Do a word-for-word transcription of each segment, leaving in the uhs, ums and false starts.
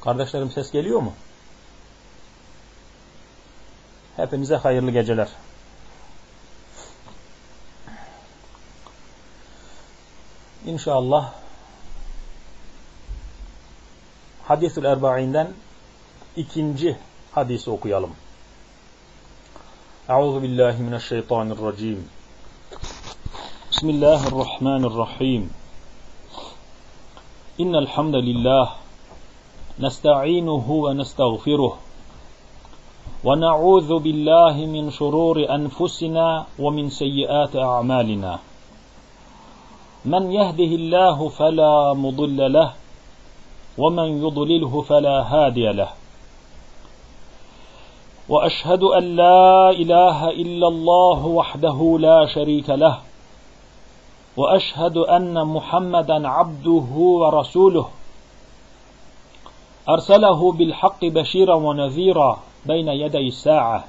Kardeşlerim, ses geliyor mu? Hepinize hayırlı geceler. İnşallah Hadis-ül Erba'in'den ikinci hadisi okuyalım. Euzu billahi mineşşeytanirracim. Bismillahirrahmanirrahim. İnnel hamdalillah nesta'inuhu ve nestağfiruh ve na'udzu billahi min şururi enfusina ve min seyyiati a'malina. Men yehdihillahu fela mudille leh ve men yudlilhu fela hadiye leh. وأشهد أن لا إله إلا الله وحده لا شريك له وأشهد أن محمدا عبده ورسوله أرسله بالحق بشيرا ونذيرا بين يدي الساعة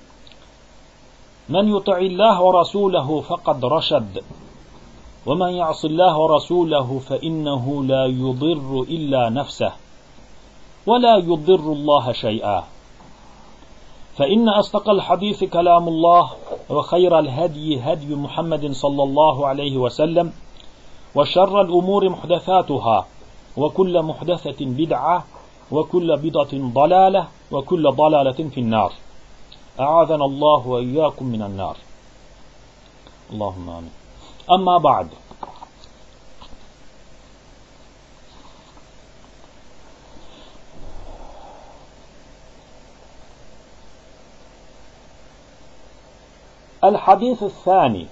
من يطع الله ورسوله فقد رشد ومن يعص الله ورسوله فإنه لا يضر إلا نفسه ولا يضر الله شيئا فإن أصدق الحديث كلام الله وخير الهدي هدي محمد صلى الله عليه وسلم وشر الأمور محدثاتها وكل محدثة بدعة وكل بدعة ضلالة وكل ضلالة في النار أعاذنا الله وإياكم من النار اللهم آمين. أما بعد، الحديث الثاني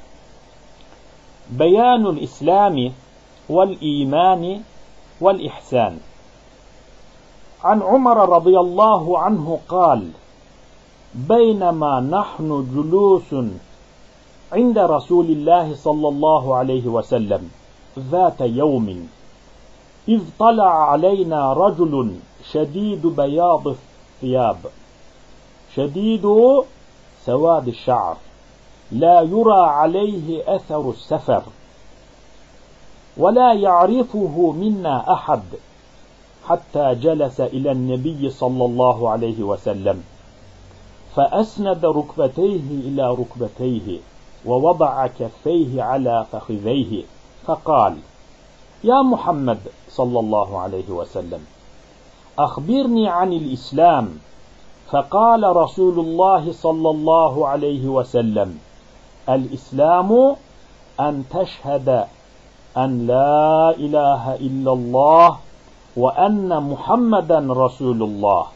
بيان الإسلام والإيمان والإحسان. عن عمر رضي الله عنه قال: بينما نحن جلوس عند رسول الله صلى الله عليه وسلم ذات يوم إذ طلع علينا رجل شديد بياض الثياب شديد سواد الشعر لا يرى عليه أثر السفر ولا يعرفه منا أحد حتى جلس إلى النبي صلى الله عليه وسلم فأسند ركبتيه إلى ركبتيه ووضع كفيه على فخذيه فقال: يا محمد صلى الله عليه وسلم أخبرني عن الإسلام. فقال رسول الله صلى الله عليه وسلم: الإسلام أن تشهد أن لا إله إلا الله وأن محمدا رسول الله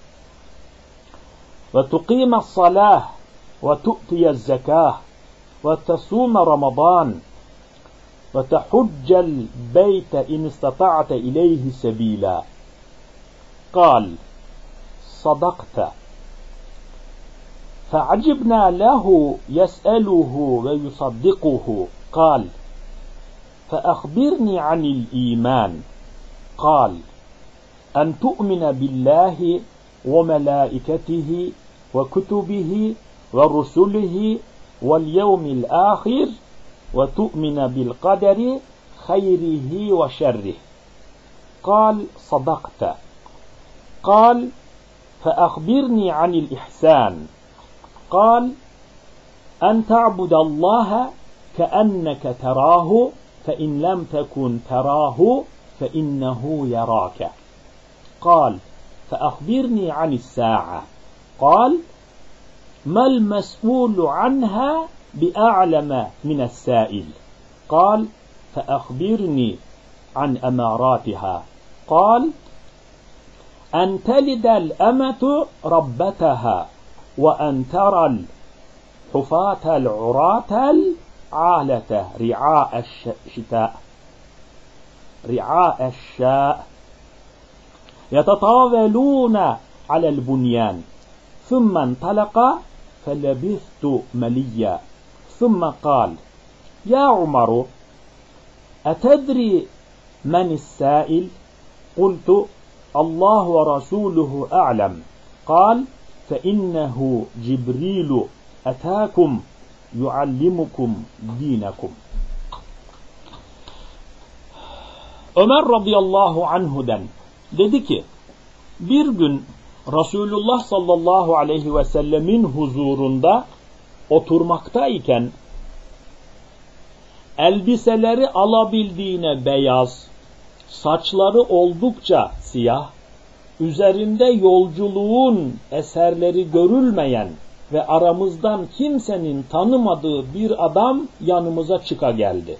وتقيم الصلاة وتؤتي الزكاة وتصوم رمضان وتحج البيت إن استطعت إليه سبيلا. قال: صدقت. فعجبنا له يسأله ويصدقه. قال: فأخبرني عن الإيمان. قال: أن تؤمن بالله وملائكته وكتبه ورسله واليوم الآخر وتؤمن بالقدر خيره وشره. قال: صدقت. قال: فأخبرني عن الإحسان. قال: أن تعبد الله كأنك تراه فإن لم تكن تراه فإنه يراك. قال: فأخبرني عن الساعة. قال: ما المسؤول عنها بأعلم من السائل. قال: فأخبرني عن أماراتها. قال: أن تلد الأمة ربتها وأن ترى الحفاة العراة العالة رعاء الشتاء رعاء الشاء يتطاولون على البنيان. ثم انطلق فلبثت مليا ثم قال: يا عمر أتدري من السائل؟ قلت: الله ورسوله أعلم. قال: فإنه جبريل أتاكم يعلمكم دينكم. Ömer radıyallahu anhu'den dedi ki: Bir gün Resulullah sallallahu aleyhi ve sellemin huzurunda oturmaktayken elbiseleri alabildiğine beyaz, saçları oldukça siyah, üzerinde yolculuğun eserleri görülmeyen ve aramızdan kimsenin tanımadığı bir adam yanımıza çıka geldi.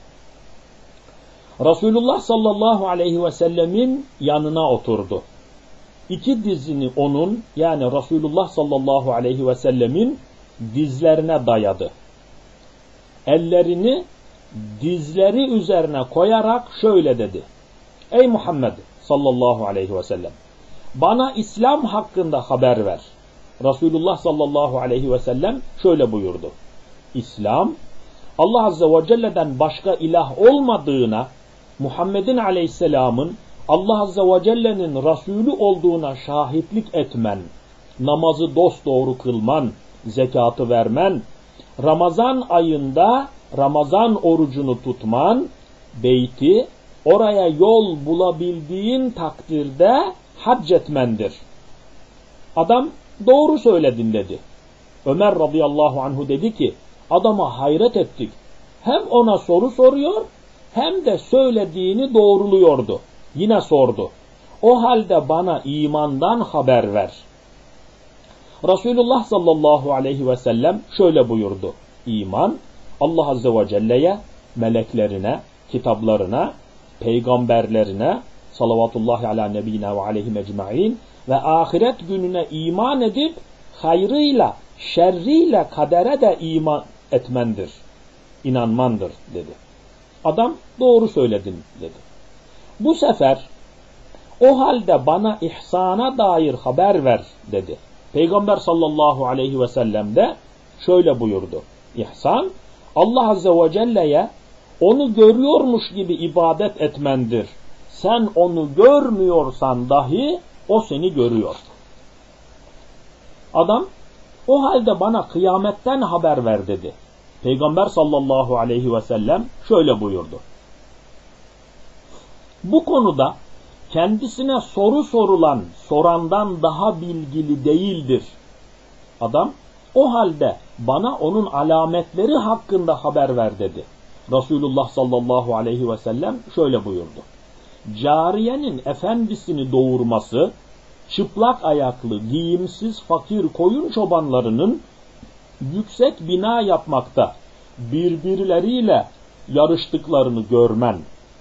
Resulullah sallallahu aleyhi ve sellemin yanına oturdu. İki dizini onun, yani Resulullah sallallahu aleyhi ve sellemin dizlerine dayadı. Ellerini dizleri üzerine koyarak şöyle dedi: Ey Muhammed sallallahu aleyhi ve sellem, bana İslam hakkında haber ver. Resulullah sallallahu aleyhi ve sellem şöyle buyurdu: İslam, Allah azze ve celle'den başka ilah olmadığına, Muhammed'in aleyhisselamın Allah azze ve celle'nin Resulü olduğuna şahitlik etmen, namazı dosdoğru kılman, zekatı vermen, Ramazan ayında Ramazan orucunu tutman, beyti, oraya yol bulabildiğin takdirde hac etmendir. Adam doğru söyledin dedi. Ömer radıyallahu anhu dedi ki, adama hayret ettik. Hem ona soru soruyor hem de söylediğini doğruluyordu. Yine sordu: o halde bana imandan haber ver. Resulullah sallallahu aleyhi ve sellem şöyle buyurdu: İman, Allah azze ve celle'ye, meleklerine, kitaplarına, peygamberlerine, salavatullahi ala nebiyyina ve aleyhim ecmaîn ve ahiret gününe iman edip hayrıyla, şerriyle kadere de iman etmendir, inanmandır dedi. Adam doğru söyledin dedi. Bu sefer o halde bana ihsana dair haber ver dedi. Peygamber sallallahu aleyhi ve sellem de şöyle buyurdu: İhsan, Allah azze ve celle'ye onu görüyormuş gibi ibadet etmendir. Sen onu görmüyorsan dahi o seni görüyor. Adam, o halde bana kıyametten haber ver dedi. Peygamber sallallahu aleyhi ve sellem şöyle buyurdu: Bu konuda kendisine soru sorulan sorandan daha bilgili değildir. Adam, o halde bana onun alametleri hakkında haber ver dedi. Resulullah sallallahu aleyhi ve sellem şöyle buyurdu: Cariyenin efendisini doğurması, çıplak ayaklı, giyimsiz fakir koyun çobanlarının yüksek bina yapmakta birbirleriyle yarıştıklarını görmen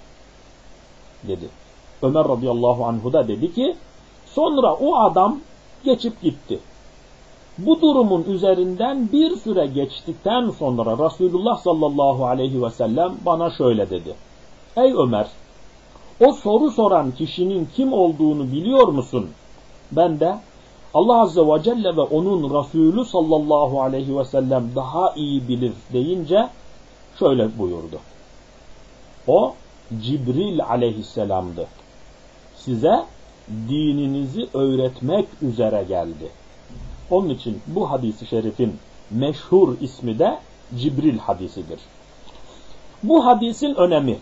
dedi. Ömer radıyallahu anhu da dedi ki, sonra o adam geçip gitti. Bu durumun üzerinden bir süre geçtikten sonra Resulullah sallallahu aleyhi ve sellem bana şöyle dedi: Ey Ömer, o soru soran kişinin kim olduğunu biliyor musun? Ben de Allah azze ve celle ve onun Resulü sallallahu aleyhi ve sellem daha iyi bilir deyince şöyle buyurdu: O Cibril aleyhisselamdı. Size dininizi öğretmek üzere geldi. Onun için bu hadis-i şerifin meşhur ismi de Cibril hadisidir. Bu hadisin önemi.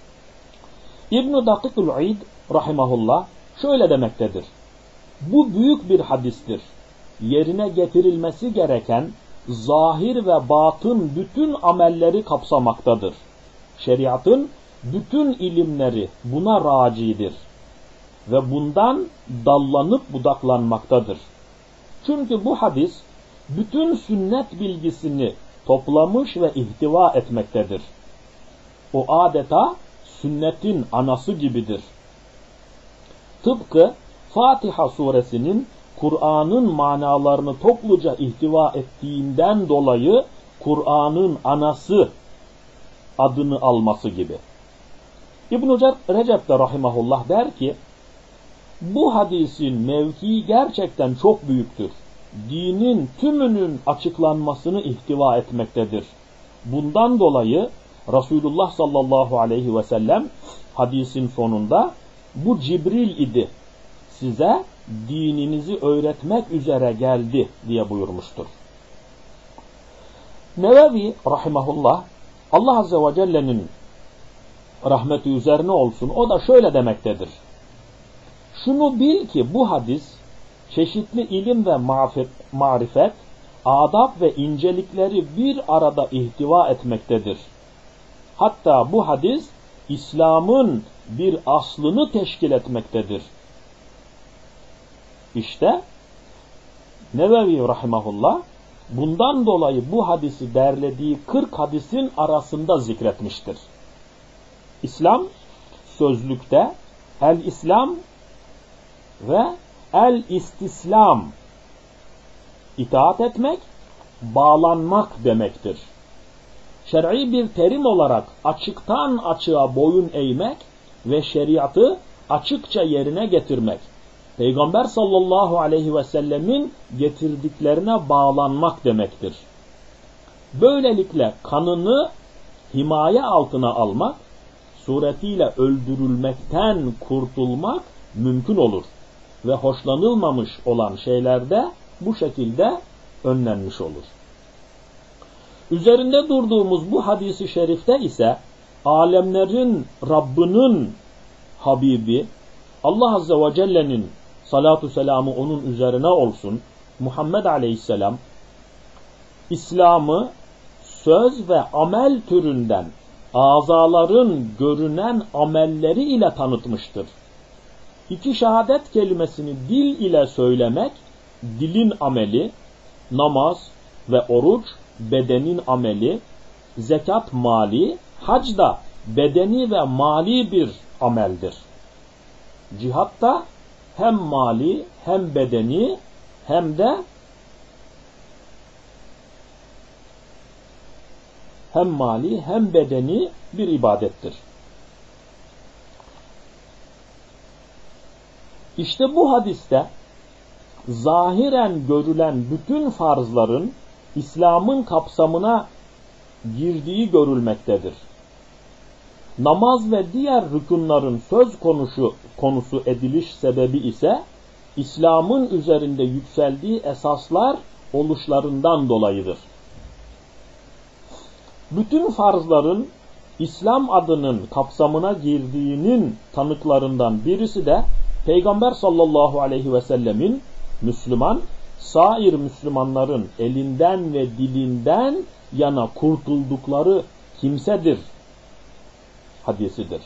İbn-i Dakikul İd rahimahullah şöyle demektedir: Bu büyük bir hadistir. Yerine getirilmesi gereken zahir ve batın bütün amelleri kapsamaktadır. Şeriatın bütün ilimleri buna racidir ve bundan dallanıp budaklanmaktadır. Çünkü bu hadis bütün sünnet bilgisini toplamış ve ihtiva etmektedir. O adeta sünnetin anası gibidir. Tıpkı Fatiha suresinin Kur'an'ın manalarını topluca ihtiva ettiğinden dolayı Kur'an'ın anası adını alması gibi. İbn-i Recep de rahimahullah der ki, bu hadisin mevkii gerçekten çok büyüktür. Dinin tümünün açıklanmasını ihtiva etmektedir. Bundan dolayı Resulullah sallallahu aleyhi ve sellem hadisin sonunda bu Cibril idi, size dininizi öğretmek üzere geldi diye buyurmuştur. Nevevi rahimahullah, Allah azze ve celle'nin rahmeti üzerine olsun, o da şöyle demektedir: Şunu bil ki bu hadis çeşitli ilim ve marifet, adab ve incelikleri bir arada ihtiva etmektedir. Hatta bu hadis İslam'ın bir aslını teşkil etmektedir. İşte Nevevi rahimahullah bundan dolayı bu hadisi derlediği kırk hadisin arasında zikretmiştir. İslam sözlükte el-İslam ve el-İstislam itaat etmek, bağlanmak demektir. Şer'i bir terim olarak açıktan açığa boyun eğmek ve şeriatı açıkça yerine getirmek. Peygamber sallallahu aleyhi ve sellemin getirdiklerine bağlanmak demektir. Böylelikle kanını himaye altına almak, suretiyle öldürülmekten kurtulmak mümkün olur. Ve hoşlanılmamış olan şeylerde bu şekilde önlenmiş olur. Üzerinde durduğumuz bu hadisi şerifte ise alemlerin Rabbinin Habibi Allah Azze ve Celle'nin salatu selamı onun üzerine olsun Muhammed Aleyhisselam İslam'ı söz ve amel türünden azaların görünen amelleri ile tanıtmıştır. İki şehadet kelimesini dil ile söylemek dilin ameli, namaz ve oruç bedenin ameli, zekat mali, hac da bedeni ve mali bir ameldir. Cihat da hem mali hem bedeni hem de hem mali hem bedeni bir ibadettir. İşte bu hadiste zahiren görülen bütün farzların İslam'ın kapsamına girdiği görülmektedir. Namaz ve diğer rükunların söz konusu, konusu ediliş sebebi ise İslam'ın üzerinde yükseldiği esaslar oluşlarından dolayıdır. Bütün farzların İslam adının kapsamına girdiğinin tanıklarından birisi de Peygamber sallallahu aleyhi ve sellemin Müslüman, sair Müslümanların elinden ve dilinden yana kurtuldukları kimsedir hadisidir.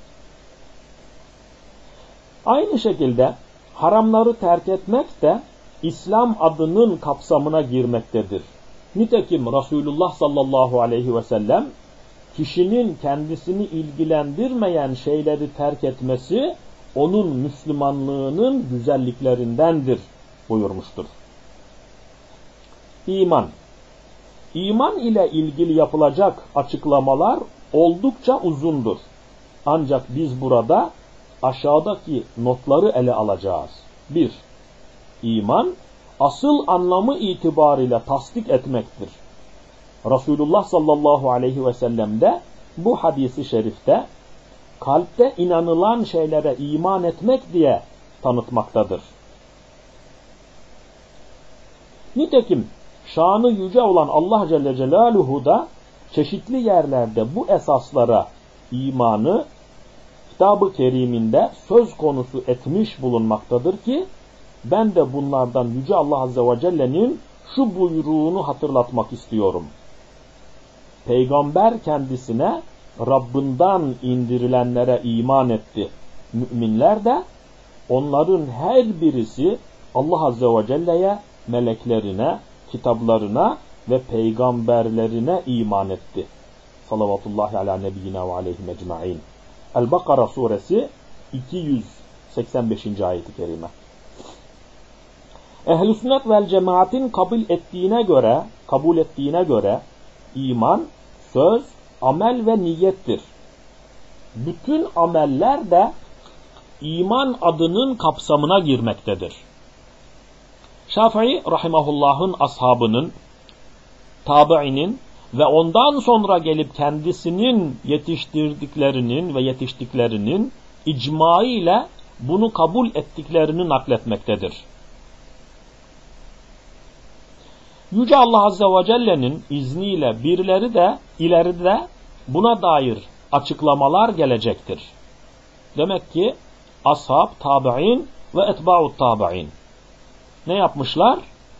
Aynı şekilde haramları terk etmek de İslam adının kapsamına girmektedir. Nitekim Resulullah sallallahu aleyhi ve sellem kişinin kendisini ilgilendirmeyen şeyleri terk etmesi onun Müslümanlığının güzelliklerindendir buyurmuştur. İman. İman ile ilgili yapılacak açıklamalar oldukça uzundur. Ancak biz burada aşağıdaki notları ele alacağız. bir. İman, asıl anlamı itibariyle tasdik etmektir. Resulullah sallallahu aleyhi ve sellem de bu hadisi şerifte kalpte inanılan şeylere iman etmek diye tanıtmaktadır. Nitekim şanı yüce olan Allah Celle Celaluhu da çeşitli yerlerde bu esaslara imanı Kitab-ı Kerim'inde söz konusu etmiş bulunmaktadır ki ben de bunlardan yüce Allah Azze ve Celle'nin şu buyruğunu hatırlatmak istiyorum. Peygamber kendisine Rabbinden indirilenlere iman etti. Müminler de onların her birisi Allah Azze ve Celle'ye, meleklerine, kitaplarına ve peygamberlerine iman etti. Salavatullahi ala nebiyyina ve aleyhim ecma'in. El-Bakara suresi iki yüz seksen beşinci ayet-i kerime. Ehl-i sünnet vel cemaatin kabul ettiğine göre, kabul ettiğine göre iman, söz, amel ve niyettir. Bütün ameller de iman adının kapsamına girmektedir. Şafii rahimahullah'ın ashabının, tabiinin ve ondan sonra gelip kendisinin yetiştirdiklerinin ve yetiştiklerinin icma ile bunu kabul ettiklerini nakletmektedir. Yüce Allah Azze ve Celle'nin izniyle birileri de ileride buna dair açıklamalar gelecektir. Demek ki ashab, tabi'in ve etba'ut tabi'in ne yapmışlar?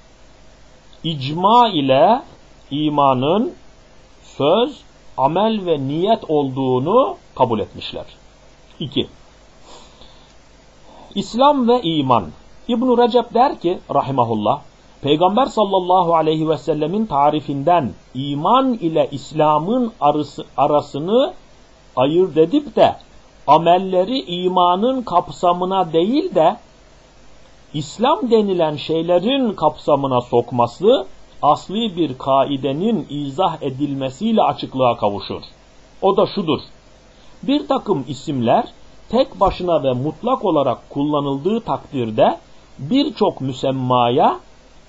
İcma ile imanın söz, amel ve niyet olduğunu kabul etmişler. İki. İslam ve iman. İbn-i Recep der ki rahimahullah, Peygamber sallallahu aleyhi ve sellemin tarifinden iman ile İslam'ın arası, arasını ayırt edip de amelleri imanın kapsamına değil de İslam denilen şeylerin kapsamına sokması asli bir kaidenin izah edilmesiyle açıklığa kavuşur. O da şudur: bir takım isimler tek başına ve mutlak olarak kullanıldığı takdirde birçok müsemmaya,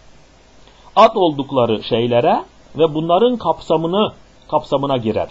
ad oldukları şeylere ve bunların kapsamını kapsamına girer.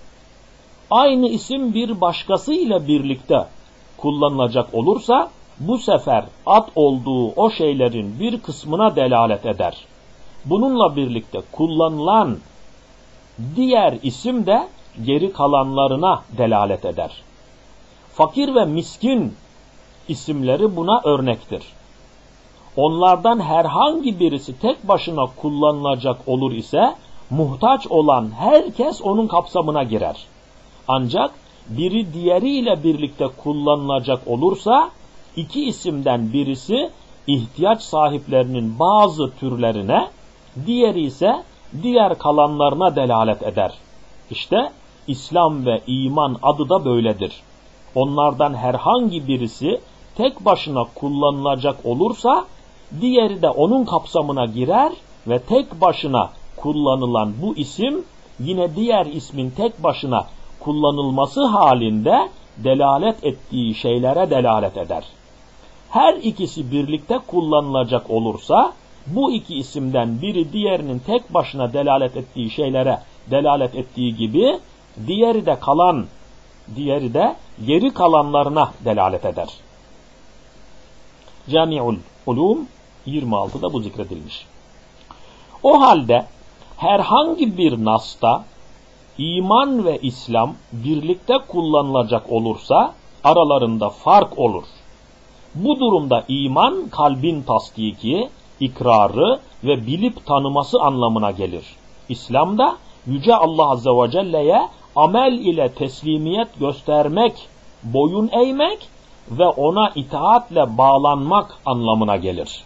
Aynı isim bir başkası ile birlikte kullanılacak olursa bu sefer ad olduğu o şeylerin bir kısmına delalet eder. Bununla birlikte kullanılan diğer isim de geri kalanlarına delalet eder. Fakir ve miskin isimleri buna örnektir. Onlardan herhangi birisi tek başına kullanılacak olur ise muhtaç olan herkes onun kapsamına girer. Ancak biri diğeriyle birlikte kullanılacak olursa iki isimden birisi ihtiyaç sahiplerinin bazı türlerine, diğeri ise diğer kalanlarına delalet eder. İşte İslam ve iman adı da böyledir. Onlardan herhangi birisi tek başına kullanılacak olursa diğeri de onun kapsamına girer ve tek başına kullanılan bu isim yine diğer ismin tek başına kullanılması halinde delalet ettiği şeylere delalet eder. Her ikisi birlikte kullanılacak olursa bu iki isimden biri diğerinin tek başına delalet ettiği şeylere delalet ettiği gibi diğeri de kalan diğeri de geri kalanlarına delalet eder. Cami'ul Ulum yirmi altıda bu zikredilmiş. O halde herhangi bir nasta iman ve İslam birlikte kullanılacak olursa aralarında fark olur. Bu durumda iman kalbin tasdiki, ikrarı ve bilip tanıması anlamına gelir. İslam da Yüce Allah Azze ve Celle'ye amel ile teslimiyet göstermek, boyun eğmek ve ona itaatle bağlanmak anlamına gelir.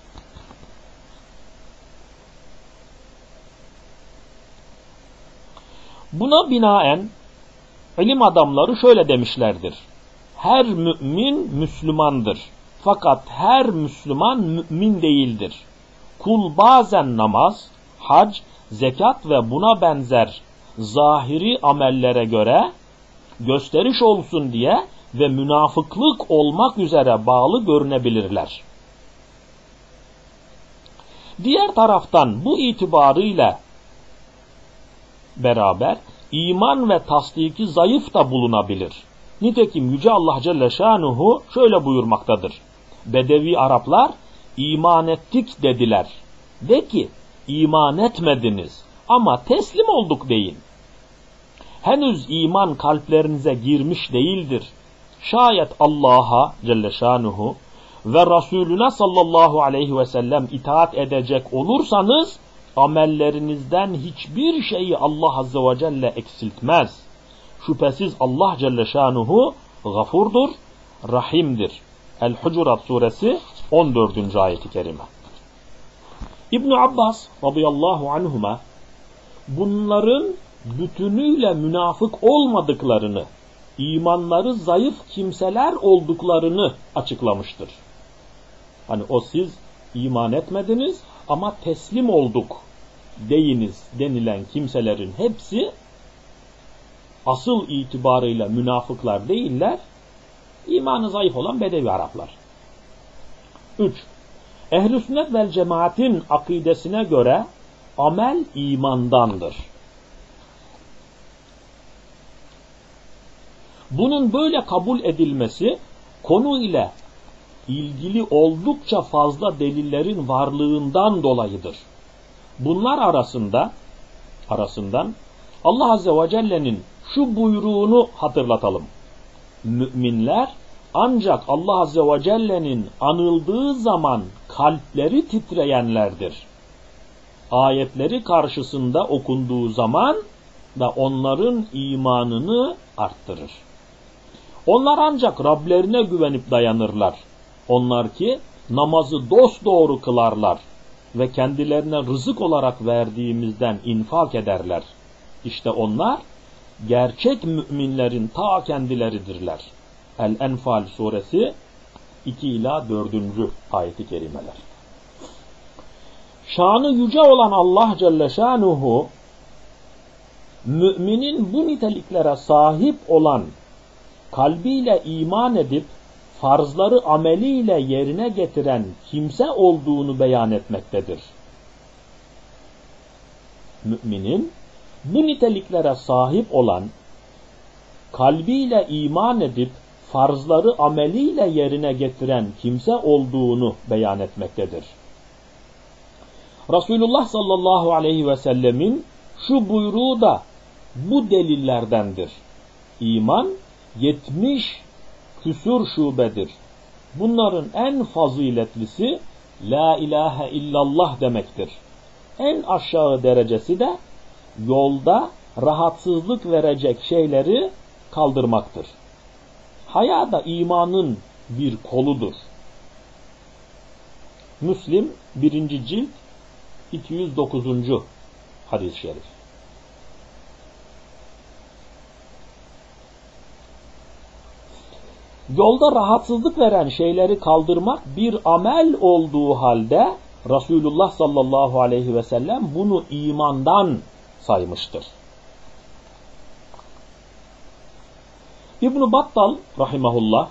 Buna binaen ilim adamları şöyle demişlerdir: her mümin Müslümandır. Fakat her Müslüman mümin değildir. Kul bazen namaz, hac, zekat ve buna benzer zahiri amellere göre gösteriş olsun diye ve münafıklık olmak üzere bağlı görünebilirler. Diğer taraftan bu itibarıyla beraber iman ve tasdiki zayıf da bulunabilir. Nitekim Yüce Allah Celle Şanuhu şöyle buyurmaktadır: Bedevi Araplar iman ettik dediler. De ki iman etmediniz ama teslim olduk deyin. Henüz iman kalplerinize girmiş değildir. Şayet Allah'a Celle Şanuhu ve Resulüne sallallahu aleyhi ve sellem itaat edecek olursanız amellerinizden hiçbir şeyi Allah Azze ve Celle eksiltmez. Şüphesiz Allah Celle Şanuhu gafurdur, rahimdir. El-Hucurat suresi on dördüncü ayeti kerime. İbn Abbas radıyallahu anhuma bunların bütünüyle münafık olmadıklarını, imanları zayıf kimseler olduklarını açıklamıştır. Hani o siz iman etmediniz ama teslim olduk deyiniz denilen kimselerin hepsi asıl itibarıyla münafıklar değiller, imanı zayıf olan Bedevi Araplar. üç. Ehl-i sünnet vel cemaatin akidesine göre amel imandandır. Bunun böyle kabul edilmesi konu ile ilgili oldukça fazla delillerin varlığından dolayıdır. Bunlar arasında arasından Allah Azze ve Celle'nin şu buyruğunu hatırlatalım: Müminler ancak Allah Azze ve Celle'nin anıldığı zaman kalpleri titreyenlerdir. Ayetleri karşısında okunduğu zaman da onların imanını arttırır. Onlar ancak Rablerine güvenip dayanırlar. Onlar ki namazı dosdoğru kılarlar ve kendilerine rızık olarak verdiğimizden infak ederler. İşte onlar gerçek müminlerin ta kendileridirler. El-Enfal suresi iki ila dördüncü ayeti kerimeler. Şanı yüce olan Allah Celle Şanuhu, müminin bu niteliklere sahip olan, kalbiyle iman edip farzları ameliyle yerine getiren kimse olduğunu beyan etmektedir. Müminin bu niteliklere sahip olan, kalbiyle iman edip farzları ameliyle yerine getiren kimse olduğunu beyan etmektedir. Resulullah sallallahu aleyhi ve sellemin şu buyruğu da bu delillerdendir. İman yetmiş küsur şubedir. Bunların en faziletlisi La ilahe illallah demektir. En aşağı derecesi de yolda rahatsızlık verecek şeyleri kaldırmaktır. Haya da imanın bir koludur. Müslim birinci cilt iki yüz dokuzuncu hadis-i şerif. Yolda rahatsızlık veren şeyleri kaldırmak bir amel olduğu halde Resulullah sallallahu aleyhi ve sellem bunu imandan saymıştır. İbn-i Battal rahimahullah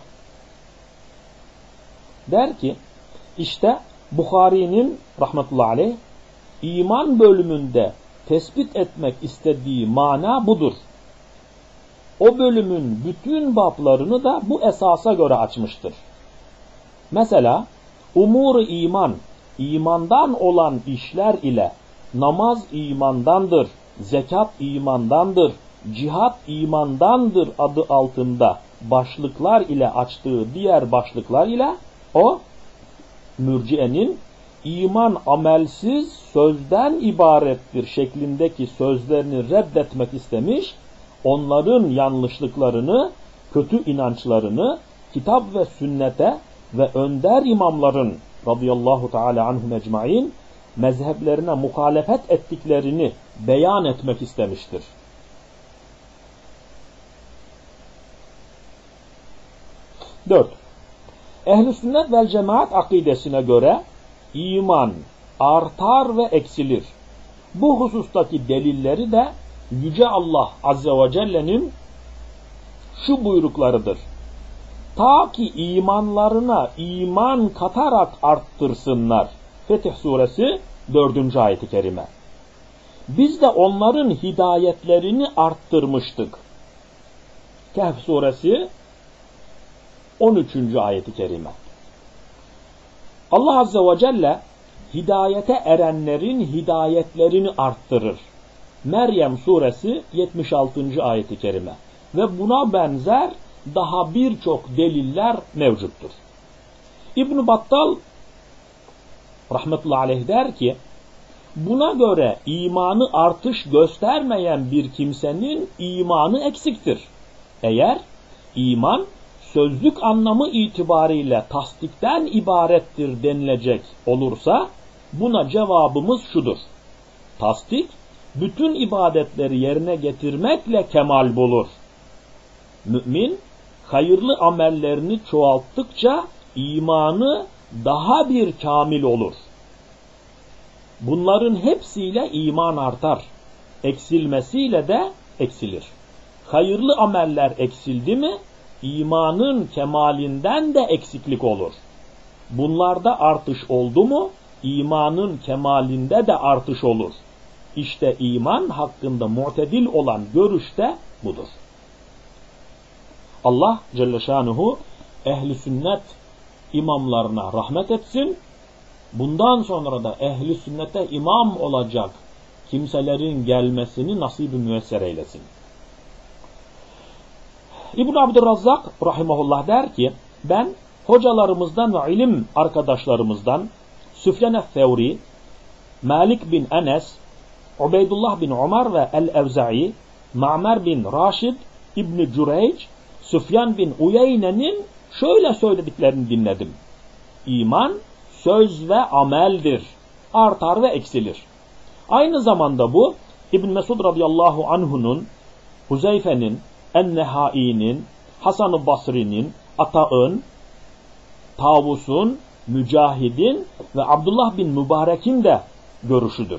der ki, işte Bukhari'nin rahmetullahi aleyh iman bölümünde tespit etmek istediği mana budur. O bölümün bütün bablarını da bu esasa göre açmıştır. Mesela umur-u iman, imandan olan işler ile namaz imandandır, zekat imandandır, cihat imandandır adı altında başlıklar ile açtığı diğer başlıklar ile o mürciyenin iman amelsiz sözden ibarettir şeklindeki sözlerini reddetmek istemiş, onların yanlışlıklarını, kötü inançlarını kitap ve sünnete ve önder imamların radıyallahu teala anhum ecmaîn mezheplerine muhalefet ettiklerini beyan etmek istemiştir. dört. Ehl-i sünnet vel cemaat akidesine göre iman artar ve eksilir. Bu husustaki delilleri de Yüce Allah Azze ve Celle'nin şu buyruklarıdır. Ta ki imanlarına iman katarak arttırsınlar. Fetih suresi dördüncü ayet-i kerime. Biz de onların hidayetlerini arttırmıştık. Kehf suresi on üçüncü ayet-i kerime. Allah Azze ve Celle hidayete erenlerin hidayetlerini arttırır. Meryem suresi yetmiş altıncı ayet-i kerime. Ve buna benzer daha birçok deliller mevcuttur. İbn-i Battal rahmetullahi aleyh der ki, buna göre imanı artış göstermeyen bir kimsenin imanı eksiktir. Eğer iman sözlük anlamı itibariyle tasdikten ibarettir denilecek olursa buna cevabımız şudur. Tasdik bütün ibadetleri yerine getirmekle kemal bulur. Mümin hayırlı amellerini çoğalttıkça imanı daha bir kamil olur. Bunların hepsiyle iman artar. Eksilmesiyle de eksilir. Hayırlı ameller eksildi mi imanın kemalinden de eksiklik olur. Bunlarda artış oldu mu imanın kemalinde de artış olur. İşte iman hakkında mu'tedil olan görüş de budur. Allah Celle Şanuhu ehli sünnet imamlarına rahmet etsin. Bundan sonra da ehli sünnete imam olacak kimselerin gelmesini nasip-i müyesser eylesin. İbn Abdurrazzak rahimahullah der ki, Ben hocalarımızdan ve ilim arkadaşlarımızdan Süfyan Fevri, Malik bin Enes, Ubeydullah bin Umar ve El-Evza'i, Ma'mer bin Raşid, İbn-i Cüreyc, Süfyan bin Uyeyne'nin şöyle söylediklerini dinledim. İman söz ve ameldir. Artar ve eksilir. Aynı zamanda bu İbn Mesud radıyallahu anhu'nun, Huzeyfe'nin, En-Nehai'nin, Hasan-ı Basri'nin, Ata'ın, Tavus'un, Mücahid'in ve Abdullah bin Mübarek'in de görüşüdür.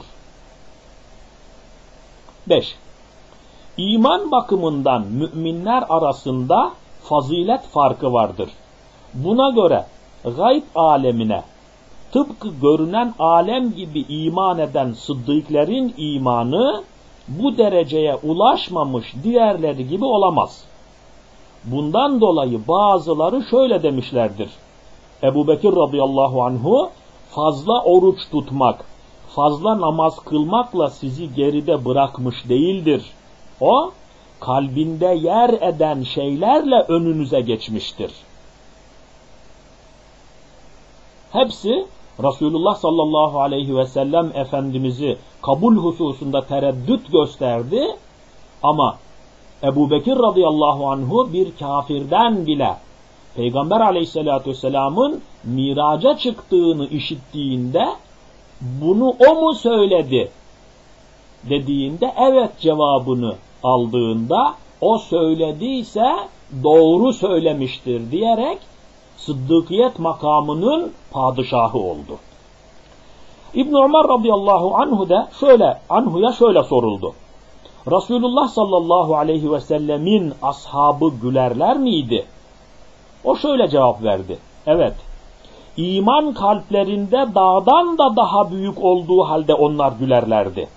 beş. İman bakımından müminler arasında fazilet farkı vardır. Buna göre gayb alemine tıpkı görünen alem gibi iman eden sıddıklerin imanı bu dereceye ulaşmamış diğerleri gibi olamaz. Bundan dolayı bazıları şöyle demişlerdir. Ebu Bekir radıyallahu anhu fazla oruç tutmak, fazla namaz kılmakla sizi geride bırakmış değildir. O kalbinde yer eden şeylerle önünüze geçmiştir. Hepsi Resulullah sallallahu aleyhi ve sellem Efendimiz'i kabul hususunda tereddüt gösterdi ama Ebu Bekir radıyallahu anhu bir kafirden bile Peygamber aleyhissalatü vesselamın miraca çıktığını işittiğinde bunu o mu söyledi dediğinde evet cevabını aldığında o söylediyse doğru söylemiştir diyerek sıddıkiyet makamının padişahı oldu. İbn Ömer radıyallahu anhu da şöyle anhuya şöyle soruldu. Resulullah sallallahu aleyhi ve sellemin ashabı gülerler miydi? O şöyle cevap verdi. Evet. İman kalplerinde dağdan da daha büyük olduğu halde onlar gülerlerdi.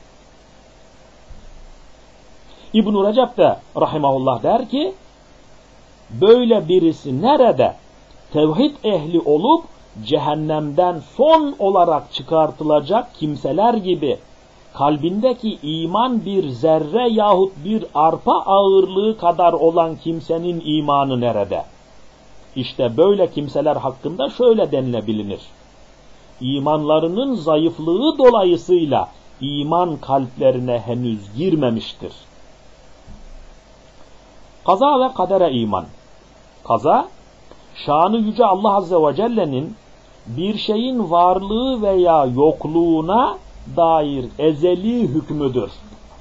İbn-i Recep de rahimahullah der ki, böyle birisi nerede tevhid ehli olup cehennemden son olarak çıkartılacak kimseler gibi kalbindeki iman bir zerre yahut bir arpa ağırlığı kadar olan kimsenin imanı nerede? İşte böyle kimseler hakkında şöyle denilebilir. İmanlarının zayıflığı dolayısıyla iman kalplerine henüz girmemiştir. Kaza ve kadere iman. Kaza, şanı yüce Allah Azze ve Celle'nin bir şeyin varlığı veya yokluğuna dair ezeli hükmüdür.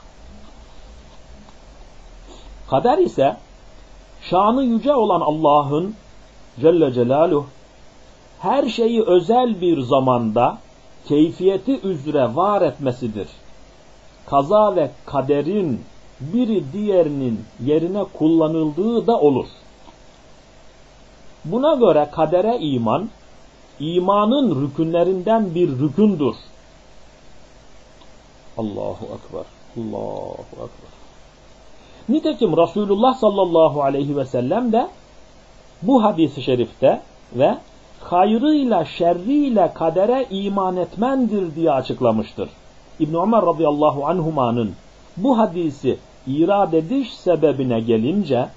Kader ise, şanı yüce olan Allah'ın Celle Celaluhu her şeyi özel bir zamanda keyfiyeti üzere var etmesidir. Kaza ve kaderin biri diğerinin yerine kullanıldığı da olur. Buna göre kadere iman, imanın rükünlerinden bir rükündür. Allahu Ekber, Allahu Ekber. Nitekim Resulullah sallallahu aleyhi ve sellem de bu hadis-i şerifte ve hayrıyla şerriyle kadere iman etmendir diye açıklamıştır. İbn Ömer radıyallahu anhumanın bu hadisi irad ediş sebebine gelince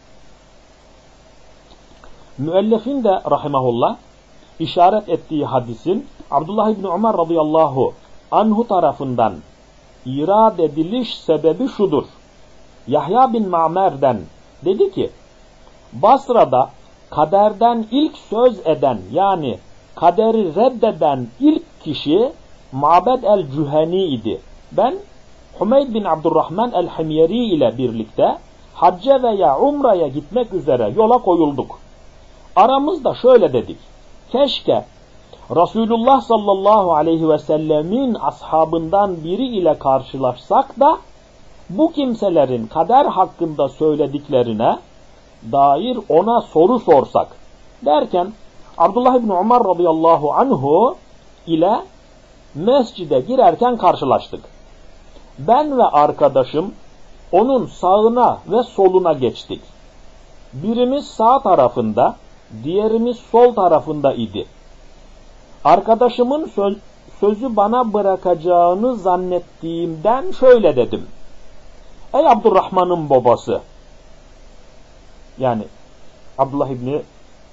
müellifin de rahimahullah işaret ettiği hadisin Abdullah İbni Ömer radıyallahu anhu tarafından irad ediliş sebebi şudur. Yahya bin Ma'mer'den dedi ki, Basra'da kaderden ilk söz eden yani kaderi reddeden ilk kişi Ma'bed el-Cüheni idi. Ben Hümeyd bin Abdurrahman el-Himyeri ile birlikte hacca veya umraya gitmek üzere yola koyulduk. Aramızda şöyle dedik. Keşke Resulullah sallallahu aleyhi ve sellemin ashabından biri ile karşılaşsak da bu kimselerin kader hakkında söylediklerine dair ona soru sorsak derken Abdullah İbni Ömer radıyallahu anhu ile mescide girerken karşılaştık. Ben ve arkadaşım onun sağına ve soluna geçtik. Birimiz sağ tarafında, diğerimiz sol tarafında idi. Arkadaşımın söz, sözü bana bırakacağını zannettiğimden şöyle dedim. Ey Abdurrahman'ın babası, yani Abdullah İbni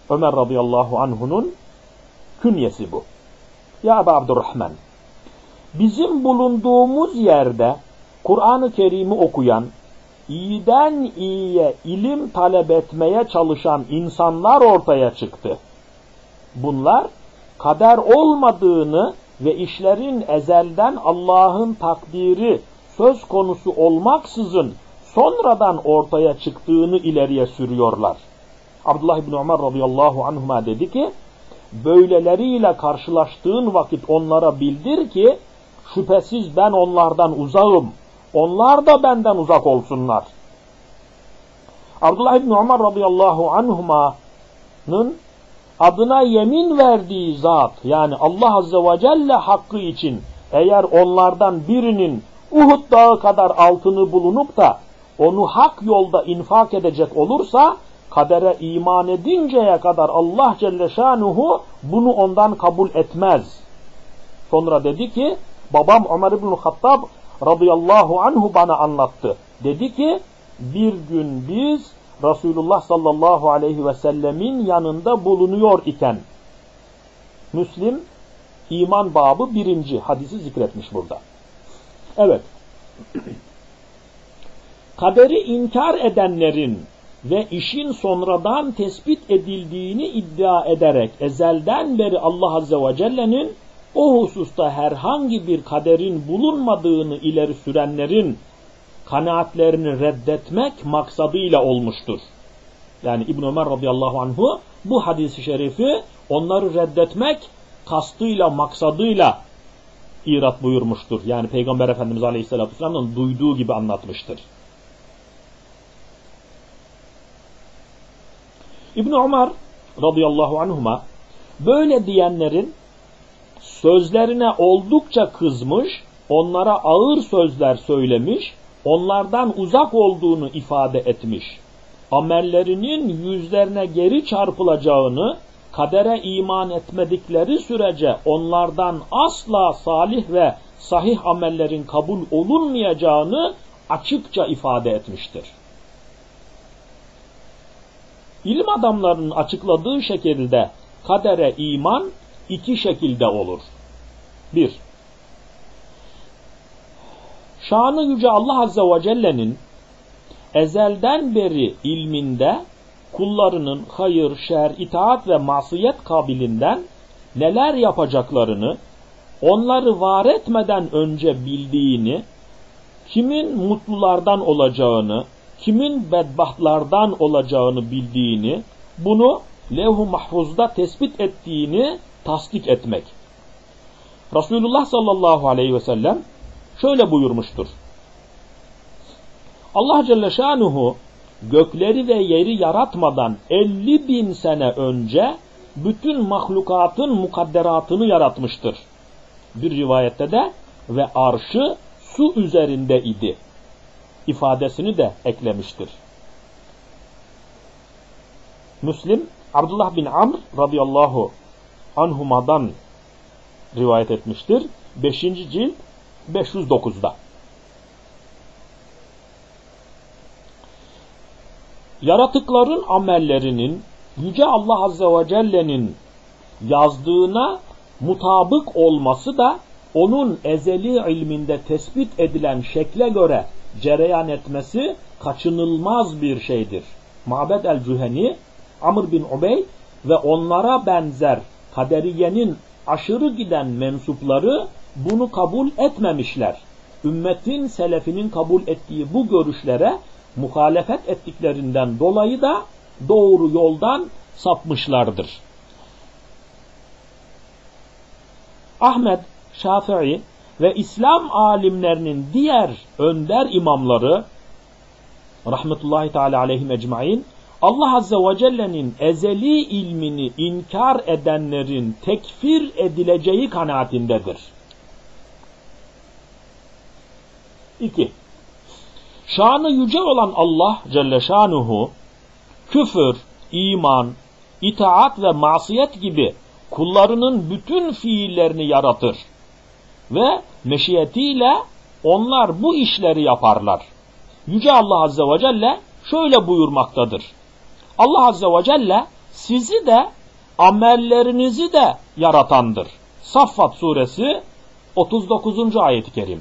Ömer radıyallahu anh'unun künyesi bu. Ya Ebu Abdurrahman, bizim bulunduğumuz yerde Kur'an-ı Kerim'i okuyan, iyiden iyiye ilim talep etmeye çalışan insanlar ortaya çıktı. Bunlar kader olmadığını ve işlerin ezelden Allah'ın takdiri söz konusu olmaksızın sonradan ortaya çıktığını ileriye sürüyorlar. Abdullah ibn Ömer radıyallahu anhuma dedi ki, böyleleriyle karşılaştığın vakit onlara bildir ki, şüphesiz ben onlardan uzağım, onlar da benden uzak olsunlar. Abdullah ibn Ömer radıyallahu anhuma'nın adına yemin verdiği zat, yani Allah azze ve celle hakkı için, eğer onlardan birinin Uhud dağı kadar altını bulunup da onu hak yolda infak edecek olursa, kadere iman edinceye kadar Allah Celle Şanuhu bunu ondan kabul etmez. Sonra dedi ki, babam Ömer ibn Hattab radıyallahu anhu bana anlattı. Dedi ki, bir gün biz Resulullah sallallahu aleyhi ve sellemin yanında bulunuyor iken, Müslim iman babı birinci hadisi zikretmiş burada. Evet. Kaderi inkar edenlerin ve işin sonradan tespit edildiğini iddia ederek ezelden beri Allah azze ve celle'nin o hususta herhangi bir kaderin bulunmadığını ileri sürenlerin kanaatlerini reddetmek maksadıyla olmuştur. Yani İbn Ömer radıyallahu anhu bu hadis-i şerifi onları reddetmek kastıyla, maksadıyla irat buyurmuştur. Yani Peygamber Efendimiz Aleyhisselatü Vesselam'ın duyduğu gibi anlatmıştır. İbn Ömer radıyallahu anhuma böyle diyenlerin sözlerine oldukça kızmış, onlara ağır sözler söylemiş, onlardan uzak olduğunu ifade etmiş. Amellerinin yüzlerine geri çarpılacağını, kadere iman etmedikleri sürece onlardan asla salih ve sahih amellerin kabul olunmayacağını açıkça ifade etmiştir. İlim adamlarının açıkladığı şekilde kadere iman iki şekilde olur. Bir, şanı yüce Allah Azze ve Celle'nin ezelden beri ilminde kullarının hayır, şer, itaat ve masiyet kabilinden neler yapacaklarını, onları var etmeden önce bildiğini, kimin mutlulardan olacağını, kimin bedbahtlardan olacağını bildiğini, bunu levh-u mahfuzda tespit ettiğini tasdik etmek. Resulullah sallallahu aleyhi ve sellem şöyle buyurmuştur. Allah Celle Şanuhu gökleri ve yeri yaratmadan elli bin sene önce bütün mahlukatın mukadderatını yaratmıştır. Bir rivayette de ve arşı su üzerinde idi ifadesini de eklemiştir. Müslim Abdullah bin Amr radıyallahu anhuma'dan rivayet etmiştir. beşinci cilt beş yüz dokuzda. Yaratıkların amellerinin Yüce Allah Azze ve Celle'nin yazdığına mutabık olması da onun ezeli ilminde tespit edilen şekle göre cereyan etmesi kaçınılmaz bir şeydir. Ma'bed el-Cüheni, Amr bin Ubey ve onlara benzer kaderiyenin aşırı giden mensupları bunu kabul etmemişler. Ümmetin selefinin kabul ettiği bu görüşlere muhalefet ettiklerinden dolayı da doğru yoldan sapmışlardır. Ahmed, Şafii ve İslam alimlerinin diğer önder imamları rahmetullahi teala aleyhim ecmaîn Allah Azze ve Celle'nin ezeli ilmini inkar edenlerin tekfir edileceği kanaatindedir. İki, şanı yüce olan Allah Celle Şanuhu, küfür, iman, itaat ve masiyet gibi kullarının bütün fiillerini yaratır ve meşiyetiyle onlar bu işleri yaparlar. Yüce Allah Azze ve Celle şöyle buyurmaktadır. Allah Azze ve Celle sizi de amellerinizi de yaratandır. Saffat suresi otuz dokuzuncu ayet-i kerime.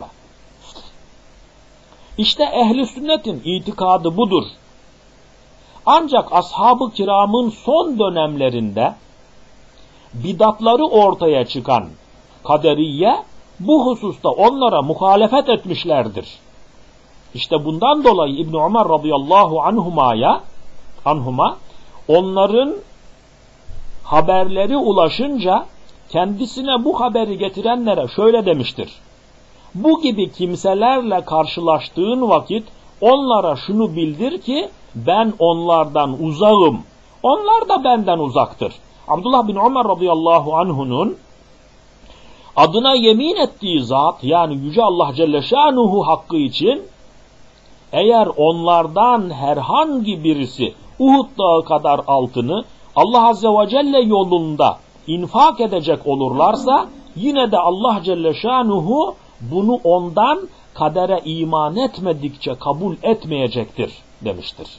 İşte ehli sünnetin itikadı budur. Ancak ashab-ı kiramın son dönemlerinde bidatları ortaya çıkan kaderiye bu hususta onlara muhalefet etmişlerdir. İşte bundan dolayı İbn Ömer radıyallahu anhuma'ya anhuma onların haberleri ulaşınca kendisine bu haberi getirenlere şöyle demiştir: bu gibi kimselerle karşılaştığın vakit onlara şunu bildir ki ben onlardan uzağım. Onlar da benden uzaktır. Abdullah bin Ömer radıyallahu anhu'nun adına yemin ettiği zat, yani Yüce Allah Celle Şanuhu hakkı için, eğer onlardan herhangi birisi Uhud dağı kadar altını Allah Azze ve Celle yolunda infak edecek olurlarsa yine de Allah Celle Şanuhu bunu ondan kadere iman etmedikçe kabul etmeyecektir demiştir.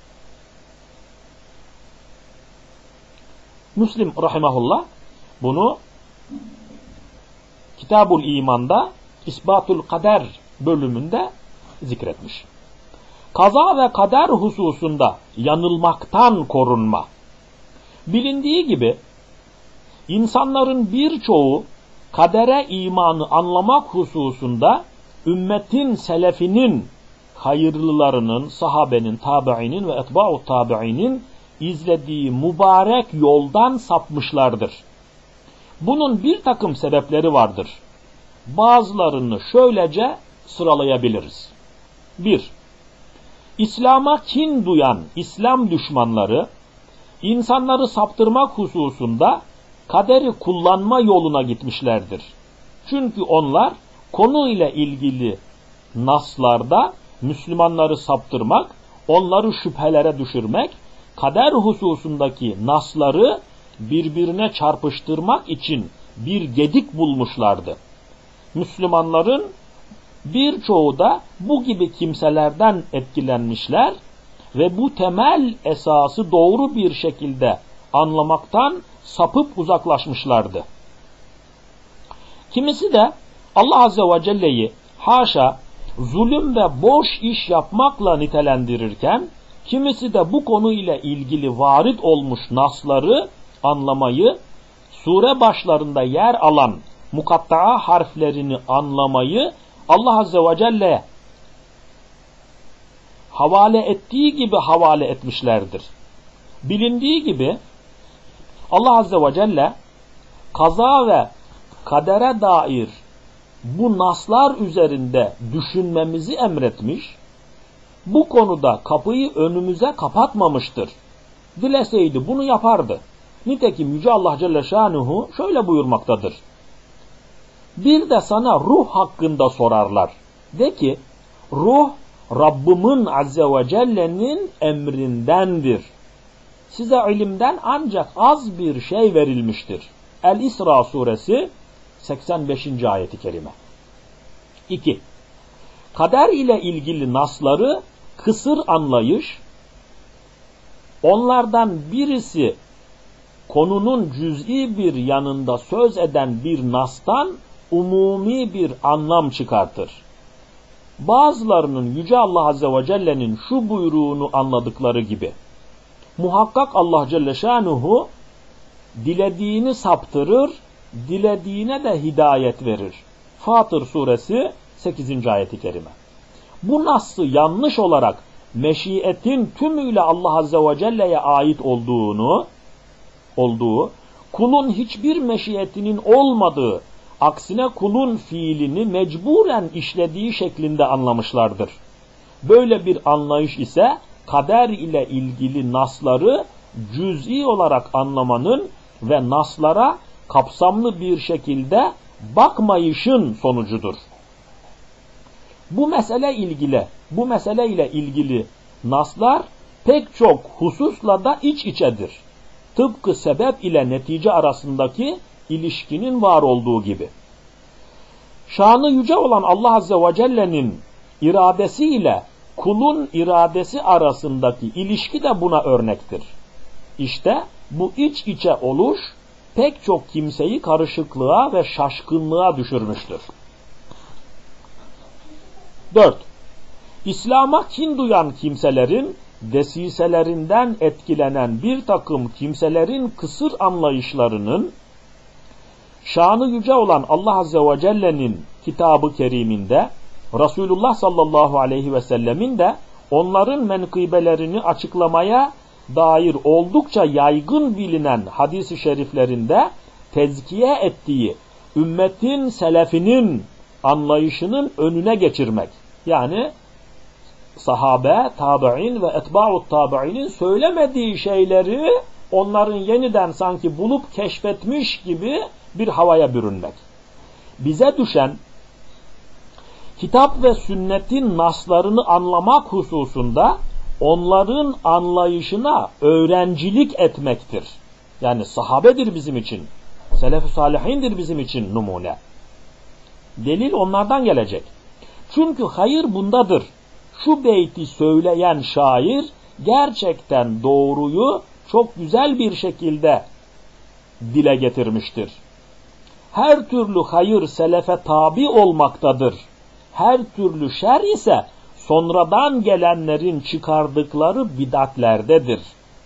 Müslim rahimahullah bunu Kitabul İman'da İsbatul Kader bölümünde zikretmiş. Kaza ve kader hususunda yanılmaktan korunma. Bilindiği gibi insanların birçoğu kadere imanı anlamak hususunda ümmetin selefinin, hayırlılarının, sahabenin, tabiinin ve etba'u tabiinin izlediği mübarek yoldan sapmışlardır. Bunun bir takım sebepleri vardır. Bazılarını şöylece sıralayabiliriz. bir. İslam'a kin duyan İslam düşmanları, insanları saptırmak hususunda kaderi kullanma yoluna gitmişlerdir. Çünkü onlar konuyla ilgili naslarda Müslümanları saptırmak, onları şüphelere düşürmek, kader hususundaki nasları birbirine çarpıştırmak için bir gedik bulmuşlardı. Müslümanların birçoğu da bu gibi kimselerden etkilenmişler ve bu temel esası doğru bir şekilde anlamaktan sapıp uzaklaşmışlardı. Kimisi de Allah Azze ve Celle'yi haşa zulüm ve boş iş yapmakla nitelendirirken, kimisi de bu konuyla ilgili varit olmuş nasları anlamayı, sure başlarında yer alan mukatta'a harflerini anlamayı Allah Azze ve Celle havale ettiği gibi havale etmişlerdir. Bilindiği gibi Allah Azze ve Celle kaza ve kadere dair bu naslar üzerinde düşünmemizi emretmiş, bu konuda kapıyı önümüze kapatmamıştır. Dileseydi bunu yapardı. Nitekim Yüce Allah Celle Şanuhu şöyle buyurmaktadır: bir de sana ruh hakkında sorarlar. De ki, ruh Rabbimin Azze ve Celle'nin emrindendir. Size ilimden ancak az bir şey verilmiştir. El-İsra suresi seksen beşinci ayeti kerime. iki. Kader ile ilgili nasları kısır anlayış, onlardan birisi konunun cüz'i bir yanında söz eden bir nastan umumi bir anlam çıkartır. Bazılarının Yüce Allah Azze ve Celle'nin şu buyruğunu anladıkları gibi, muhakkak Allah Celle Şanuhu dilediğini saptırır, dilediğine de hidayet verir. Fatır suresi sekizinci ayeti kerime. Bu nas'ı yanlış olarak meşiyetin tümüyle Allah Azze ve Celle'ye ait olduğunu, olduğu, kulun hiçbir meşiyetinin olmadığı, aksine kulun fiilini mecburen işlediği şeklinde anlamışlardır. Böyle bir anlayış ise kader ile ilgili nasları cüz'i olarak anlamanın ve naslara kapsamlı bir şekilde bakmayışın sonucudur. Bu mesele ilgili, bu mesele ile ilgili naslar pek çok hususla da iç içedir. Tıpkı sebep ile netice arasındaki ilişkinin var olduğu gibi. Şanı yüce olan Allah Azze ve Celle'nin iradesi ile kulun iradesi arasındaki ilişki de buna örnektir. İşte Bu iç içe oluş pek çok kimseyi karışıklığa ve şaşkınlığa düşürmüştür. dört. İslam'a kin duyan kimselerin desiselerinden etkilenen bir takım kimselerin kısır anlayışlarının şanı yüce olan Allah Azze ve Celle'nin kitabı keriminde, Resulullah sallallahu aleyhi ve sellemin de onların menkıbelerini açıklamaya dair oldukça yaygın bilinen hadis-i şeriflerinde tezkiye ettiği ümmetin selefinin anlayışının önüne geçirmek. Yani sahabe, tabi'in ve etba'ut tabi'inin söylemediği şeyleri onların yeniden sanki bulup keşfetmiş gibi bir havaya bürünmek. Bize düşen kitap ve sünnetin naslarını anlamak hususunda onların anlayışına öğrencilik etmektir. Yani sahabedir bizim için, selef-i salihindir bizim için numune. Delil onlardan gelecek. Çünkü hayır bundadır. Şu beyti söyleyen şair gerçekten doğruyu çok güzel bir şekilde dile getirmiştir. Her türlü hayır selefe tabi olmaktadır. Her türlü şer ise sonradan gelenlerin çıkardıkları bid'atlerdedir.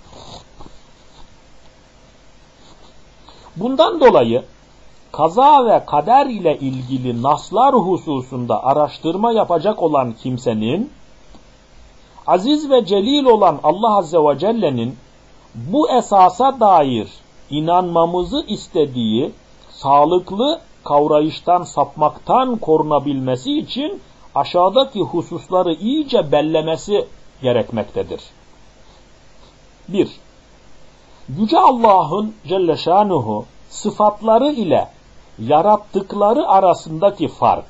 Bundan dolayı kaza ve kader ile ilgili naslar hususunda araştırma yapacak olan kimsenin, aziz ve celil olan Allah Azze ve Celle'nin bu esasa dair inanmamızı istediği sağlıklı kavrayıştan sapmaktan korunabilmesi için aşağıdaki hususları iyice bellemesi gerekmektedir. bir. Yüce Allah'ın Celle Şanuhu sıfatları ile yarattıkları arasındaki fark.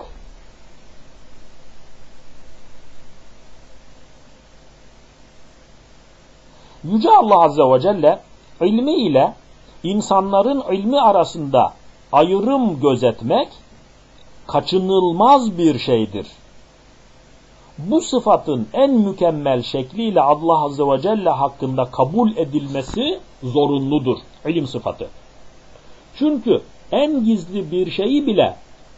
Yüce Allah Azze ve Celle ilmi ile insanların ilmi arasında ayrım gözetmek kaçınılmaz bir şeydir. Bu sıfatın en mükemmel şekliyle Allah Azze ve Celle hakkında kabul edilmesi zorunludur. İlim sıfatı. Çünkü en gizli bir şeyi bile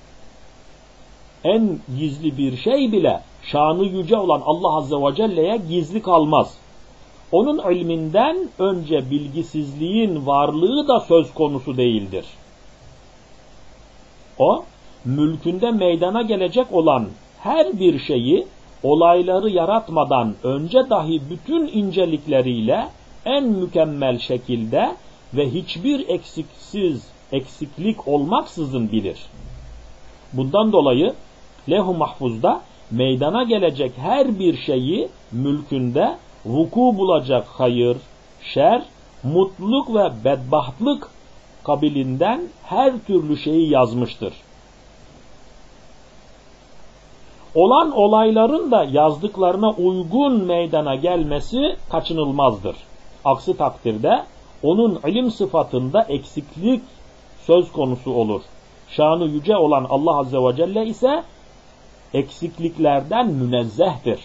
en gizli bir şey bile şanı yüce olan Allah Azze ve Celle'ye gizli kalmaz. Onun ilminden önce bilgisizliğin varlığı da söz konusu değildir. O, mülkünde meydana gelecek olan her bir şeyi olayları yaratmadan önce dahi bütün incelikleriyle en mükemmel şekilde ve hiçbir eksiksiz, eksiklik olmaksızın bilir. Bundan dolayı levh-u mahfuzda meydana gelecek her bir şeyi mülkünde vuku bulacak hayır, şer, mutluluk ve bedbahtlık kabilinden her türlü şeyi yazmıştır. Olan olayların da yazdıklarına uygun meydana gelmesi kaçınılmazdır. Aksi takdirde onun ilim sıfatında eksiklik söz konusu olur. Şanı yüce olan Allah Azze ve Celle ise eksikliklerden münezzehtir.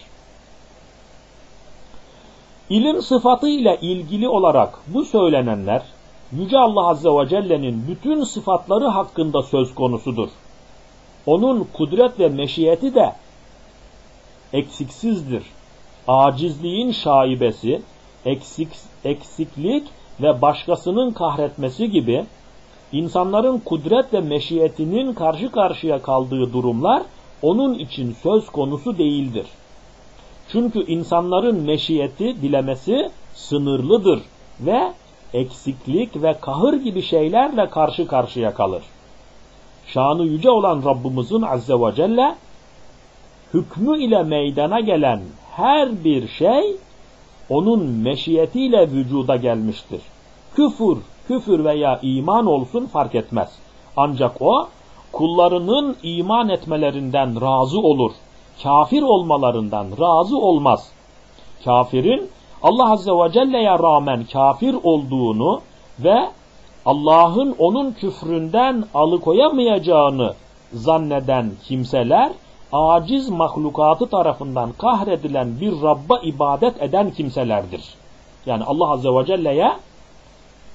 İlim sıfatı ile ilgili olarak bu söylenenler Yüce Allah Azze ve Celle'nin bütün sıfatları hakkında söz konusudur. Onun kudret ve meşiyeti de eksiksizdir. Acizliğin şaibesi, eksik, eksiklik ve başkasının kahretmesi gibi insanların kudret ve meşiyetinin karşı karşıya kaldığı durumlar onun için söz konusu değildir. Çünkü insanların meşiyeti, dilemesi sınırlıdır ve eksiklik ve kahır gibi şeylerle karşı karşıya kalır. Şanı yüce olan Rabbimizin Azze ve Celle hükmü ile meydana gelen her bir şey onun meşiyetiyle vücuda gelmiştir. Küfür, küfür veya iman olsun fark etmez. Ancak o kullarının iman etmelerinden razı olur. Kafir olmalarından razı olmaz. Kafirin Allah Azze ve Celle'ye rağmen kafir olduğunu ve Allah'ın onun küfründen alıkoyamayacağını zanneden kimseler, aciz mahlukatı tarafından kahredilen bir Rabb'a ibadet eden kimselerdir. Yani Allah Azze ve Celle'ye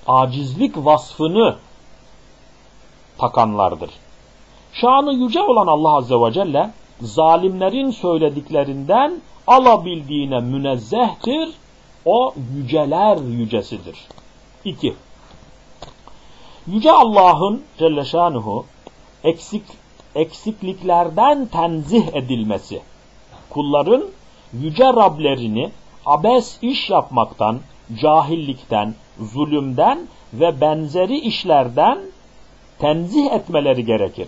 acizlik vasfını takanlardır. Şanı yüce olan Allah Azze ve Celle zalimlerin söylediklerinden alabildiğine münezzehtir. O yüceler yücesidir. İki. Yüce Allah'ın Celle Şanuhu eksik, eksikliklerden tenzih edilmesi, kulların yüce Rablerini abes iş yapmaktan, cahillikten, zulümden ve benzeri işlerden tenzih etmeleri gerekir.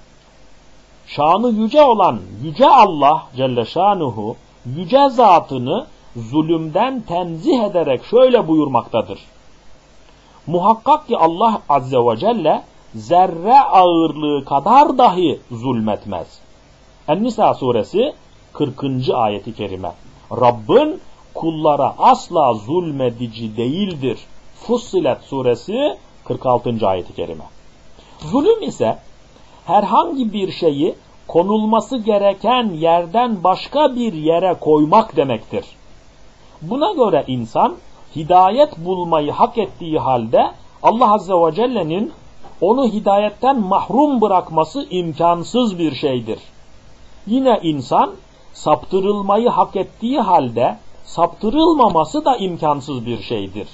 Şanı yüce olan yüce Allah Celle Şanuhu yüce zatını zulümden tenzih ederek şöyle buyurmaktadır. Muhakkak ki Allah Azze ve Celle zerre ağırlığı kadar dahi zulmetmez. En-Nisa suresi kırkıncı ayeti kerime. Rabbin kullara asla zulmedici değildir. Fussilet suresi kırk altıncı ayeti kerime. Zulüm ise herhangi bir şeyi konulması gereken yerden başka bir yere koymak demektir. Buna göre insan hidayet bulmayı hak ettiği halde Allah Azze ve Celle'nin onu hidayetten mahrum bırakması imkansız bir şeydir. Yine insan saptırılmayı hak ettiği halde saptırılmaması da imkansız bir şeydir.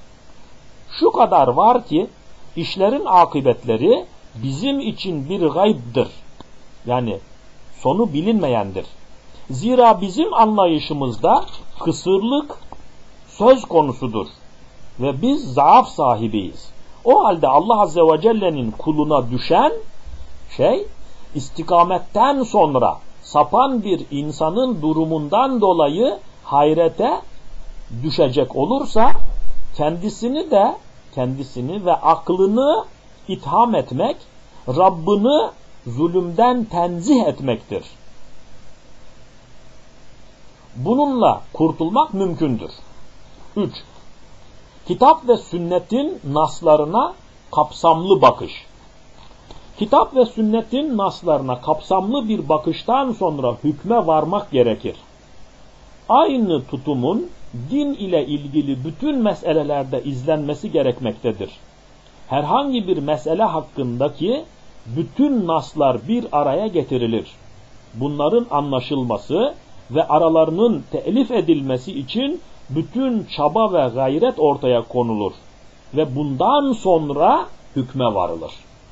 Şu kadar var ki işlerin akıbetleri bizim için bir gaybdır. Yani sonu bilinmeyendir. Zira bizim anlayışımızda kısırlık söz konusudur. Ve biz zaaf sahibiyiz. O halde Allah Azze ve Celle'nin kuluna düşen şey, istikametten sonra sapan bir insanın durumundan dolayı hayrete düşecek olursa kendisini de kendisini ve aklını itham etmek, Rabbini zulümden tenzih etmektir. Bununla kurtulmak mümkündür. üç. Kitap ve sünnetin naslarına kapsamlı bakış. Kitap ve sünnetin naslarına kapsamlı bir bakıştan sonra hükme varmak gerekir. Aynı tutumun din ile ilgili bütün meselelerde izlenmesi gerekmektedir. Herhangi bir mesele hakkındaki bütün naslar bir araya getirilir. Bunların anlaşılması ve aralarının telif edilmesi için bütün çaba ve gayret ortaya konulur ve bundan sonra hükme varılır.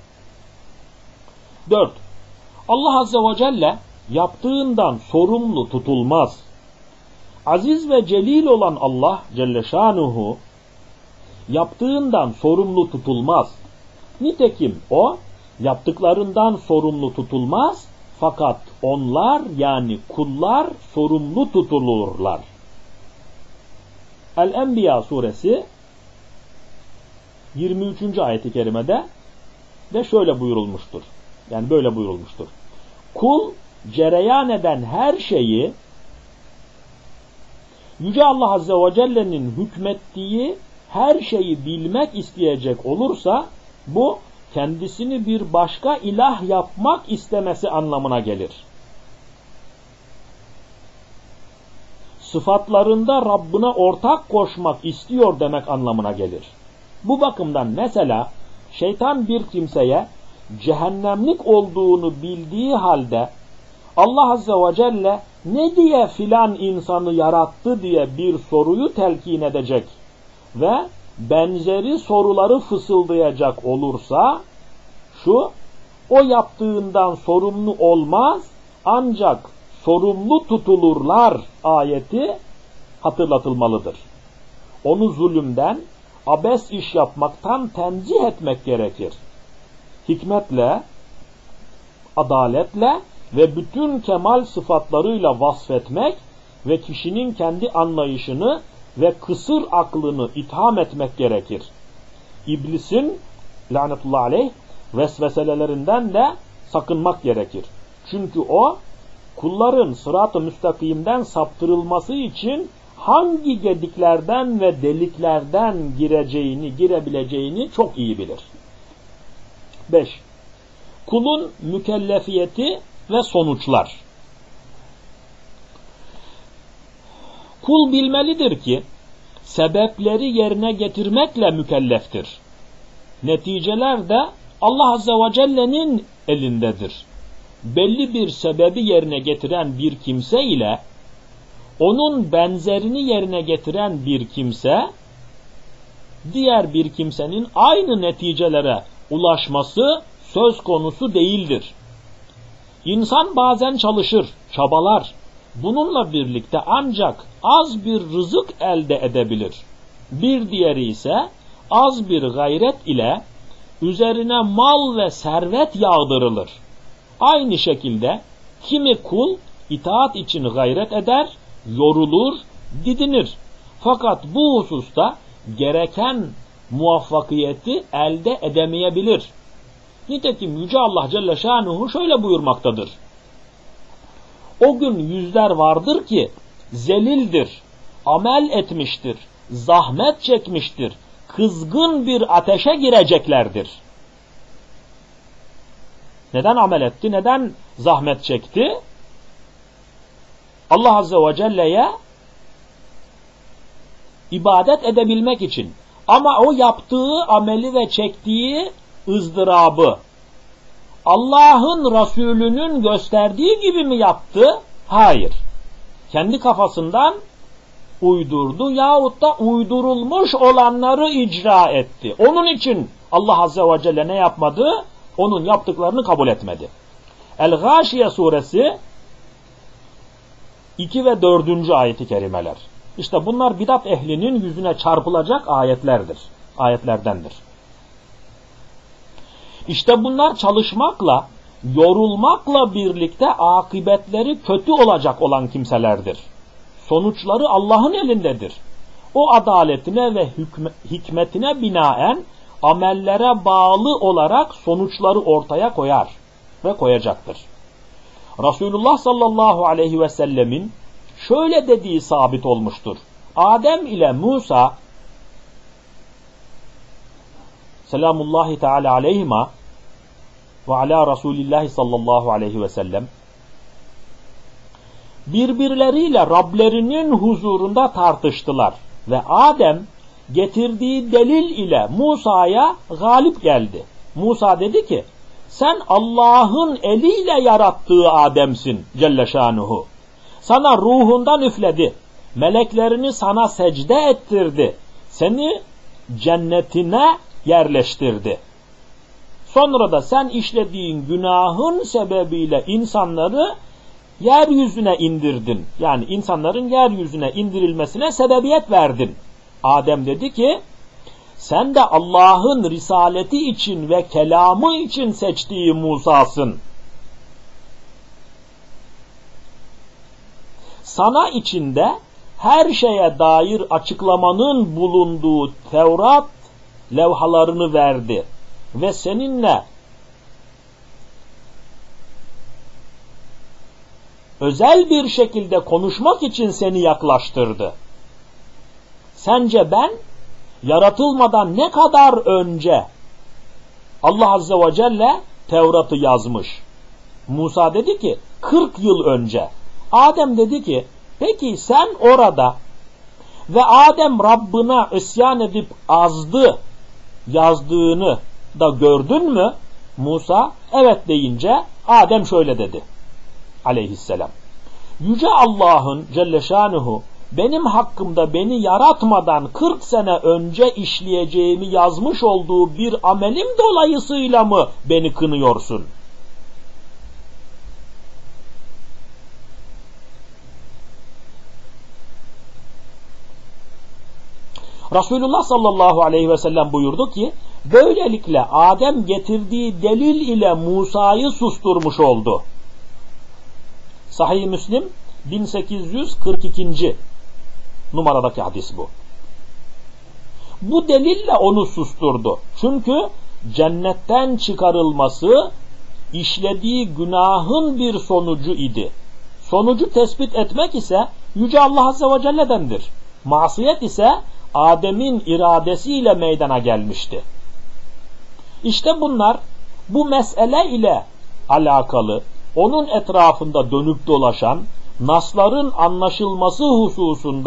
dört. Allah Azze ve Celle yaptığından sorumlu tutulmaz. Aziz ve celil olan Allah Celle Şanuhu yaptığından sorumlu tutulmaz. Nitekim o yaptıklarından sorumlu tutulmaz, fakat onlar yani kullar sorumlu tutulurlar. El-Enbiya suresi yirmi üçüncü ayeti kerimede de şöyle buyurulmuştur. Yani böyle buyurulmuştur. Kul cereyan eden her şeyi Yüce Allah Azze ve Celle'nin hükmettiği her şeyi bilmek isteyecek olursa bu kendisini bir başka ilah yapmak istemesi anlamına gelir. Sıfatlarında Rabbine ortak koşmak istiyor demek anlamına gelir. Bu bakımdan mesela şeytan bir kimseye cehennemlik olduğunu bildiği halde Allah Azze ve Celle ne diye filan insanı yarattı diye bir soruyu telkin edecek ve benzeri soruları fısıldayacak olursa şu, o yaptığından sorumlu olmaz ancak sorumlu tutulurlar ayeti hatırlatılmalıdır. Onu zulümden, abes iş yapmaktan tenzih etmek gerekir. Hikmetle, adaletle ve bütün kemal sıfatlarıyla vasfetmek ve kişinin kendi anlayışını ve kısır aklını itham etmek gerekir. İblisin lanetullahi aleyh vesveselelerinden de sakınmak gerekir. Çünkü o kulların sırat-ı müstakimden saptırılması için hangi gediklerden ve deliklerden gireceğini, girebileceğini çok iyi bilir. beş. Kulun mükellefiyeti ve sonuçlar. Kul bilmelidir ki sebepleri yerine getirmekle mükelleftir. Neticeler de Allah Azze ve Celle'nin elindedir. Belli bir sebebi yerine getiren bir kimse ile onun benzerini yerine getiren bir kimse, diğer bir kimsenin aynı neticelere ulaşması söz konusu değildir. İnsan bazen çalışır, çabalar. Bununla birlikte ancak az bir rızık elde edebilir. Bir diğeri ise az bir gayret ile üzerine mal ve servet yağdırılır. Aynı şekilde kimi kul itaat için gayret eder, yorulur, didinir. Fakat bu hususta gereken muvaffakiyeti elde edemeyebilir. Nitekim Yüce Allah Celle Şanuhu şöyle buyurmaktadır. O gün yüzler vardır ki zelildir, amel etmiştir, zahmet çekmiştir, kızgın bir ateşe gireceklerdir. Neden amel etti? Neden zahmet çekti? Allah Azze ve Celle'ye ibadet edebilmek için. Ama o yaptığı ameli ve çektiği ızdırabı Allah'ın Resulü'nün gösterdiği gibi mi yaptı? Hayır. Kendi kafasından uydurdu yahut da uydurulmuş olanları icra etti. Onun için Allah Azze ve Celle ne yapmadı? Onun yaptıklarını kabul etmedi. El-Gâşiye suresi iki ve dördüncü ayeti kerimeler. İşte bunlar bidat ehlinin yüzüne çarpılacak ayetlerdir. Ayetlerdendir. İşte bunlar çalışmakla, yorulmakla birlikte akıbetleri kötü olacak olan kimselerdir. Sonuçları Allah'ın elindedir. O adaletine ve hikmetine binaen amellere bağlı olarak sonuçları ortaya koyar ve koyacaktır. Resulullah sallallahu aleyhi ve sellemin şöyle dediği sabit olmuştur. Adem ile Musa selamullahi teala aleyhima ve ala Resulillahi sallallahu aleyhi ve sellem birbirleriyle Rablerinin huzurunda tartıştılar ve Adem getirdiği delil ile Musa'ya galip geldi. Musa dedi ki, sen Allah'ın eliyle yarattığı Adem'sin Celle Şanuhu. Sana ruhundan üfledi, meleklerini sana secde ettirdi, seni cennetine yerleştirdi. Sonra da sen işlediğin günahın sebebiyle insanları yeryüzüne indirdin. Yani insanların yeryüzüne indirilmesine sebebiyet verdin. Adem dedi ki, sen de Allah'ın risaleti için ve kelamı için seçtiği Musa'sın. Sana içinde her şeye dair açıklamanın bulunduğu Tevrat levhalarını verdi ve seninle özel bir şekilde konuşmak için seni yaklaştırdı. Sence ben yaratılmadan ne kadar önce Allah Azze ve Celle Tevrat'ı yazmış? Musa dedi ki kırk yıl önce. Adem dedi ki peki sen orada ve Adem Rabbına isyan edip azdı yazdığını da gördün mü? Musa evet deyince Adem şöyle dedi aleyhisselam. Yüce Allah'ın Celle Şanuhu benim hakkımda beni yaratmadan kırk sene önce işleyeceğimi yazmış olduğu bir amelim dolayısıyla mı beni kınıyorsun? Resulullah sallallahu aleyhi ve sellem buyurdu ki, böylelikle Adem getirdiği delil ile Musa'yı susturmuş oldu. Sahih-i Müslim bin sekiz yüz kırk ikinci numaradaki hadis bu. Bu delille onu susturdu. Çünkü cennetten çıkarılması işlediği günahın bir sonucu idi. Sonucu tespit etmek ise Yüce Allah Azze ve Celle'dendir. Masiyet ise Adem'in iradesiyle meydana gelmişti. İşte bunlar bu mesele ile alakalı onun etrafında dönüp dolaşan nasların anlaşılması hususunda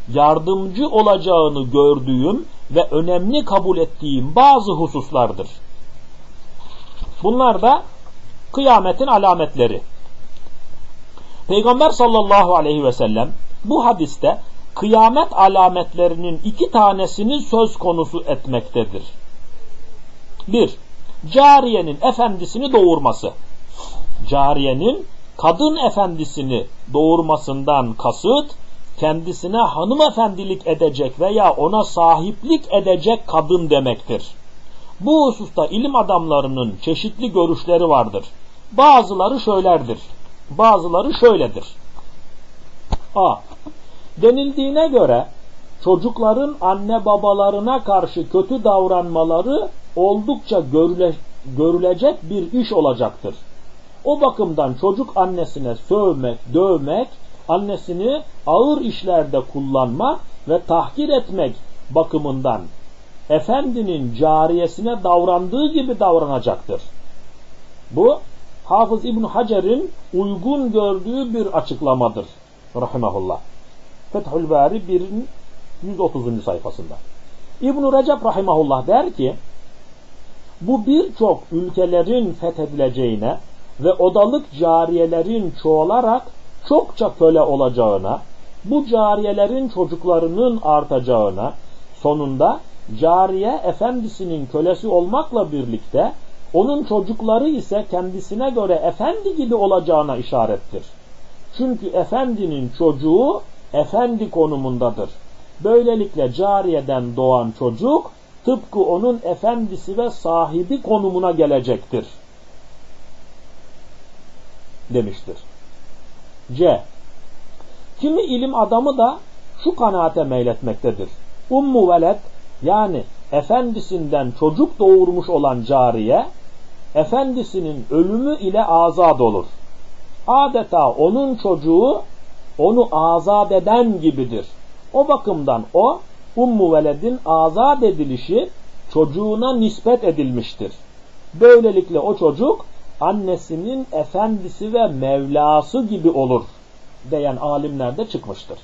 yardımcı olacağını gördüğüm ve önemli kabul ettiğim bazı hususlardır. Bunlar da kıyametin alametleri. Peygamber sallallahu aleyhi ve sellem bu hadiste kıyamet alametlerinin iki tanesini söz konusu etmektedir. Bir, cariyenin efendisini doğurması. Cariyenin kadın efendisini doğurmasından kasıt, kendisine hanımefendilik edecek veya ona sahiplik edecek kadın demektir. Bu hususta ilim adamlarının çeşitli görüşleri vardır. Bazıları şöylerdir, bazıları şöyledir. A. Denildiğine göre çocukların anne babalarına karşı kötü davranmaları oldukça görüle, görülecek bir iş olacaktır. O bakımdan çocuk annesine sövmek, dövmek, annesini ağır işlerde kullanmak ve tahkir etmek bakımından efendinin cariyesine davrandığı gibi davranacaktır. Bu Hafız İbn Hacer'in uygun gördüğü bir açıklamadır. Rahimahullah. Fethül Bari birin yüz otuzuncu sayfasında. İbn Recep rahimahullah der ki, bu birçok ülkelerin fethedileceğine ve odalık cariyelerin çoğalarak çokça köle olacağına, bu cariyelerin çocuklarının artacağına, sonunda cariye efendisinin kölesi olmakla birlikte onun çocukları ise kendisine göre efendi gibi olacağına işarettir. Çünkü efendinin çocuğu efendi konumundadır. Böylelikle cariyeden doğan çocuk tıpkı onun efendisi ve sahibi konumuna gelecektir demiştir. C. Kimi ilim adamı da şu kanaate meyletmektedir. Ummu veled, yani efendisinden çocuk doğurmuş olan cariye, efendisinin ölümü ile azad olur. Adeta onun çocuğu onu azad eden gibidir. O bakımdan o, Ummu Veled'in azad edilişi çocuğuna nispet edilmiştir. Böylelikle o çocuk annesinin efendisi ve Mevlası gibi olur diyen alimler de çıkmıştır.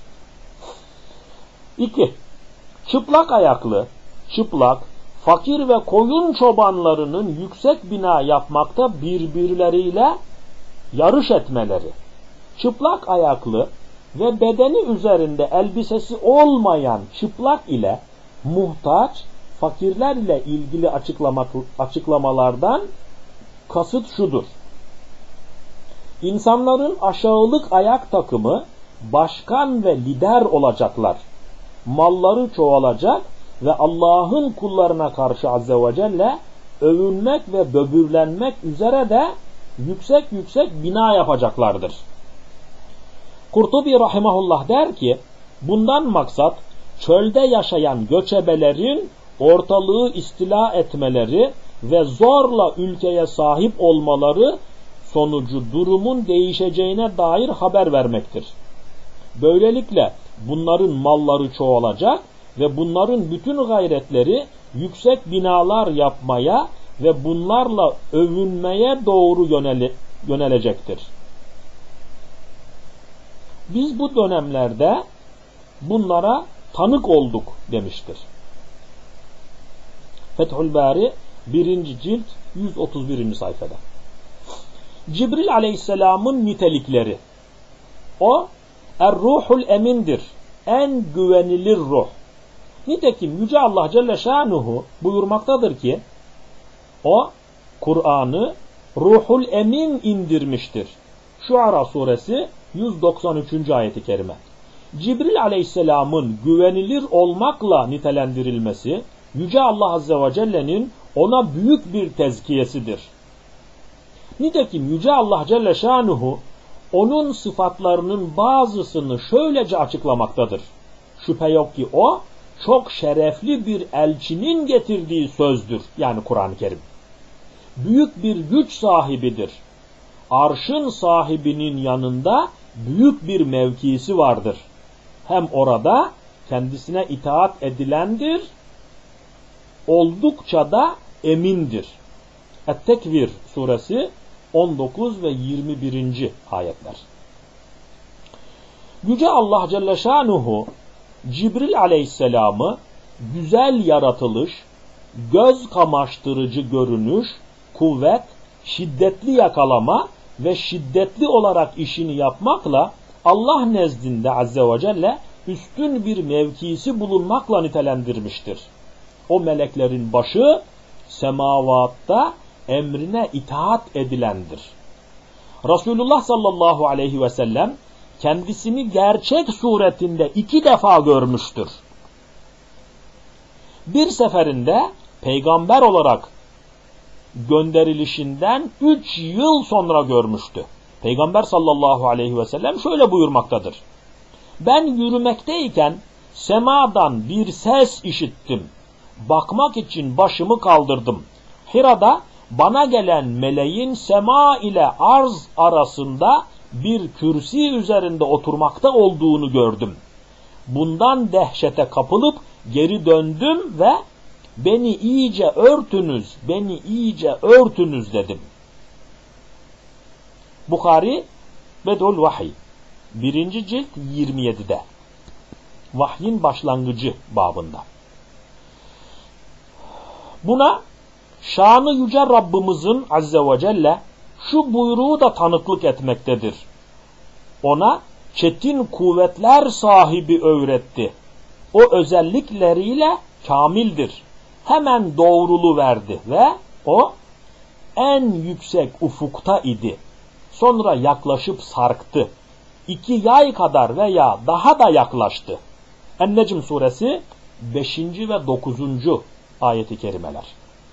İki. Çıplak ayaklı, çıplak, fakir ve koyun çobanlarının yüksek bina yapmakta birbirleriyle yarış etmeleri. Çıplak ayaklı ve bedeni üzerinde elbisesi olmayan çıplak ile muhtaç, fakirler ile ilgili açıklamak, açıklamalardan kasıt şudur. İnsanların aşağılık ayak takımı başkan ve lider olacaklar. Malları çoğalacak ve Allah'ın kullarına karşı azze ve celle övünmek ve böbürlenmek üzere de yüksek yüksek bina yapacaklardır. Kurtubi rahimahullah der ki, bundan maksat çölde yaşayan göçebelerin ortalığı istila etmeleri ve zorla ülkeye sahip olmaları sonucu durumun değişeceğine dair haber vermektir. Böylelikle bunların malları çoğalacak ve bunların bütün gayretleri yüksek binalar yapmaya ve bunlarla övünmeye doğru yönele, yönelecektir. Biz bu dönemlerde bunlara tanık olduk demiştir. Fethül Bari birinci cilt yüz otuz birinci sayfada. Cibril aleyhisselamın nitelikleri. O Er-Ruhul Emin'dir. En güvenilir ruh. Nitekim Yüce Allah Celle Şanuhu buyurmaktadır ki, o Kur'an'ı Ruhul Emin indirmiştir. Şuara suresi yüz doksan üçüncü ayeti kerime. Cibril aleyhisselamın güvenilir olmakla nitelendirilmesi, Yüce Allah Azze ve Celle'nin ona büyük bir tezkiyesidir. Nitekim Yüce Allah Celle Şanuhu onun sıfatlarının bazısını şöylece açıklamaktadır. Şüphe yok ki o çok şerefli bir elçinin getirdiği sözdür, yani Kur'an-ı Kerim. Büyük bir güç sahibidir. Arşın sahibinin yanında büyük bir mevkisi vardır. Hem orada kendisine itaat edilendir, oldukça da emindir. Et-Tekvir suresi on dokuz ve yirmi birinci ayetler. Yüce Allah Celle Şanuhu Cibril aleyhisselamı güzel yaratılış, göz kamaştırıcı görünüş, kuvvet, şiddetli yakalama ve şiddetli olarak işini yapmakla Allah nezdinde azze ve celle üstün bir mevkisi bulunmakla nitelendirmiştir. O meleklerin başı semavatta emrine itaat edilendir. Resulullah sallallahu aleyhi ve sellem kendisini gerçek suretinde iki defa görmüştür. Bir seferinde peygamber olarak gönderilişinden üç yıl sonra görmüştü. Peygamber sallallahu aleyhi ve sellem şöyle buyurmaktadır. Ben yürümekteyken semadan bir ses işittim. Bakmak için başımı kaldırdım. Hira'da bana gelen meleğin sema ile arz arasında bir kürsi üzerinde oturmakta olduğunu gördüm. Bundan dehşete kapılıp geri döndüm ve beni iyice örtünüz, beni iyice örtünüz dedim. Bukhari Bed'ul Vahiy birinci cilt yirmi yedide. Vahyin başlangıcı babında. Buna şanı yüce Rabbimizin azze ve celle şu buyruğu da tanıklık etmektedir. Ona çetin kuvvetler sahibi öğretti. O özellikleriyle kamildir. Hemen doğrulu verdi ve o en yüksek ufukta idi. Sonra yaklaşıp sarktı. İki yay kadar veya daha da yaklaştı. En-Necm suresi beşinci ve dokuzuncu ayeti kerimeler.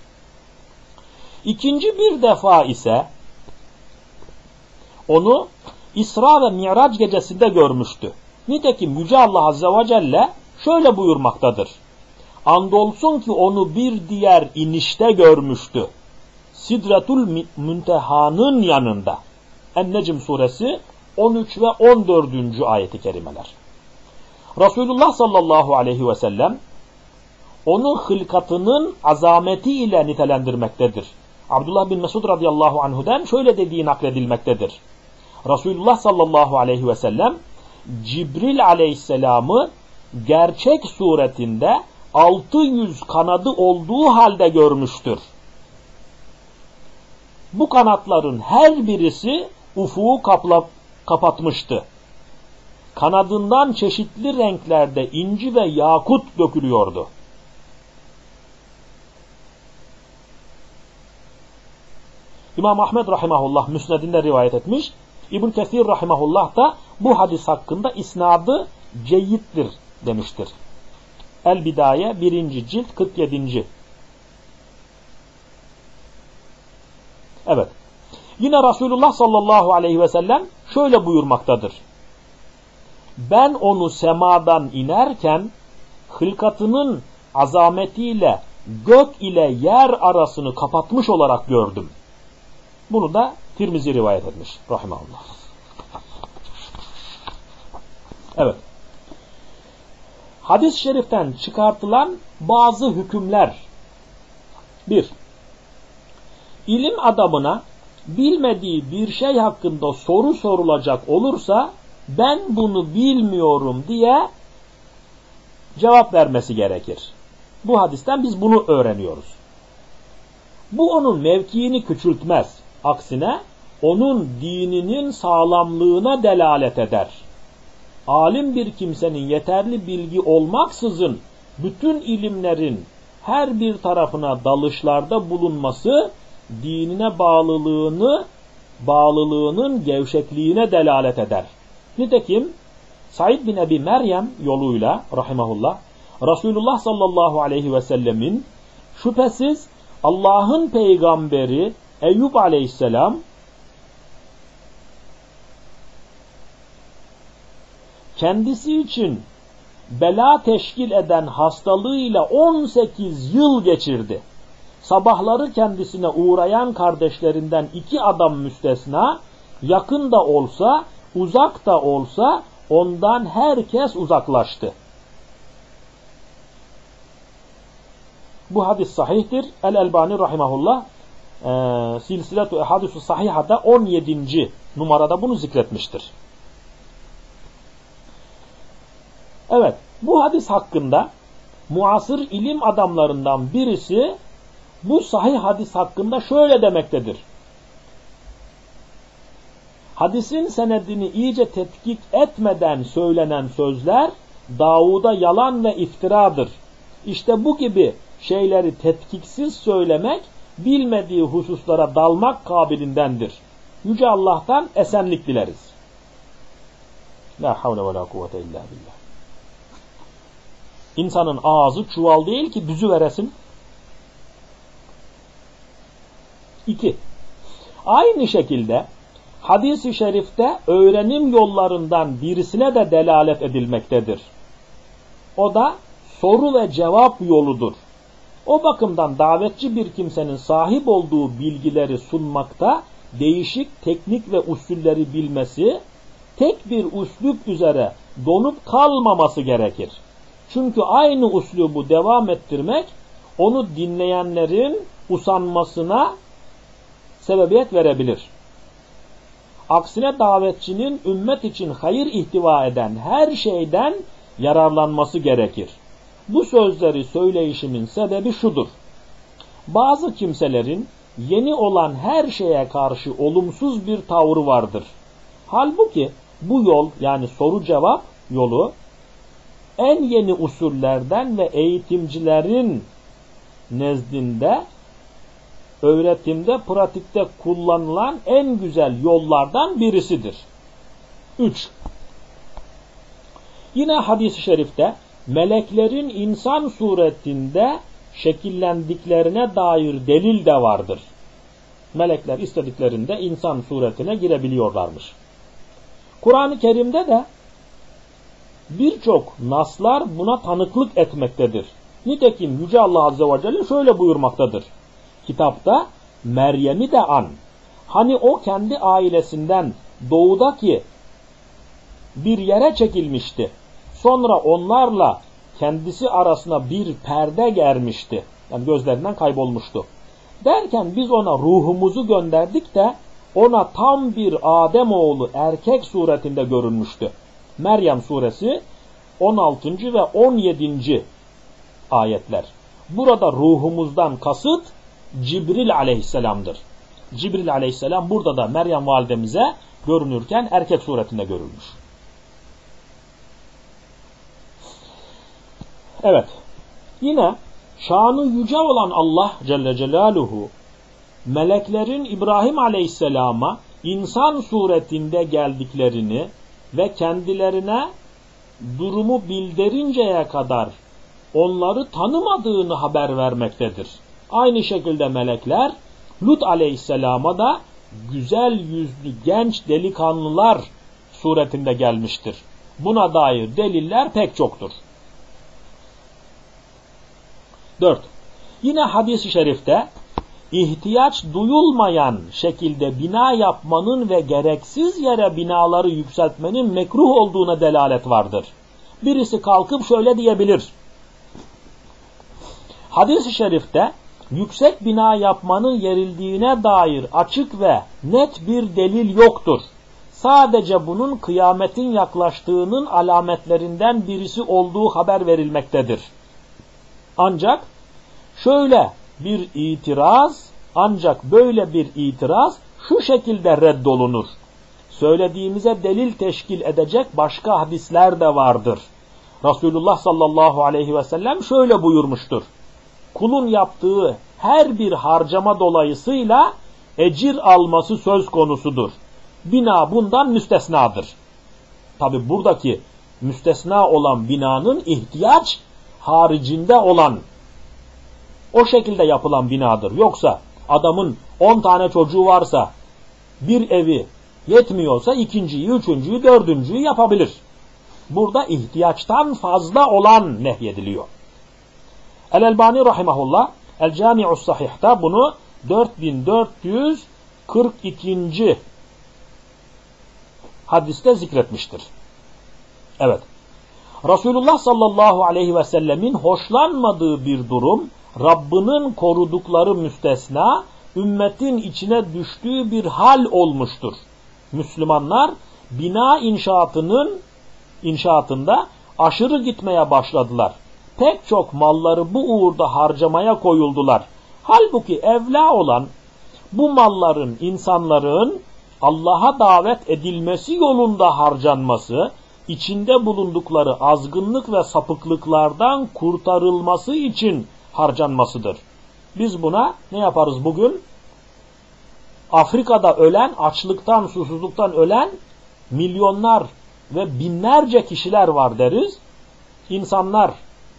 İkinci bir defa ise onu İsra ve Mi'raç gecesinde görmüştü. Nitekim Yüce Allah Azze ve Celle şöyle buyurmaktadır. Andolsun ki onu bir diğer inişte görmüştü. Sidretul Münteha'nın yanında. En-Necm suresi on üç ve on dördüncü ayeti kerimeler. Resulullah sallallahu aleyhi ve sellem onu hılkatının azameti ile nitelendirmektedir. Abdullah bin Mesud radıyallahu anhu'dan şöyle dediği nakledilmektedir. Resulullah sallallahu aleyhi ve sellem Cibril aleyhisselamı gerçek suretinde altı yüz kanadı olduğu halde görmüştür. Bu kanatların her birisi ufuğu kapla, kapatmıştı. Kanadından çeşitli renklerde inci ve yakut dökülüyordu. İmam Ahmed rahimahullah müsnedinde rivayet etmiş. İbn Kesir rahimahullah da bu hadis hakkında isnadı ceyyittir demiştir. El-Bidaye birinci cilt kırk yedinci Evet. Yine Resulullah sallallahu aleyhi ve sellem şöyle buyurmaktadır. Ben onu semadan inerken hılkatının azametiyle gök ile yer arasını kapatmış olarak gördüm. Bunu da Tirmizi rivayet etmiş. Rahimahullah. Evet. Hadis-i şeriften çıkartılan bazı hükümler. bir. İlim adamına bilmediği bir şey hakkında soru sorulacak olursa ben bunu bilmiyorum diye cevap vermesi gerekir. Bu hadisten biz bunu öğreniyoruz. Bu onun mevkiini küçültmez. Aksine onun dininin sağlamlığına delalet eder. Alim bir kimsenin yeterli bilgi olmaksızın bütün ilimlerin her bir tarafına dalışlarda bulunması dinine bağlılığını, bağlılığının gevşekliğine delalet eder. Nitekim Said bin Ebi Meryem yoluyla rahimahullah Resulullah sallallahu aleyhi ve sellemin şüphesiz Allah'ın peygamberi Eyüp aleyhisselam kendisi için bela teşkil eden hastalığıyla on sekiz yıl geçirdi. Sabahları kendisine uğrayan kardeşlerinden iki adam müstesna, yakın da olsa, uzak da olsa ondan herkes uzaklaştı. Bu hadis sahihtir. El-Elbani rahimahullah e, Silsiletu Ehadisü Sahiha'da on yedinci numarada bunu zikretmiştir. Evet, bu Bu hadis hakkında muasır ilim adamlarından birisi bu sahih hadis hakkında şöyle demektedir. Hadisin senedini iyice tetkik etmeden söylenen sözler Davud'a yalan ve iftiradır. İşte bu gibi şeyleri tetkiksiz söylemek bilmediği hususlara dalmak kabilindendir. Yüce Allah'tan esenlik dileriz. La havle ve la kuvvete illa billah. İnsanın ağzı çuval değil ki büzü veresin. İki. Aynı şekilde hadis-i şerifte öğrenim yollarından birisine de delalet edilmektedir. O da soru ve cevap yoludur. O bakımdan davetçi bir kimsenin sahip olduğu bilgileri sunmakta değişik teknik ve usulleri bilmesi, tek bir üslup üzere donup kalmaması gerekir. Çünkü aynı üslubu devam ettirmek, onu dinleyenlerin usanmasına sebebiyet verebilir. Aksine davetçinin ümmet için hayır ihtiva eden her şeyden yararlanması gerekir. Bu sözleri söyleyişimin sebebi şudur. Bazı kimselerin yeni olan her şeye karşı olumsuz bir tavrı vardır. Halbuki bu yol, yani soru cevap yolu, en yeni usullerden ve eğitimcilerin nezdinde, öğretimde, pratikte kullanılan en güzel yollardan birisidir. üç. Yine hadis-i şerifte meleklerin insan suretinde şekillendiklerine dair delil de vardır. Melekler istediklerinde insan suretine girebiliyorlarmış. Kur'an-ı Kerim'de de birçok naslar buna tanıklık etmektedir. Nitekim Yüce Allah Azze ve Celle şöyle buyurmaktadır. Kitapta Meryem'i de an. Hani o kendi ailesinden doğudaki bir yere çekilmişti. Sonra onlarla kendisi arasına bir perde germişti. Yani gözlerinden kaybolmuştu. Derken biz ona ruhumuzu gönderdik de ona tam bir Ademoğlu erkek suretinde görünmüştü. Meryem suresi on altıncı ve on yedinci ayetler. Burada ruhumuzdan kasıt Cibril aleyhisselamdır. Cibril aleyhisselam burada da Meryem validemize görünürken erkek suretinde görülmüş. Evet. Yine şanı yüce olan Allah Celle Celaluhu meleklerin İbrahim aleyhisselama insan suretinde geldiklerini ve kendilerine durumu bildirinceye kadar onları tanımadığını haber vermektedir. Aynı şekilde melekler Lut aleyhisselama da güzel yüzlü genç delikanlılar suretinde gelmiştir. Buna dair deliller pek çoktur. dört. Yine hadis-i şerifte ihtiyaç duyulmayan şekilde bina yapmanın ve gereksiz yere binaları yükseltmenin mekruh olduğuna delalet vardır. Birisi kalkıp şöyle diyebilir. Hadis-i şerifte yüksek bina yapmanın yerildiğine dair açık ve net bir delil yoktur. Sadece bunun kıyametin yaklaştığının alametlerinden birisi olduğu haber verilmektedir. Ancak şöyle bir itiraz, ancak böyle bir itiraz şu şekilde reddolunur. Söylediğimize delil teşkil edecek başka hadisler de vardır. Resulullah sallallahu aleyhi ve sellem şöyle buyurmuştur. Kulun yaptığı her bir harcama dolayısıyla ecir alması söz konusudur. Bina bundan müstesnadır. Tabi buradaki müstesna olan binanın ihtiyaç haricinde olan, o şekilde yapılan binadır. Yoksa adamın on tane çocuğu varsa, bir evi yetmiyorsa ikinciyi, üçüncüyü, dördüncüyü yapabilir. Burada ihtiyaçtan fazla olan nehyediliyor. El-Elbani rahimahullah El-Cami'us Sahih'ta bunu dört bin dört yüz kırk ikinci hadiste zikretmiştir. Evet. Resulullah sallallahu aleyhi ve sellemin hoşlanmadığı bir durum, Rabbinin korudukları müstesna, ümmetin içine düştüğü bir hal olmuştur. Müslümanlar bina inşaatının inşaatında aşırı gitmeye başladılar. Pek çok malları bu uğurda harcamaya koyuldular. Halbuki evla olan bu malların insanların Allah'a davet edilmesi yolunda harcanması, içinde bulundukları azgınlık ve sapıklıklardan kurtarılması için harcanmasıdır. Biz buna ne yaparız bugün? Afrika'da ölen, açlıktan, susuzluktan ölen milyonlar ve binlerce kişiler var deriz. İnsanlar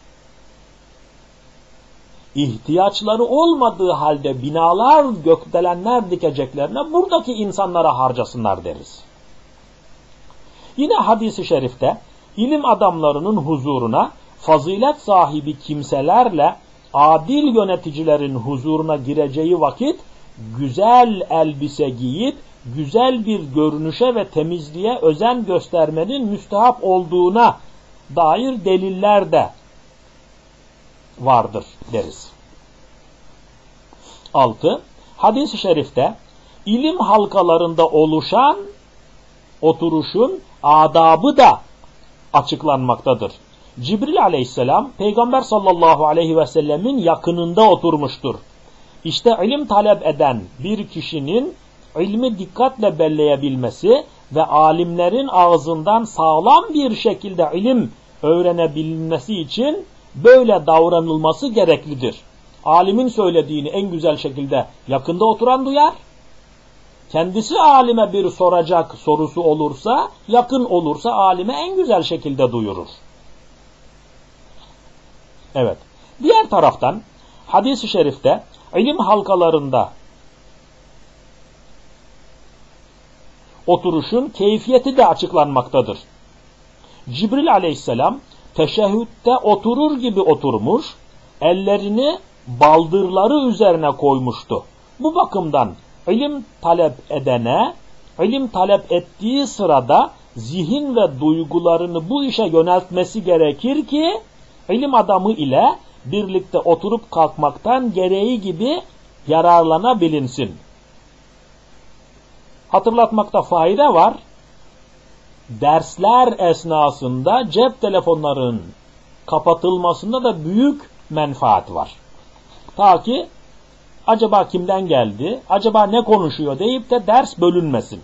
ihtiyaçları olmadığı halde binalar, gökdelenler dikeceklerine buradaki insanlara harcasınlar deriz. Yine hadis-i şerifte ilim adamlarının huzuruna fazilet sahibi kimselerle adil yöneticilerin huzuruna gireceği vakit güzel elbise giyip güzel bir görünüşe ve temizliğe özen göstermenin müstehap olduğuna dair deliller de vardır deriz. altı. Hadis-i şerifte ilim halkalarında oluşan oturuşun adabı da açıklanmaktadır. Cibril aleyhisselam Peygamber sallallahu aleyhi ve sellemin yakınında oturmuştur. İşte ilim talep eden bir kişinin ilmi dikkatle belleyebilmesi ve alimlerin ağzından sağlam bir şekilde ilim öğrenebilmesi için böyle davranılması gereklidir. Alimin söylediğini en güzel şekilde yakında oturan duyar. Kendisi alime bir soracak sorusu olursa, yakın olursa alime en güzel şekilde duyurur. Evet. Diğer taraftan hadis-i şerifte ilim halkalarında oturuşun keyfiyeti de açıklanmaktadır. Cibril aleyhisselam teşehhütte oturur gibi oturmuş, ellerini baldırları üzerine koymuştu. Bu bakımdan ilim talep edene, ilim talep ettiği sırada zihin ve duygularını bu işe yöneltmesi gerekir ki, ilim adamı ile birlikte oturup kalkmaktan gereği gibi yararlanabilinsin. Hatırlatmakta fayda var. Dersler esnasında cep telefonlarının kapatılmasında da büyük menfaat var. Ta ki acaba kimden geldi, acaba ne konuşuyor deyip de ders bölünmesin.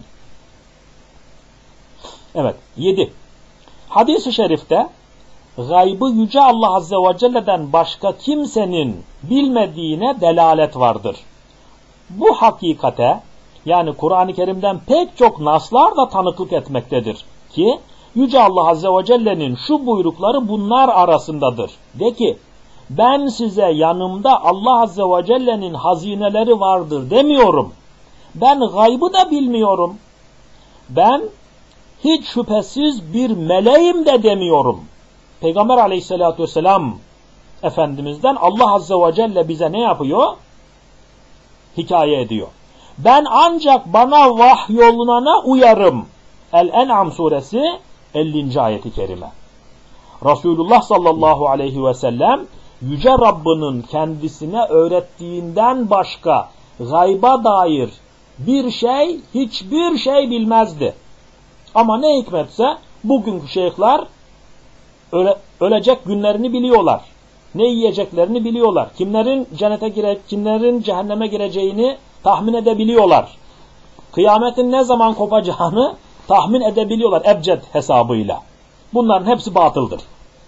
Evet. yedi. Hadis-i şerifte gaybı Yüce Allah Azze ve Celle'den başka kimsenin bilmediğine delalet vardır. Bu hakikate, yani Kur'an-ı Kerim'den pek çok naslar da tanıklık etmektedir ki Yüce Allah Azze ve Celle'nin şu buyrukları bunlar arasındadır. De ki, ben size yanımda Allah Azze ve Celle'nin hazineleri vardır demiyorum. Ben gaybı da bilmiyorum. Ben hiç şüphesiz bir meleğim de demiyorum. Peygamber Aleyhisselatü vesselam Efendimiz'den Allah Azze ve Celle bize ne yapıyor? Hikaye ediyor. Ben ancak bana vahyolunana uyarım. El-En'am suresi ellinci ayeti kerime. Resulullah sallallahu aleyhi ve sellem Yüce Rabbinin kendisine öğrettiğinden başka gayba dair bir şey, hiçbir şey bilmezdi. Ama ne hikmetse bugünkü şeyhler öle, ölecek günlerini biliyorlar. Ne yiyeceklerini biliyorlar. Kimlerin cennete gire, kimlerin cehenneme gireceğini tahmin edebiliyorlar. Kıyametin ne zaman kopacağını tahmin edebiliyorlar ebced hesabıyla. Bunların hepsi batıldır.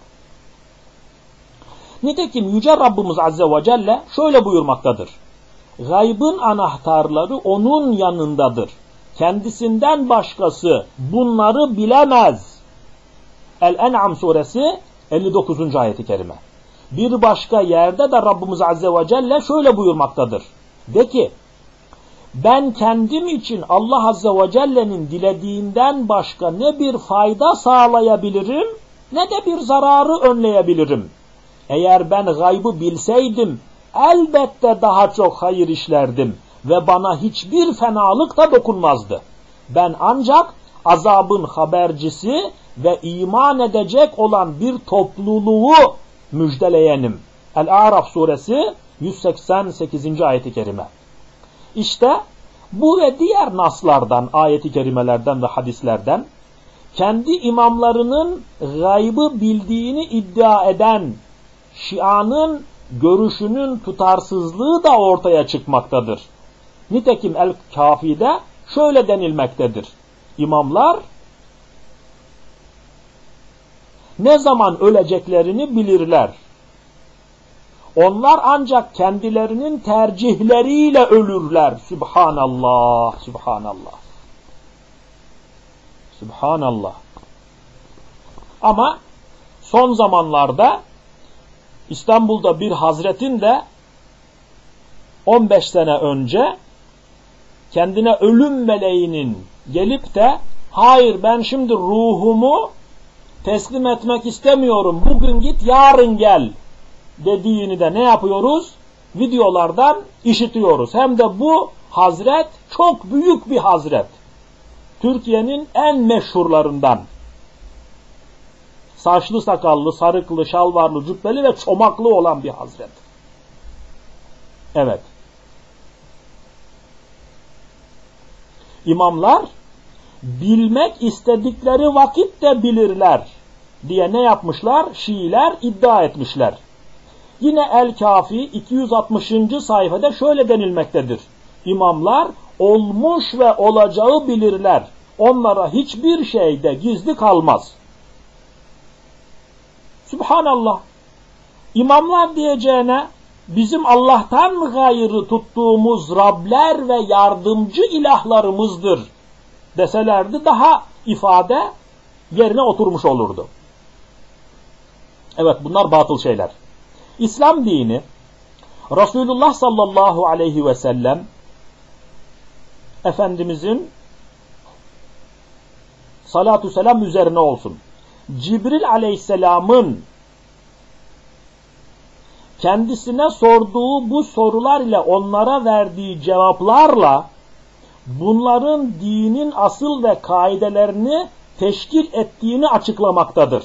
Nitekim Yüce Rabbimiz Azze ve Celle şöyle buyurmaktadır. Gaybın anahtarları onun yanındadır. Kendisinden başkası bunları bilemez. El-En'am suresi elli dokuzuncu ayeti kerime. Bir başka yerde de Rabbimiz Azze ve Celle şöyle buyurmaktadır. De ki, ben kendim için Allah Azze ve Celle'nin dilediğinden başka ne bir fayda sağlayabilirim ne de bir zararı önleyebilirim. Eğer ben gaybı bilseydim elbette daha çok hayır işlerdim ve bana hiçbir fenalık da dokunmazdı. Ben ancak azabın habercisi ve iman edecek olan bir topluluğu müjdeleyenim. El-A'raf suresi yüz seksen sekizinci ayeti kerime. İşte bu ve diğer naslardan, ayeti kerimelerden ve hadislerden kendi imamlarının gaybı bildiğini iddia eden Şia'nın görüşünün tutarsızlığı da ortaya çıkmaktadır. Nitekim El-Kafi'de şöyle denilmektedir. İmamlar ne zaman öleceklerini bilirler. Onlar ancak kendilerinin tercihleriyle ölürler. Subhanallah, Subhanallah. Subhanallah. Ama son zamanlarda İstanbul'da bir hazretin de on beş sene önce kendine ölüm meleğinin gelip de hayır ben şimdi ruhumu teslim etmek istemiyorum, bugün git yarın gel dediğini de ne yapıyoruz? Videolardan işitiyoruz. Hem de bu hazret çok büyük bir hazret. Türkiye'nin en meşhurlarından. Saçlı sakallı, sarıklı, şalvarlı, cübbeli ve çomaklı olan bir hazret. Evet. İmamlar bilmek istedikleri vakit de bilirler diye ne yapmışlar? Şiiler iddia etmişler. Yine El-Kafi iki yüz altmışıncı sayfada şöyle denilmektedir. İmamlar olmuş ve olacağı bilirler. Onlara hiçbir şeyde gizli kalmaz. Subhanallah. İmamlar diyeceğine bizim Allah'tan gayrı tuttuğumuz Rabler ve yardımcı ilahlarımızdır deselerdi daha ifade yerine oturmuş olurdu. Evet, bunlar batıl şeyler. İslam dini Resulullah sallallahu aleyhi ve sellem Efendimizin salatu selam üzerine olsun, Cibril aleyhisselamın kendisine sorduğu bu sorular ile onlara verdiği cevaplarla bunların dinin asıl ve kaidelerini teşkil ettiğini açıklamaktadır.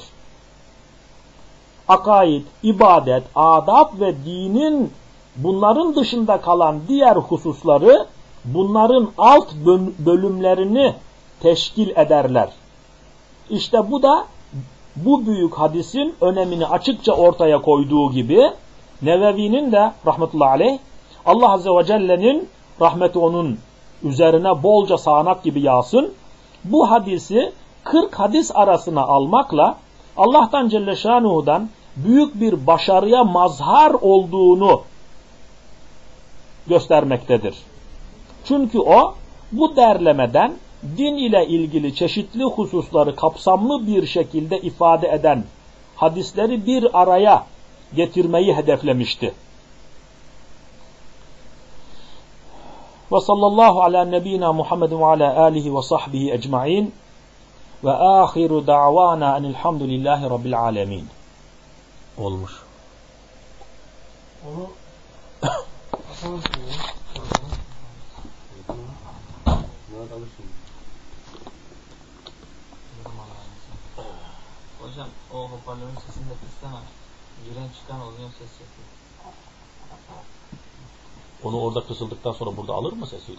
Akaid, ibadet, adab ve dinin bunların dışında kalan diğer hususları bunların alt bölümlerini teşkil ederler. İşte bu da bu büyük hadisin önemini açıkça ortaya koyduğu gibi Nevevi'nin de rahmetullahi aleyh Allah Azze ve Celle'nin rahmeti onun üzerine bolca sağanak gibi yağsın. Bu hadisi kırk hadis arasına almakla Allah'tan Celle Şanuhu'dan büyük bir başarıya mazhar olduğunu göstermektedir. Çünkü o bu derlemeden din ile ilgili çeşitli hususları kapsamlı bir şekilde ifade eden hadisleri bir araya getirmeyi hedeflemişti. Ve sallallahu ala nebina Muhammedin ve ala alihi ve sahbihi ecma'in ve ahiru da'vana enilhamdülillahi rabbil alemin. Olmuş. Onu hocam o hoparlörün sesini de kıssana. Giren çıkan oluyor, ses yapıyor. Onu orada kısıldıktan sonra burada alır mı sesi?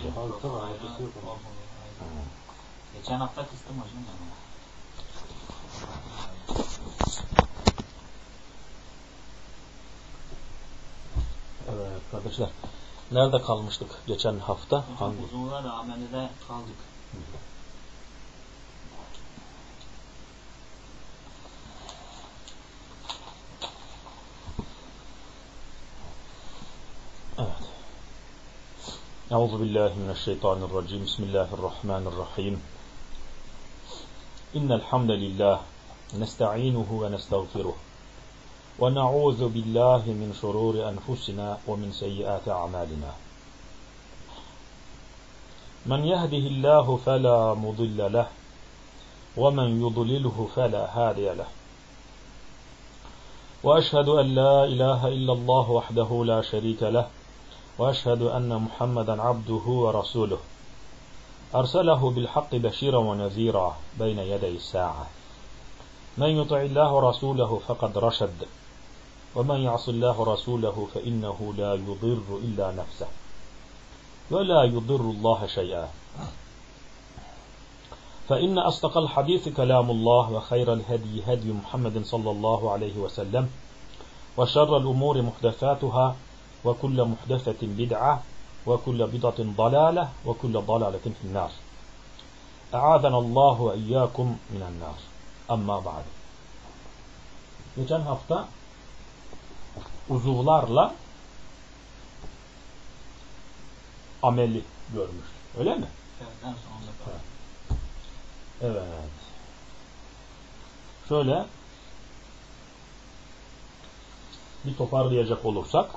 Geçen hafta kıstım hocam. Evet kardeşler. Nerede kalmıştık geçen hafta? Hocam, hangi? uzunluğa da amelide kaldık. Evet. Euzubillahimineşşeytanirracim. Bismillahirrahmanirrahim. İnnel hamdelellah nestainuhu ve nestağfiruh. Ve na'ûzu billahi min şurûri enfusina ve min seyyiâti a'mâlina. Men yehdihillahu felâ mudille leh ve men yudlilhu felâ hâdiye leh. Ve eşhedü en la ilahe illallah vahdehu la şerîke leh ve eşhedü enne Muhammeden abduhu ve rasuluh. Erselehu bil hakki beşîren ve nezîra beyne yedeyi sâ'a. Men yuti'illahu ve rasûlehu fekad raşed. وَمَنْ يَعْصِ اللّٰهُ رَسُولَهُ فَإِنَّهُ لَا يُضِرُّ إِلَّا نَفْسَهُ وَلَا يُضِرُّ اللّٰهَ شَيْئًا. فإن أصدق الحديث كلام الله وخير الهدي هدي محمد صلى الله عليه وسلم وشر الأمور محدثاتها وكل محدثة بدعة وكل بدعة ضلالة وكل ضلالة في النار أعاذنا الله وإياكم من النار أما بعد. Geçen hafta uzuvlarla ameli görmüş. Öyle mi? Evet, en sonunda kaldı. Evet. Şöyle bir toparlayacak olursak,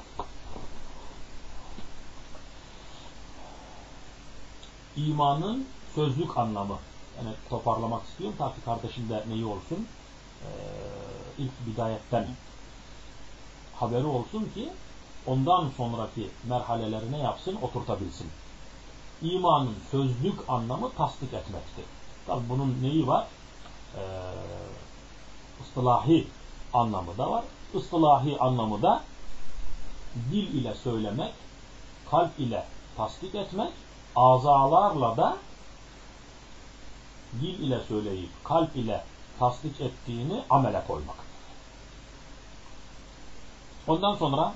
imanın sözlük anlamı, yani toparlamak istiyorum ta ki kardeşin de neyi olsun, ee, ilk bidayetten haberi olsun ki ondan sonraki merhaleleri ne yapsın, oturtabilsin. İmanın sözlük anlamı tasdik etmektir. Tabi bunun neyi var? Ee, ıstılahi anlamı da var. Istılahi anlamı da dil ile söylemek, kalp ile tasdik etmek, azalarla da dil ile söyleyip kalp ile tasdik ettiğini amele koymak. Ondan sonra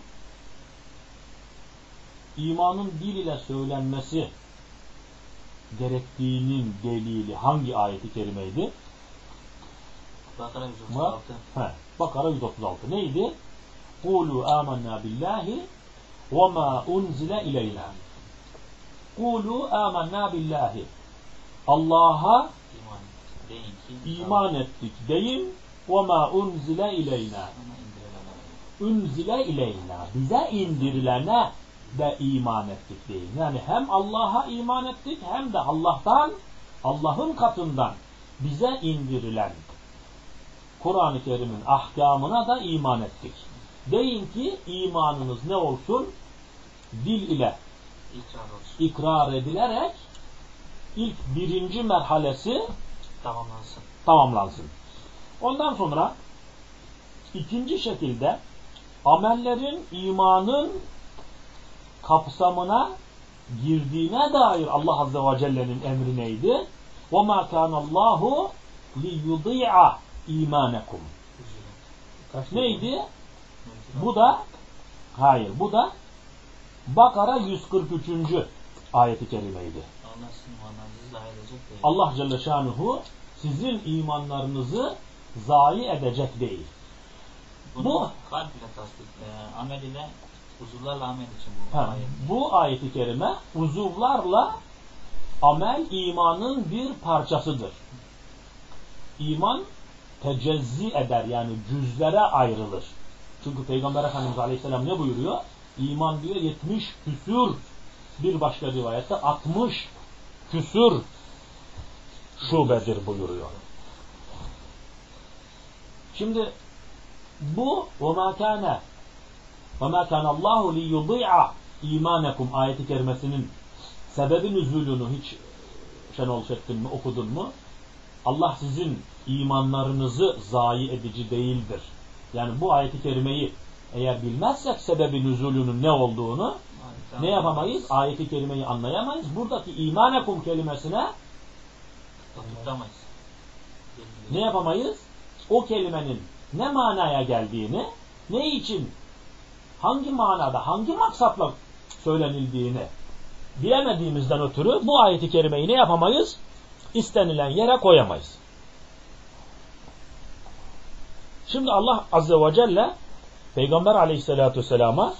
imanın dil ile söylenmesi gerektiğinin delili hangi ayeti kerimeydi? Bakara yüz otuz altı. He, Bakara yüz otuz altı. Neydi? Kulu amennâ billahi ve mâ unzile ileyna. Kulu amennâ billahi. Allah'a iman ettik deyin ve mâ unzile ileyna. Unzile ileyna. Bize indirilene de iman ettik deyin. Yani hem Allah'a iman ettik hem de Allah'tan, Allah'ın katından bize indirilen Kur'an-ı Kerim'in ahkamına da iman ettik. Deyin ki imanınız ne olsun? Dil ile ikrar edilerek ilk birinci merhalesi tamamlansın. tamamlansın. Ondan sonra ikinci şekilde amellerin imanın kapsamına girdiğine dair Allah Azze ve Celle'nin emri neydi? وَمَا كَانَ اللّٰهُ لِيُضِيعَ İmanekum. Neydi? Bu da hayır, bu da Bakara yüz kırk üçüncü ayeti kerimeydi. Allah Celle Şanuhu sizin imanlarınızı zayi edecek değil. Bunu bu kalp ile tasdik, e, amel ile uzuvlarla amel için bu ha, ayet. Bu ayeti kerime uzuvlarla amel imanın bir parçasıdır. İman tecezzi eder, yani cüzlere ayrılır. Çünkü Peygamber Efendimiz Aleyhisselam ne buyuruyor? İman diyor yetmiş küsür, bir başka rivayette altmış küsür şubedir buyuruyor. Şimdi bu وَمَا كَانَ وَمَا كَانَ اللّٰهُ لِيُضِيعَ İmanekum ayeti kerimesinin sebebi nüzulunu hiç Şenol Şettin mi, okudun mu? Allah sizin imanlarınızı zayi edici değildir. Yani bu ayeti kerimeyi eğer bilmezsek sebebi nüzulünün ne olduğunu ne yapamayız? Ayeti kerimeyi anlayamayız. Buradaki imanekum kelimesine tutamayız. Ne yapamayız? O kelimenin ne manaya geldiğini, ne için, hangi manada, hangi maksatla söylenildiğini bilemediğimizden ötürü bu ayeti kerimeyi ne yapamayız? İstenilen yere koyamayız. Şimdi Allah Azze ve Celle Peygamber Aleyhisselatü Vesselam'a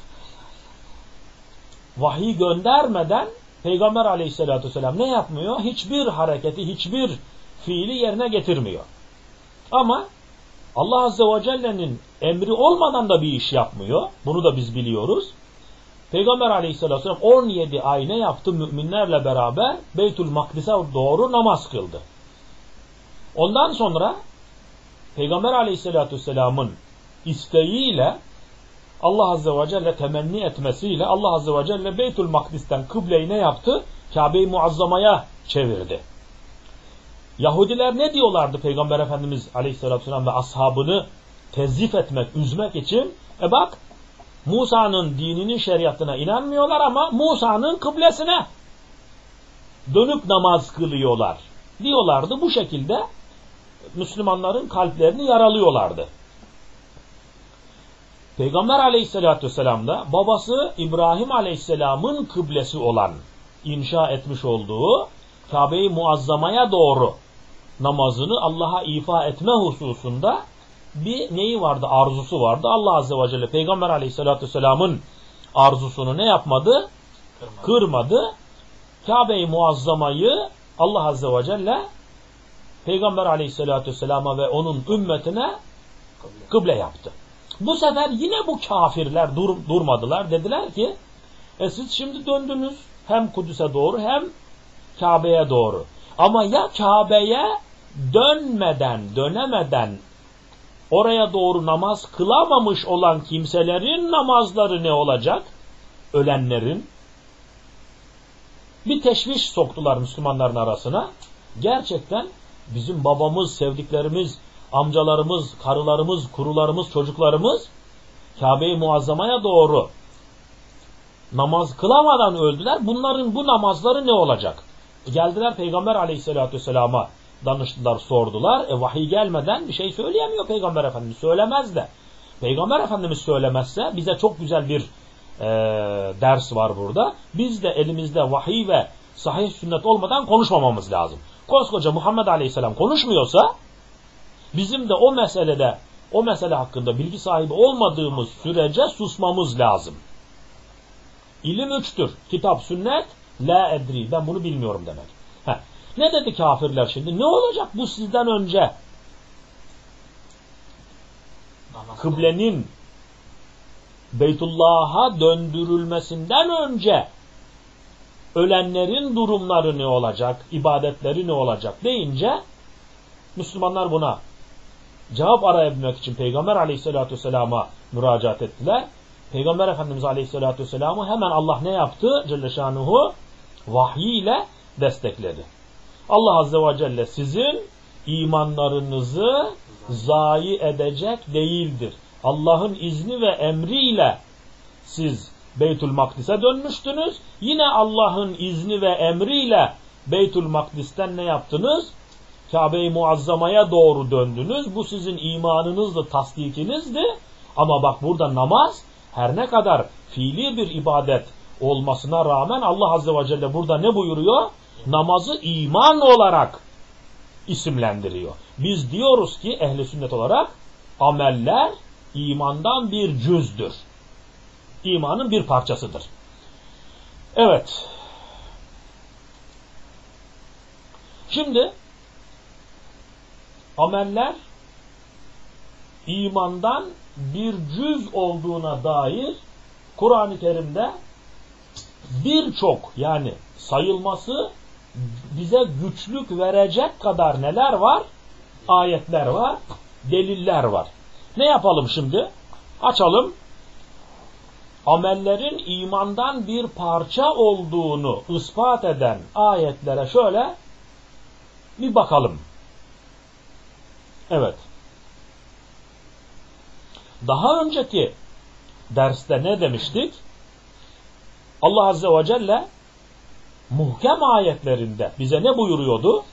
vahiy göndermeden Peygamber Aleyhisselatü Vesselam ne yapmıyor? Hiçbir hareketi, hiçbir fiili yerine getirmiyor. Ama Allah Azze ve Celle'nin emri olmadan da bir iş yapmıyor. Bunu da biz biliyoruz. Peygamber Aleyhisselatü Vesselam on yedi ay ne yaptı? Müminlerle beraber Beytül Makdis'e doğru namaz kıldı. Ondan sonra Peygamber Aleyhisselatü Vesselam'ın isteğiyle Allah Azze ve Celle temenni etmesiyle Allah Azze ve Celle Beytül Makdis'ten kıbleyi ne yaptı? Kabe-i Muazzama'ya çevirdi. Yahudiler ne diyorlardı Peygamber Efendimiz Aleyhisselatü Vesselam ve ashabını tezif etmek, üzmek için? E bak, Musa'nın dininin şeriatına inanmıyorlar ama Musa'nın kıblesine dönüp namaz kılıyorlar. diyorlardı. Bu şekilde Müslümanların kalplerini yaralıyorlardı. Peygamber aleyhissalatü vesselam da babası İbrahim aleyhisselamın kıblesi olan, inşa etmiş olduğu Kabe-i Muazzama'ya doğru namazını Allah'a ifa etme hususunda bir neyi vardı? Arzusu vardı. Allah Azze ve Celle Peygamber aleyhissalatü vesselamın arzusunu ne yapmadı? Kırmadı. Kırmadı. Kabe-i Muazzama'yı Allah Azze ve Celle Peygamber aleyhissalatü vesselama ve onun ümmetine kıble yaptı. Bu sefer yine bu kafirler dur, durmadılar. Dediler ki e siz şimdi döndünüz hem Kudüs'e doğru hem Kabe'ye doğru. Ama ya Kabe'ye dönmeden, dönemeden oraya doğru namaz kılamamış olan kimselerin namazları ne olacak? Ölenlerin. Bir teşviş soktular Müslümanların arasına. Gerçekten bizim babamız, sevdiklerimiz, amcalarımız, karılarımız, kurularımız, çocuklarımız Kabe-i Muazzama'ya doğru namaz kılamadan öldüler. Bunların bu namazları ne olacak? Geldiler Peygamber aleyhissalatü vesselama danıştılar, sordular. E vahiy gelmeden bir şey söyleyemiyor Peygamber Efendimiz. Söylemez de. Peygamber Efendimiz söylemezse bize çok güzel bir e, ders var burada. Biz de elimizde vahiy ve sahih sünnet olmadan konuşmamamız lazım. Koskoca Muhammed Aleyhisselam konuşmuyorsa bizim de o meselede, o mesele hakkında bilgi sahibi olmadığımız sürece susmamız lazım. İlim üçtür. Kitap, sünnet, la edri. Ben bunu bilmiyorum demek. Heh. Ne dedi kafirler şimdi? Ne olacak bu sizden önce? Kıblenin Beytullah'a döndürülmesinden önce ölenlerin durumları ne olacak? İbadetleri ne olacak deyince Müslümanlar buna cevap arayabilmek için Peygamber aleyhissalatü vesselama müracaat ettiler. Peygamber Efendimiz aleyhissalatü vesselam'ı hemen Allah ne yaptı? Celle şanuhu vahiy ile destekledi. Allah azze ve celle sizin imanlarınızı zayi edecek değildir. Allah'ın izni ve emriyle siz Beytül Makdis'e dönmüştünüz. Yine Allah'ın izni ve emriyle Beytül Makdis'ten ne yaptınız? Kabe-i Muazzama'ya doğru döndünüz. Bu sizin imanınızdı, tasdikinizdi. Ama bak burada namaz her ne kadar fiili bir ibadet olmasına rağmen Allah Azze ve Celle burada ne buyuruyor? Namazı iman olarak isimlendiriyor. Biz diyoruz ki ehli sünnet olarak ameller imandan bir cüzdür. İmanın bir parçasıdır. Evet. Şimdi ameller imandan bir cüz olduğuna dair Kur'an-ı Kerim'de birçok, yani sayılması bize güçlük verecek kadar neler var? Ayetler var, deliller var. Ne yapalım şimdi? Açalım. Amellerin imandan bir parça olduğunu ispat eden ayetlere şöyle bir bakalım. Evet. Daha önceki derste ne demiştik? Allah Azze ve Celle muhkem ayetlerinde bize ne buyuruyordu?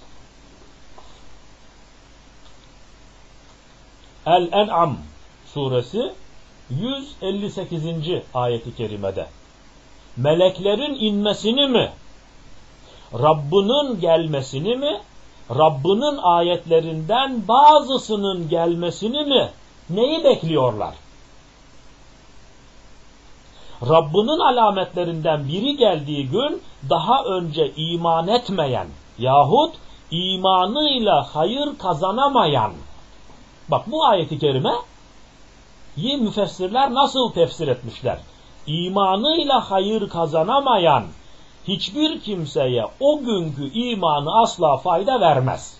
El-En'am suresi yüz elli sekizinci ayeti kerimede meleklerin inmesini mi, Rabbinin gelmesini mi, Rabbinin ayetlerinden bazısının gelmesini mi, neyi bekliyorlar? Rabbinin alametlerinden biri geldiği gün daha önce iman etmeyen yahut imanıyla hayır kazanamayan, bak bu ayeti kerime iyi müfessirler nasıl tefsir etmişler? İmanıyla hayır kazanamayan hiçbir kimseye o günkü imanı asla fayda vermez.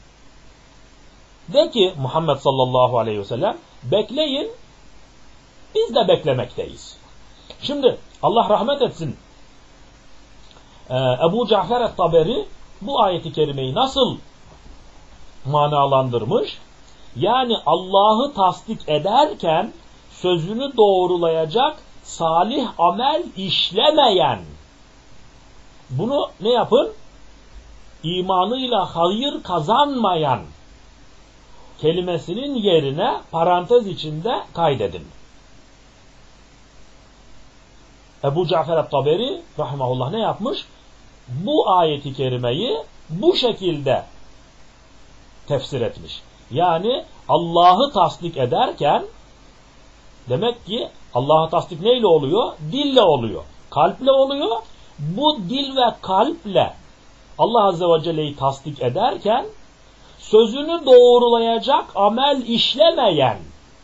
De ki Muhammed sallallahu aleyhi ve sellem, bekleyin, biz de beklemekteyiz. Şimdi Allah rahmet etsin, Ebu Cafer et-Taberi bu ayeti kerimeyi nasıl manalandırmış? Yani Allah'ı tasdik ederken sözünü doğrulayacak salih amel işlemeyen, bunu ne yapın? imanıyla hayır kazanmayan kelimesinin yerine parantez içinde kaydedin. Ebu Cafer el-Taberi rahimahullah ne yapmış? Bu ayeti kerimeyi bu şekilde tefsir etmiş. Yani Allah'ı tasdik ederken demek ki Allah'ı tasdik neyle oluyor? Dille oluyor. Kalple oluyor. Bu dil ve kalple Allah Azze ve Celle'yi tasdik ederken sözünü doğrulayacak amel işlemeyen,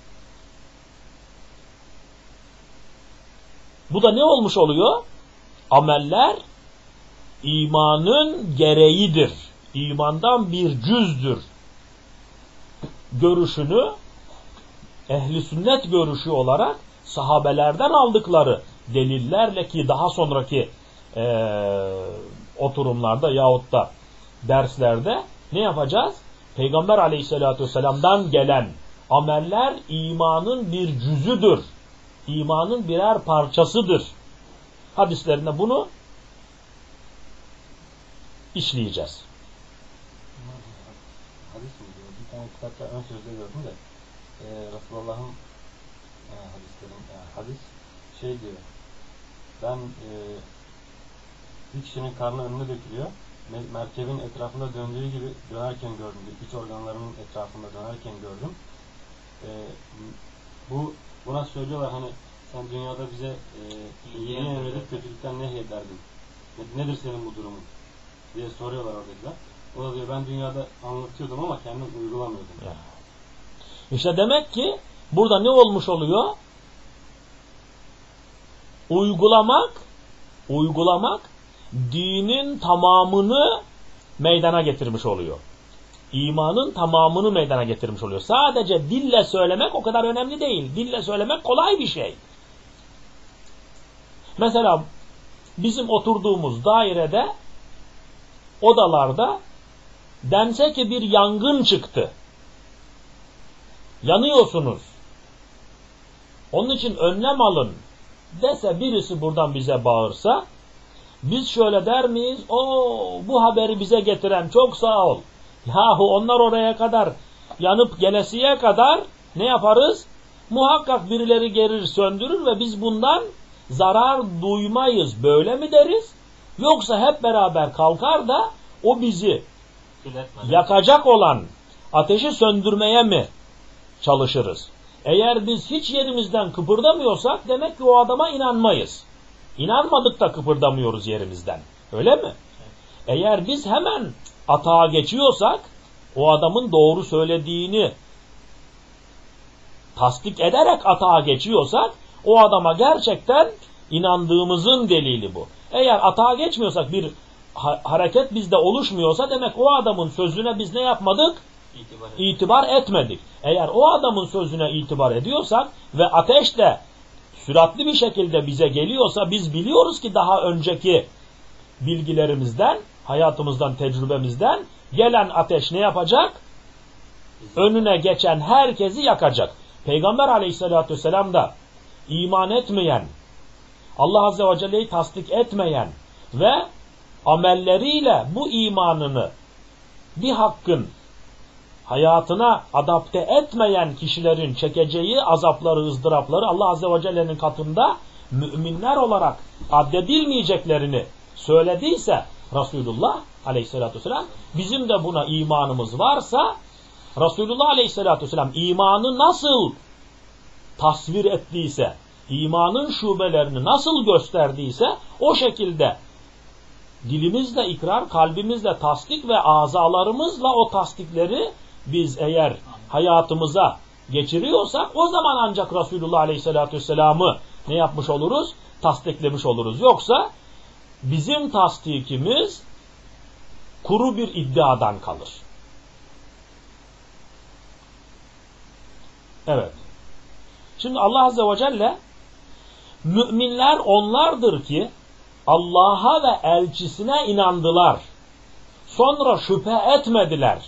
bu da ne olmuş oluyor? Ameller imanın gereğidir. İmandan bir cüzdür. Görüşünü ehli sünnet görüşü olarak sahabelerden aldıkları delillerle, ki daha sonraki e, oturumlarda yahut da derslerde ne yapacağız? Peygamber aleyhissalatü vesselam'dan gelen ameller imanın bir cüzüdür. İmanın birer parçasıdır. Hadislerinde bunu işleyeceğiz. Hadis mi diyor? Bir tane kitapta ön sözde gördüm de e, Resulullah'ın e, hadislerin e, hadis şey diyor, ben e, bir kişinin karnı önüne dökülüyor, merkebin etrafında döndüğü gibi dönerken gördüm, iç organlarının etrafında dönerken gördüm. E, bu buna söylüyorlar, hani sen dünyada bize e, iyiliği emredip kötülükten nehyederdin, nedir senin bu durumun diye soruyorlar oradakiler. O da diyor, ben dünyada anlatıyordum ama kendim uygulamıyordum. Ya. İşte demek ki burada ne olmuş oluyor? Uygulamak, uygulamak dinin tamamını meydana getirmiş oluyor. İmanın tamamını meydana getirmiş oluyor. Sadece dille söylemek o kadar önemli değil. Dille söylemek kolay bir şey. Mesela bizim oturduğumuz dairede, odalarda dense ki bir yangın çıktı. Yanıyorsunuz. Onun için önlem alın dese birisi buradan bize bağırsa, biz şöyle der miyiz? Oo, bu haberi bize getiren çok sağ ol. Yahu onlar oraya kadar yanıp gelesiye kadar ne yaparız? Muhakkak birileri gelir, söndürür ve biz bundan zarar duymayız. Böyle mi deriz? Yoksa hep beraber kalkar da o bizi yakacak olan ateşi söndürmeye mi çalışırız? Eğer biz hiç yerimizden kıpırdamıyorsak demek ki o adama inanmayız. İnanmadık da kıpırdamıyoruz yerimizden. Öyle mi? Eğer biz hemen atağa geçiyorsak, o adamın doğru söylediğini tasdik ederek atağa geçiyorsak, o adama gerçekten inandığımızın delili bu. Eğer atağa geçmiyorsak, bir ha- hareket bizde oluşmuyorsa demek o adamın sözüne biz ne yapmadık? İtibar, İtibar etmedik. Eğer o adamın sözüne itibar ediyorsak ve ateş de süratli bir şekilde bize geliyorsa, biz biliyoruz ki daha önceki bilgilerimizden, hayatımızdan, tecrübemizden gelen ateş ne yapacak? Önüne geçen herkesi yakacak. Peygamber aleyhissalatü vesselam da iman etmeyen, Allah azze ve celle'yi tasdik etmeyen ve amelleriyle bu imanını bir hakkın hayatına adapte etmeyen kişilerin çekeceği azapları, ızdırapları Allah azze ve celle'nin katında müminler olarak addedilmeyeceklerini söylediyse Resulullah aleyhissalatü vesselam, bizim de buna imanımız varsa, Resulullah aleyhissalatü vesselam imanı nasıl tasvir ettiyse, imanın şubelerini nasıl gösterdiyse, o şekilde dilimizle ikrar, kalbimizle tasdik ve azalarımızla o tasdikleri biz eğer hayatımıza geçiriyorsak, o zaman ancak Resulullah aleyhissalatü vesselam'ı ne yapmış oluruz? Tasdiklemiş oluruz. Yoksa bizim tasdikimiz kuru bir iddiadan kalır. Evet. Şimdi Allah azze ve celle, müminler onlardır ki Allah'a ve elçisine inandılar. Sonra şüphe etmediler.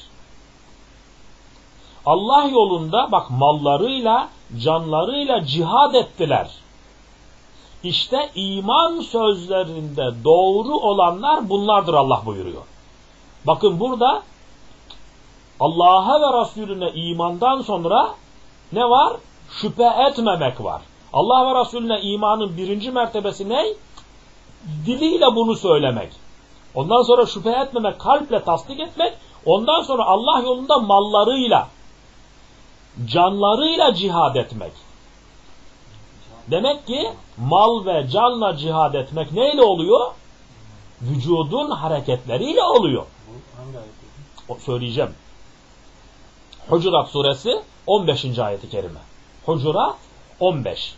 Allah yolunda bak mallarıyla, canlarıyla cihad ettiler. İşte iman sözlerinde doğru olanlar bunlardır Allah buyuruyor. Bakın burada Allah'a ve Resulüne imandan sonra ne var? Şüphe etmemek var. Allah ve Resulüne imanın birinci mertebesi ne? Diliyle bunu söylemek. Ondan sonra şüphe etmemek, kalple tasdik etmek. Ondan sonra Allah yolunda mallarıyla, canlarıyla cihad etmek. Demek ki mal ve canla cihad etmek neyle oluyor? Vücudun hareketleriyle oluyor. Bu hangi ayet? O, söyleyeceğim. Hucurat suresi on beşinci ayeti kerime. Hucurat on beş.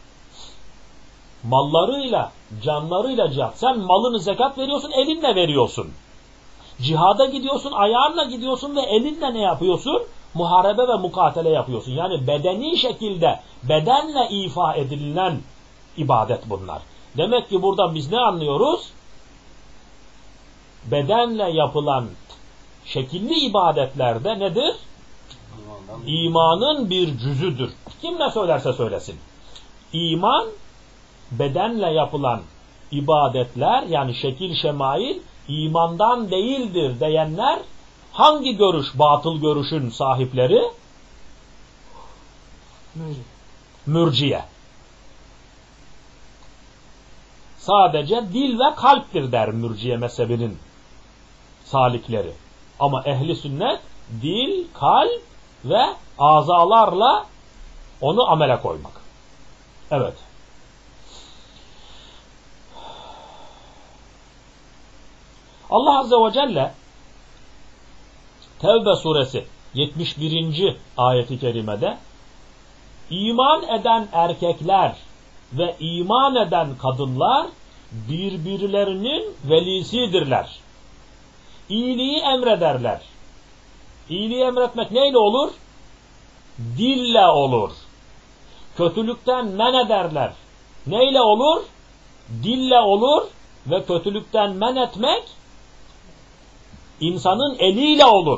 Mallarıyla, canlarıyla cihad. Sen malını zekat veriyorsun, elinle veriyorsun. Cihada gidiyorsun, ayağınla gidiyorsun ve elinle ne yapıyorsun? Muharebe ve mukatele yapıyorsun. Yani bedeni şekilde, bedenle ifa edilen ibadet bunlar. Demek ki buradan biz ne anlıyoruz? Bedenle yapılan şekilli ibadetlerde nedir? İmanın bir cüzüdür. Kim ne söylerse söylesin. İman, bedenle yapılan ibadetler, yani şekil şemail, imandan değildir diyenler hangi görüş, batıl görüşün sahipleri? Mürciye. Sadece dil ve kalptir der mürciye mezhebinin salikleri. Ama ehli sünnet dil, kalp ve azalarla onu amele koymak. Evet. Allah Azze ve Celle Tevbe suresi yetmiş birinci ayeti kerimede iman eden erkekler ve iman eden kadınlar birbirlerinin velisidirler. İyiliği emrederler. İyiliği emretmek neyle olur? Dille olur. Kötülükten men ederler. Neyle olur? Dille olur ve kötülükten men etmek insanın eliyle olur.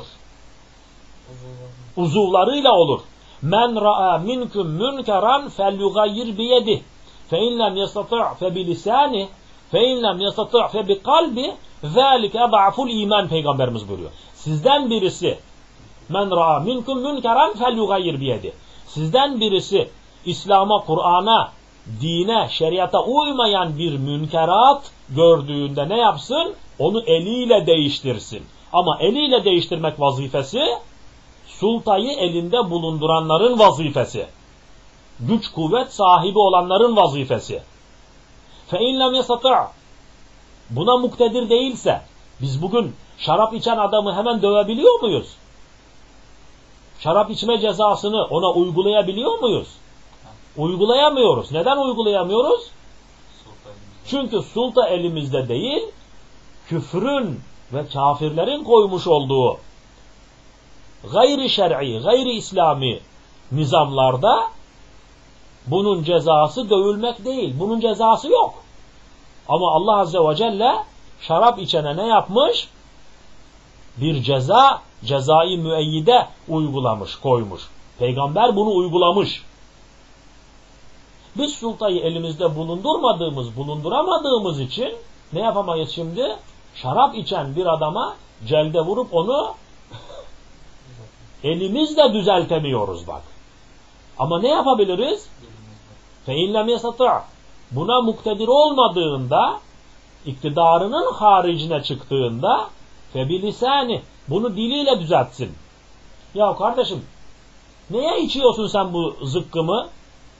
Uzuvlarıyla olur. Men ra'a minkum münkeran felyughayyir biyedih. Fe in lem yastati' fe bilisani fe in lem yastati' fe bi kalbi zalike ad'aful iman peygamberimiz buyuruyor. Sizden birisi men ra'a minkum münkeran felyughayyir biyedih. Sizden birisi İslam'a, Kur'an'a, dine, şeriata uymayan bir münkerat gördüğünde ne yapsın? Onu eliyle değiştirsin. Ama eliyle değiştirmek vazifesi sultayı elinde bulunduranların vazifesi. Güç kuvvet sahibi olanların vazifesi. فَاِنْ لَمْ يَسَطِعْ Buna muktedir değilse biz bugün şarap içen adamı hemen dövebiliyor muyuz? Şarap içme cezasını ona uygulayabiliyor muyuz? Uygulayamıyoruz. Neden uygulayamıyoruz? Çünkü sulta elimizde değil, küfrün ve kafirlerin koymuş olduğu gayri şer'i, gayri İslami nizamlarda bunun cezası dövülmek değil. Bunun cezası yok. Ama Allah Azze ve Celle şarap içene ne yapmış? Bir ceza, cezai müeyyide uygulamış, koymuş. Peygamber bunu uygulamış. Biz sultayı elimizde bulundurmadığımız, bulunduramadığımız için ne yapamayız şimdi? Şarap içen bir adama celde vurup onu elimizle düzeltemiyoruz bak. Ama ne yapabiliriz? فَاِنْ لَمْ يَسَطِعْ Buna muktedir olmadığında, iktidarının haricine çıktığında فَبِلِسَانِ Bunu diliyle düzeltsin. Ya kardeşim, neye içiyorsun sen bu zıkkımı?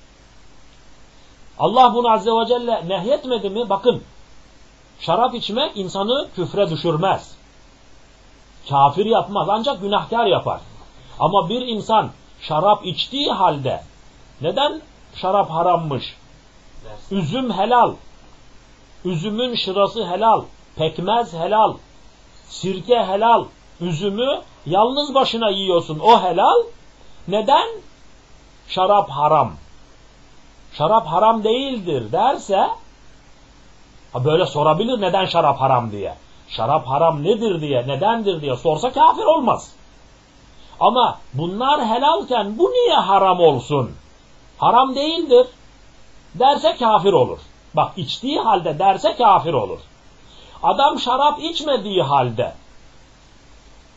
Allah bunu Azze ve Celle nehyetmedi mi? Bakın, şarap içmek insanı küfre düşürmez. Kafir yapmaz, ancak günahkar yapar. Ama bir insan şarap içtiği halde, neden şarap harammış? Üzüm helal, üzümün şırası helal, pekmez helal, sirke helal, üzümü yalnız başına yiyorsun, o helal. Neden? Şarap haram. Şarap haram değildir derse, böyle sorabilir neden şarap haram diye. Şarap haram nedir diye, nedendir diye sorsa kafir olmaz. Ama bunlar helalken bu niye haram olsun? Haram değildir derse kafir olur. Bak, içtiği halde derse kafir olur. Adam şarap içmediği halde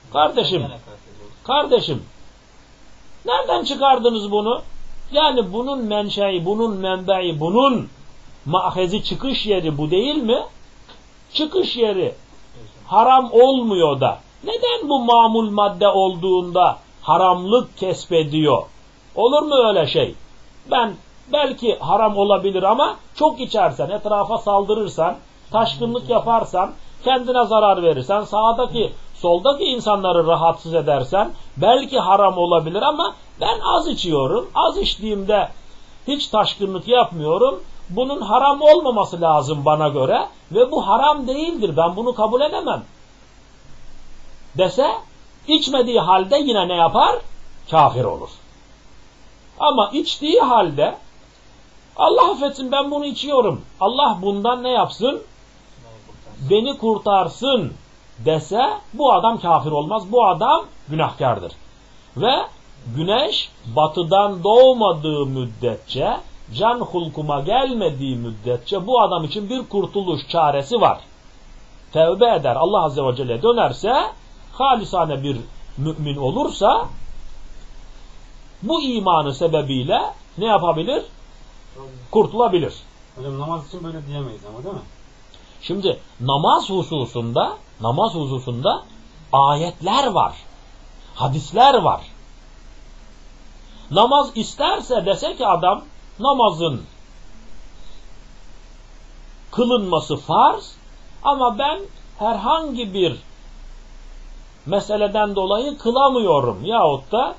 Kardeşim, kardeşim, nereden çıkardınız bunu? Yani bunun menşei, bunun menbe'i, bunun mahezi, çıkış yeri bu değil mi? Çıkış yeri haram olmuyor da neden bu mamul madde olduğunda haramlık kesbediyor? Olur mu öyle şey? Ben belki haram olabilir ama çok içersen, etrafa saldırırsan, taşkınlık yaparsan, kendine zarar verirsen, sağdaki, soldaki insanları rahatsız edersen belki haram olabilir ama ben az içiyorum. Az içtiğimde hiç taşkınlık yapmıyorum. Bunun haram olmaması lazım bana göre ve bu haram değildir. Ben bunu kabul edemem dese, içmediği halde yine ne yapar? Kafir olur. Ama içtiği halde Allah affetsin ben bunu içiyorum, Allah bundan ne yapsın? Beni kurtarsın dese bu adam kafir olmaz. Bu adam günahkardır. Ve güneş batıdan doğmadığı müddetçe, can hulkuma gelmediği müddetçe bu adam için bir kurtuluş çaresi var. Tevbe eder, Allah Azze ve Celle dönerse, halisane bir mümin olursa bu imanı sebebiyle ne yapabilir? Kurtulabilir. Hocam namaz için böyle diyemeyiz ama değil mi? Şimdi namaz hususunda, namaz hususunda ayetler var. Hadisler var. Namaz isterse dese ki adam namazın kılınması farz ama ben herhangi bir meseleden dolayı kılamıyorum yahut da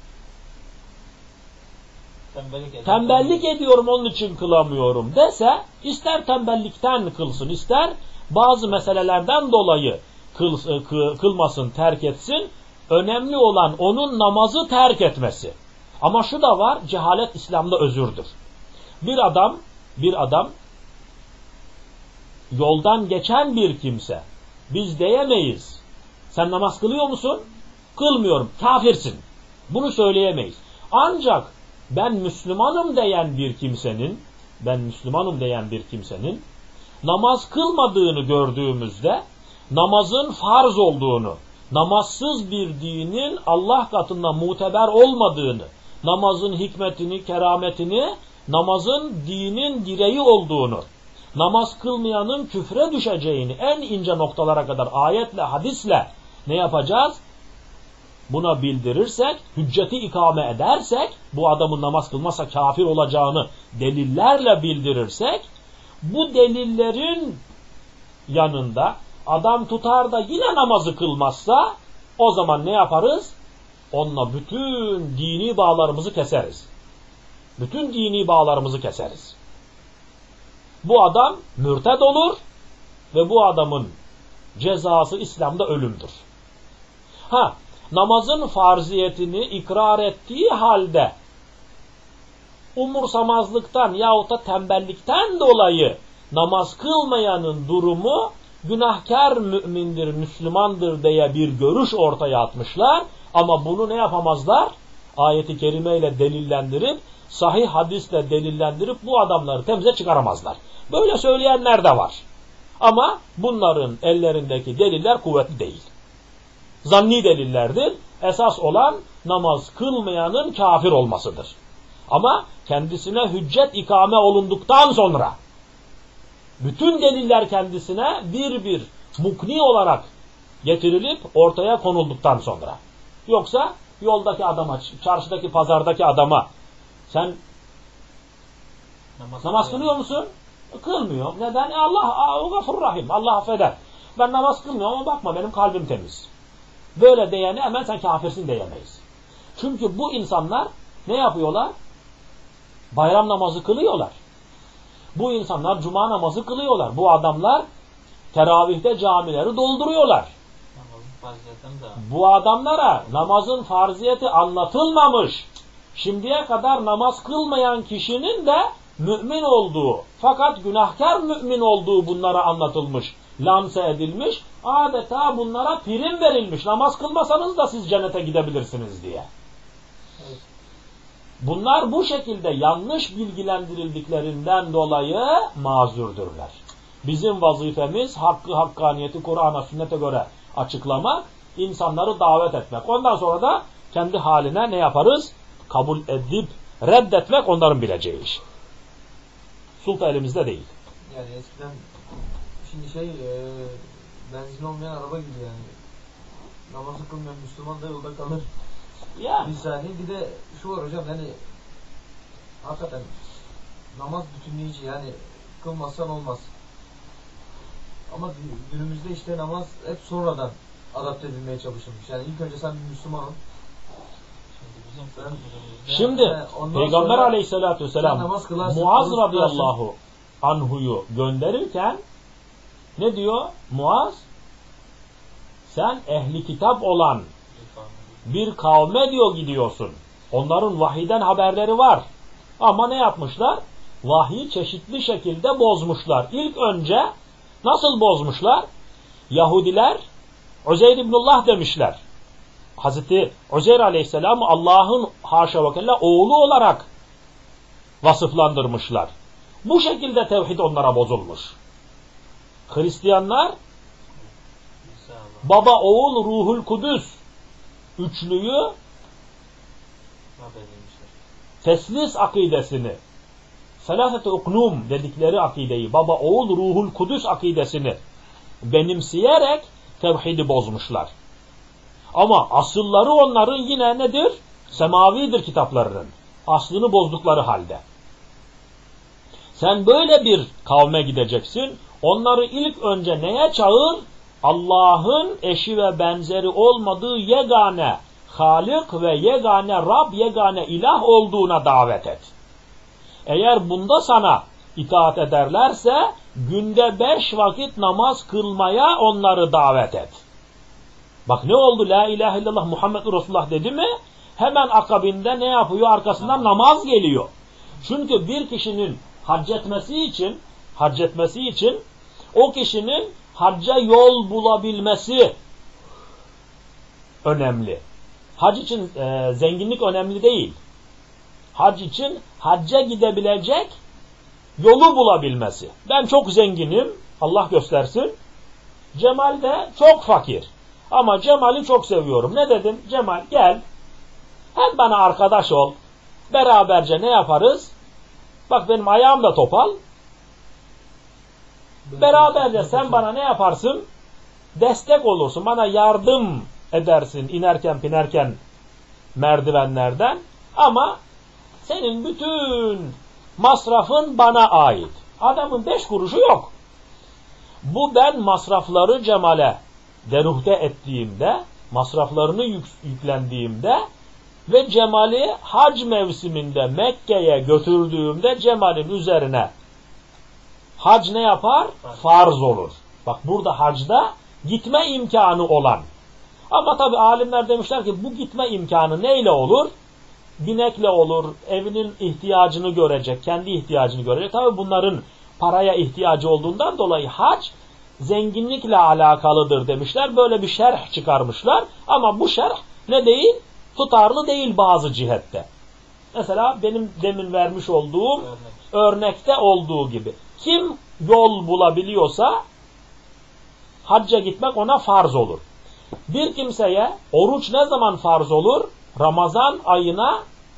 tembellik, tembellik ediyorum onun için kılamıyorum dese, ister tembellikten kılsın, ister bazı meselelerden dolayı kıl, kı, kılmasın, terk etsin. Önemli olan onun namazı terk etmesi. Ama şu da var, cehalet İslam'da özürdür. Bir adam, bir adam yoldan geçen bir kimse, biz diyemeyiz, sen namaz kılıyor musun? Kılmıyorum, kafirsin. Bunu söyleyemeyiz. Ancak ben Müslümanım diyen bir kimsenin, ben Müslümanım diyen bir kimsenin namaz kılmadığını gördüğümüzde, namazın farz olduğunu, namazsız bir dinin Allah katında muteber olmadığını, namazın hikmetini, kerametini, namazın dinin direği olduğunu, namaz kılmayanın küfre düşeceğini en ince noktalara kadar ayetle, hadisle ne yapacağız? Buna bildirirsek, hücceti ikame edersek, bu adamın namaz kılmazsa kafir olacağını delillerle bildirirsek, bu delillerin yanında adam tutar da yine namazı kılmazsa, o zaman ne yaparız? Onunla bütün dini bağlarımızı keseriz. Bütün dini bağlarımızı keseriz. Bu adam mürted olur ve bu adamın cezası İslam'da ölümdür. Ha, namazın farziyetini ikrar ettiği halde umursamazlıktan yahut da tembellikten dolayı namaz kılmayanın durumu günahkar mümindir, Müslümandır diye bir görüş ortaya atmışlar. Ama bunu ne yapamazlar? Ayet-i kerimeyle delillendirip, sahih hadisle delillendirip bu adamları temize çıkaramazlar. Böyle söyleyenler de var. Ama bunların ellerindeki deliller kuvvetli değil. Zanni delillerdir. Esas olan namaz kılmayanın kafir olmasıdır. Ama kendisine hüccet ikame olunduktan sonra, bütün deliller kendisine bir bir mukni olarak getirilip ortaya konulduktan sonra. Yoksa yoldaki adama, çarşıdaki, pazardaki adama sen namaz, namaz kılıyor musun? Kılmıyor. Neden? E Allah gafur rahim. Allah affeder. Ben namaz kılmıyorum ama bakma benim kalbim temiz. Böyle diyene hemen sen kafirsin diyemeyiz. Çünkü bu insanlar ne yapıyorlar? Bayram namazı kılıyorlar. Bu insanlar cuma namazı kılıyorlar. Bu adamlar teravihte camileri dolduruyorlar. Bu adamlara namazın farziyeti anlatılmamış. Şimdiye kadar namaz kılmayan kişinin de mümin olduğu, fakat günahkar mümin olduğu bunlara anlatılmış, lanse edilmiş, adeta bunlara prim verilmiş. Namaz kılmasanız da siz cennete gidebilirsiniz diye. Bunlar bu şekilde yanlış bilgilendirildiklerinden dolayı mazurdurlar. Bizim vazifemiz hakkı, hakkaniyeti Kur'an'a, sünnete göre açıklamak, insanları davet etmek. Ondan sonra da kendi haline ne yaparız? Kabul edip reddetmek onların bileceği iş. Sulta elimizde değil. Yani eskiden şimdi şey e, benzin olmayan araba gibi yani. Namazı kılmayan Müslüman da yolda kalır. Ya. Bir saniye. Bir de şu var hocam, yani hakikaten namaz bütünleyici, yani kılmazsan olmaz. Ama günümüzde işte namaz hep sonradan adapte edilmeye çalışılmış. Yani ilk önce sen bir Müslümanın. Şimdi yani Peygamber aleyhissalatü vesselam kılarsın, Muaz radıyallahu anhu'yu gönderirken ne diyor? Muaz, sen ehli kitap olan bir kavme diyor gidiyorsun. Onların vahiyden haberleri var. Ama ne yapmışlar? Vahiy çeşitli şekilde bozmuşlar. İlk önce nasıl bozmuşlar? Yahudiler Uzeyr ibnullah demişler. Hazreti Uzeyr aleyhisselamı Allah'ın haşa ve kella oğlu olarak vasıflandırmışlar. Bu şekilde tevhid onlara bozulmuş. Hristiyanlar baba, oğul, ruhul kudüs üçlüyü teslis akidesini, selâset-i uknum dedikleri akideyi, baba, oğul, ruhul kudüs akidesini benimseyerek tevhidi bozmuşlar. Ama asılları onların yine nedir? Semavidir kitaplarının. Aslını bozdukları halde. Sen böyle bir kavme gideceksin. Onları ilk önce neye çağır? Allah'ın eşi ve benzeri olmadığı yegane Halik ve yegane Rab, yegane ilah olduğuna davet et. Eğer bunda sana itaat ederlerse günde beş vakit namaz kılmaya onları davet et. Bak ne oldu? La ilahe illallah Muhammed Resulullah dedi mi? Hemen akabinde ne yapıyor? Arkasından namaz geliyor. Çünkü bir kişinin hac etmesi için, hac etmesi için o kişinin hacca yol bulabilmesi önemli. Hac için e, zenginlik önemli değil. Hac için hacca gidebilecek yolu bulabilmesi. Ben çok zenginim, Allah göstersin. Cemal de çok fakir. Ama Cemal'i çok seviyorum. Ne dedim? Cemal gel, hem bana arkadaş ol. Beraberce ne yaparız? Bak benim ayağım da topal. Beraberce sen bana ne yaparsın? Destek olursun. Bana yardım edersin inerken binerken merdivenlerden. Ama senin bütün masrafın bana ait. Adamın beş kuruşu yok. Bu ben masrafları Cemal'e deruhte ettiğimde, masraflarını yük, yüklendiğimde ve Cemal'i hac mevsiminde Mekke'ye götürdüğümde Cemal'in üzerine hac ne yapar? Farz olur. Bak burada hacda gitme imkanı olan. Ama tabi alimler demişler ki bu gitme imkanı neyle olur? Binekle olur, evinin ihtiyacını görecek, kendi ihtiyacını görecek. Tabi bunların paraya ihtiyacı olduğundan dolayı hac zenginlikle alakalıdır demişler. Böyle bir şerh çıkarmışlar. Ama bu şerh ne değil? Tutarlı değil bazı cihette. Mesela benim demin vermiş olduğum Örnek. örnekte olduğu gibi. Kim yol bulabiliyorsa hacca gitmek ona farz olur. Bir kimseye oruç ne zaman farz olur? Ramazan ayına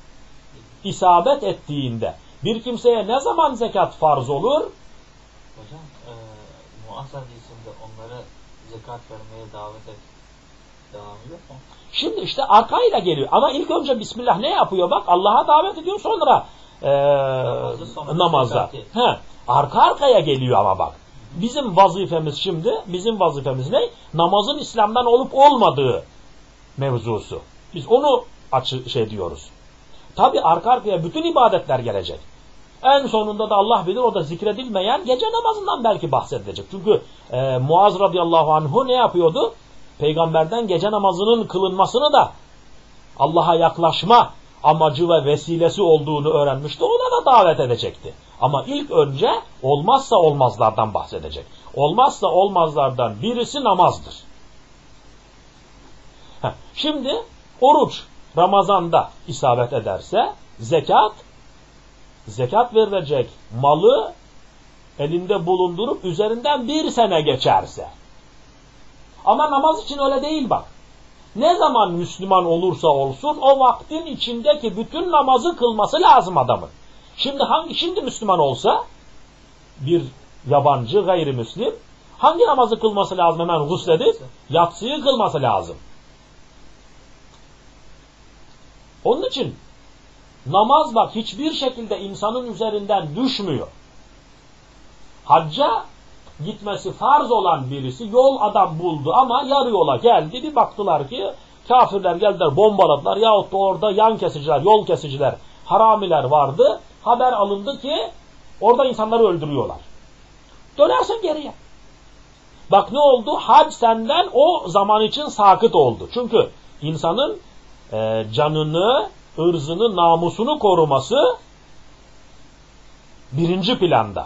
isabet ettiğinde. Bir kimseye ne zaman zekat farz olur? Hocam e, Muaz hadisinde onlara zekat vermeye davet et. Devam ediyor mu? Şimdi işte arkayla geliyor. Ama ilk önce Bismillah ne yapıyor bak? Allah'a davet ediyor, sonra e, namazda. He, arka arkaya geliyor ama bak. Bizim vazifemiz şimdi, bizim vazifemiz ne? Namazın İslam'dan olup olmadığı mevzusu. Biz onu açı, şey diyoruz. Tabi arka arkaya bütün ibadetler gelecek. En sonunda da Allah bilir, o da zikredilmeyen gece namazından belki bahsedilecek. Çünkü e, Muaz radıyallahu anhu ne yapıyordu? Peygamberden gece namazının kılınmasını da Allah'a yaklaşma amacı ve vesilesi olduğunu öğrenmişti. Ona da davet edecekti. Ama ilk önce olmazsa olmazlardan bahsedecek. Olmazsa olmazlardan birisi namazdır. Heh, şimdi oruç Ramazan'da isabet ederse zekat, zekat verilecek malı elinde bulundurup üzerinden bir sene geçerse. Ama namaz için öyle değil bak. ne zaman Müslüman olursa olsun o vaktin içindeki bütün namazı kılması lazım adamın. Şimdi hangi şimdi Müslüman olsa bir yabancı gayrimüslim hangi namazı kılması lazım? Hemen gusledip yatsıyı kılması lazım. Onun için namaz bak hiçbir şekilde insanın üzerinden düşmüyor. Hacca gitmesi farz olan birisi yol adam buldu ama yarı yola geldi. Bir baktılar ki kafirler geldiler, bombaladılar yahut da orada yan kesiciler, yol kesiciler, haramiler vardı. Haber alındı ki orada insanları öldürüyorlar. Dönersen geriye. Bak ne oldu? Hac senden o zaman için sakıt oldu. Çünkü insanın e, canını, ırzını, namusunu koruması birinci planda.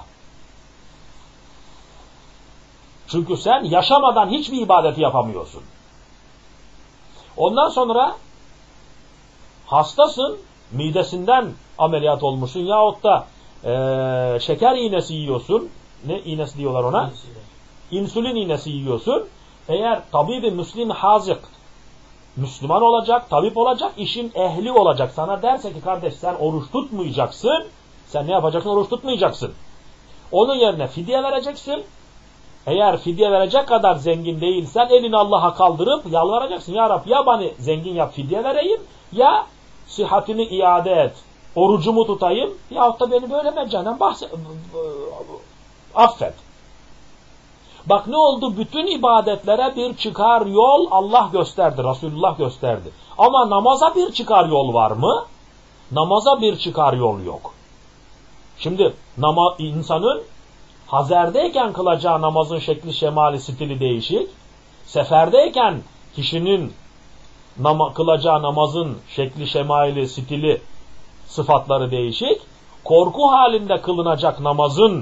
Çünkü sen yaşamadan hiçbir ibadeti yapamıyorsun. Ondan sonra hastasın, midesinden ameliyat olmuşsun yahut da e, şeker iğnesi yiyorsun. Ne iğnesi diyorlar ona? İnsülin iğnesi yiyorsun. Eğer tabibi müslim hazık, Müslüman olacak, tabip olacak, işin ehli olacak. Sana derse ki kardeş sen oruç tutmayacaksın. Sen ne yapacaksın? Oruç tutmayacaksın. Onun yerine fidye vereceksin. Eğer fidye verecek kadar zengin değilsen elini Allah'a kaldırıp yalvaracaksın. Ya Rabbi ya beni zengin yap fidye vereyim ya sıhhatimi iade et. Orucumu tutayım yahut da beni böyle meccanen bahset, affet. Bak ne oldu? Bütün ibadetlere bir çıkar yol Allah gösterdi. Resulullah gösterdi. Ama namaza bir çıkar yol var mı? Namaza bir çıkar yol yok. Şimdi nama, insanın hazerdeyken kılacağı namazın şekli, şemali, stili değişik. Seferdeyken kişinin nama, kılacağı namazın şekli, şemali, stili, sıfatları değişik. Korku halinde kılınacak namazın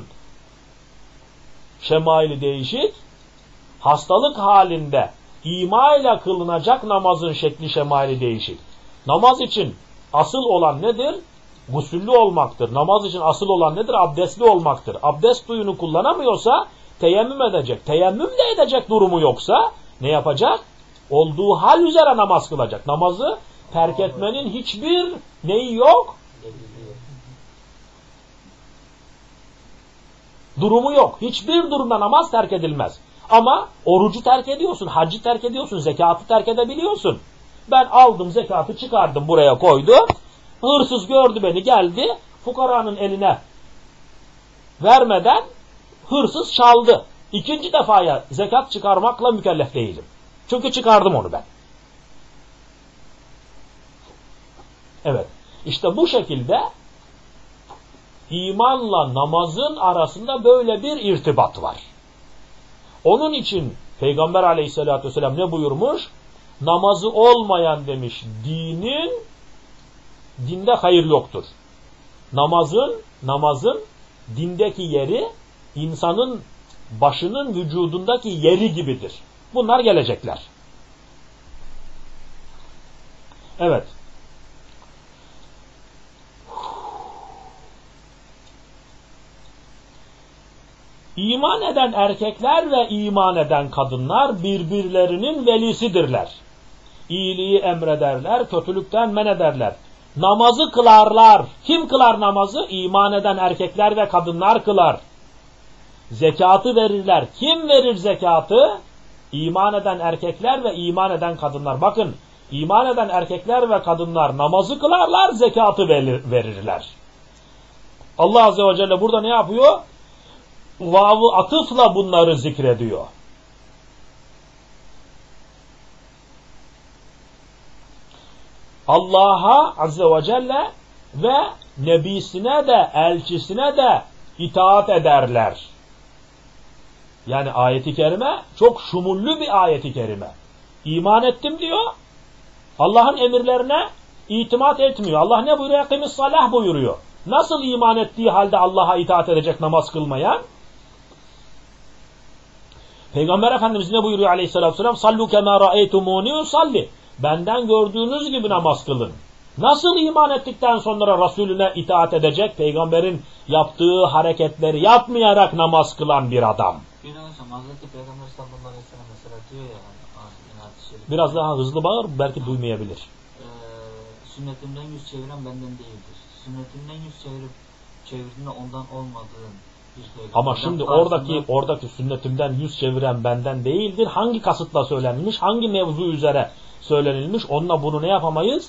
şemaili değişik. Hastalık halinde ima ile kılınacak namazın şekli, şemali değişik. Namaz için asıl olan nedir? Gusüllü olmaktır. Namaz için asıl olan nedir? Abdestli olmaktır. Abdest suyunu kullanamıyorsa teyemmüm edecek. Teyemmüm de edecek durumu yoksa ne yapacak? Olduğu hal üzere namaz kılacak. Namazı terk etmenin hiçbir neyi yok? Durumu yok. Hiçbir durumda namaz terk edilmez. Ama orucu terk ediyorsun, haccı terk ediyorsun, zekatı terk edebiliyorsun. Ben aldım zekatı çıkardım buraya koydum. Hırsız gördü beni geldi fukaranın eline vermeden hırsız çaldı. İkinci defaya zekat çıkarmakla mükellef değilim. Çünkü çıkardım onu ben. Evet. İşte bu şekilde imanla namazın arasında böyle bir irtibat var. Onun için Peygamber aleyhissalatü vesselam ne buyurmuş? Namazı olmayan demiş dinin dinde hayır yoktur. Namazın namazın dindeki yeri insanın başının vücudundaki yeri gibidir. Bunlar gelecekler. Evet. İman eden erkekler ve iman eden kadınlar birbirlerinin velisidirler. İyiliği emrederler, kötülükten men ederler. Namazı kılarlar. Kim kılar namazı? İman eden erkekler ve kadınlar kılar. Zekatı verirler. Kim verir zekatı? İman eden erkekler ve iman eden kadınlar. Bakın, iman eden erkekler ve kadınlar namazı kılarlar, zekatı verirler. Allah Azze ve Celle burada ne yapıyor? Vav-ı atıfla bunları zikrediyor. Allah'a Azze ve Celle ve Nebisine de elçisine de itaat ederler. Yani ayeti kerime çok şumullü bir ayeti kerime. İman ettim diyor. Allah'ın emirlerine itimat etmiyor. Allah ne buyuruyor? Akimis salah buyuruyor. Nasıl iman ettiği halde Allah'a itaat edecek namaz kılmayan? Peygamber Efendimiz ne buyuruyor aleyhissalatü vesselam? Sallu kemâ ra'eytumûni usalli. Benden gördüğünüz gibi namaz kılın. Nasıl iman ettikten sonra Resulüne itaat edecek? Peygamberin yaptığı hareketleri yapmayarak namaz kılan bir adam. Bir hocam Hazreti Peygamber sallallahu aleyhi ve sellem mesela diyor ya hani, biraz daha hızlı bağır, belki duymayabilir. E, sünnetimden yüz çeviren benden değildir. Sünnetimden yüz çevirip çevirdiğinde ondan olmadığın bir peygamber. Ama şimdi oradaki oradaki sünnetimden yüz çeviren benden değildir. Hangi kasıtla söylenilmiş, hangi mevzu üzere söylenilmiş, onunla bunu ne yapamayız?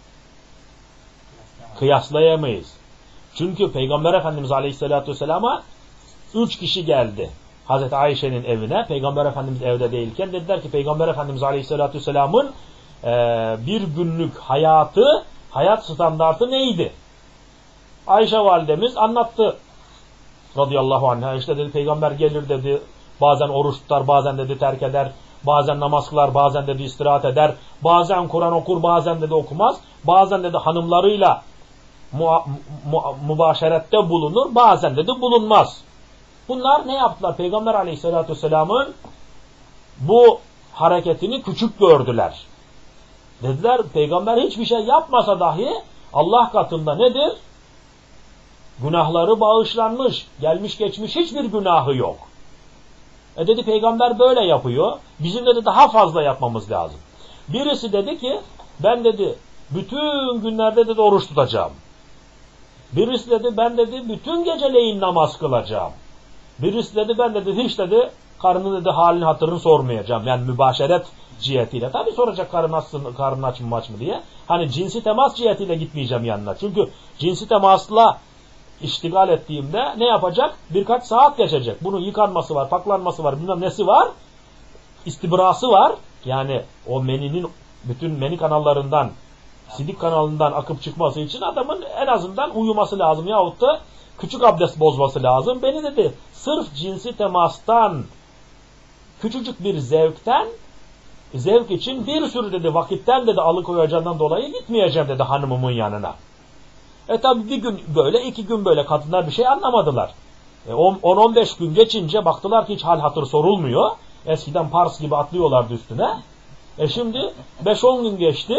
Kıyaslayamayız. Çünkü Peygamber Efendimiz Aleyhisselatü Vesselam'a üç kişi geldi. Hazreti Ayşe'nin evine, Peygamber Efendimiz evde değilken dediler ki Peygamber Efendimiz Aleyhisselatü Vesselam'ın e, bir günlük hayatı, hayat standartı neydi? Ayşe validemiz anlattı. Radıyallahu anh'a işte dedi Peygamber gelir dedi, bazen oruç tutar, bazen dedi terk eder, bazen namaz kılar, bazen dedi istirahat eder, bazen Kur'an okur, bazen dedi okumaz, bazen dedi hanımlarıyla mu mu mübaşerette bulunur, bazen dedi bulunmaz. Bunlar ne yaptılar? Peygamber Aleyhisselatü Vesselam'ın bu hareketini küçük gördüler. Dediler Peygamber hiçbir şey yapmasa dahi Allah katında nedir? Günahları bağışlanmış, gelmiş geçmiş hiçbir günahı yok. E dedi Peygamber böyle yapıyor, bizim dedi daha fazla yapmamız lazım. Birisi dedi ki ben dedi bütün günlerde dedi oruç tutacağım. Birisi dedi ben dedi bütün geceleyin namaz kılacağım. Birisi dedi ben dedi hiç dedi karnını dedi halini hatırını sormayacağım. Yani mübaşeret cihetiyle. Tabi soracak karın açsın, karnın aç mı aç mı diye. Hani cinsi temas cihetiyle gitmeyeceğim yanına. Çünkü cinsi temasla iştigal ettiğimde ne yapacak? Birkaç saat geçecek. Bunun yıkanması var, paklanması var, bilmem nesi var. İstibrası var. Yani o meninin bütün meni kanallarından, sidik kanalından akıp çıkması için adamın en azından uyuması lazım. Yahut da küçük abdest bozması lazım. Beni dedi sırf cinsi temastan, küçücük bir zevkten, zevk için bir sürü dedi vakitten dedi alıkoyacağından dolayı gitmeyeceğim dedi hanımımın yanına. E tabi bir gün böyle, iki gün böyle kadınlar bir şey anlamadılar. E on on beş gün geçince baktılar ki hiç hal hatır sorulmuyor. Eskiden Pars gibi atlıyorlardı üstüne. E şimdi beş on gün geçti.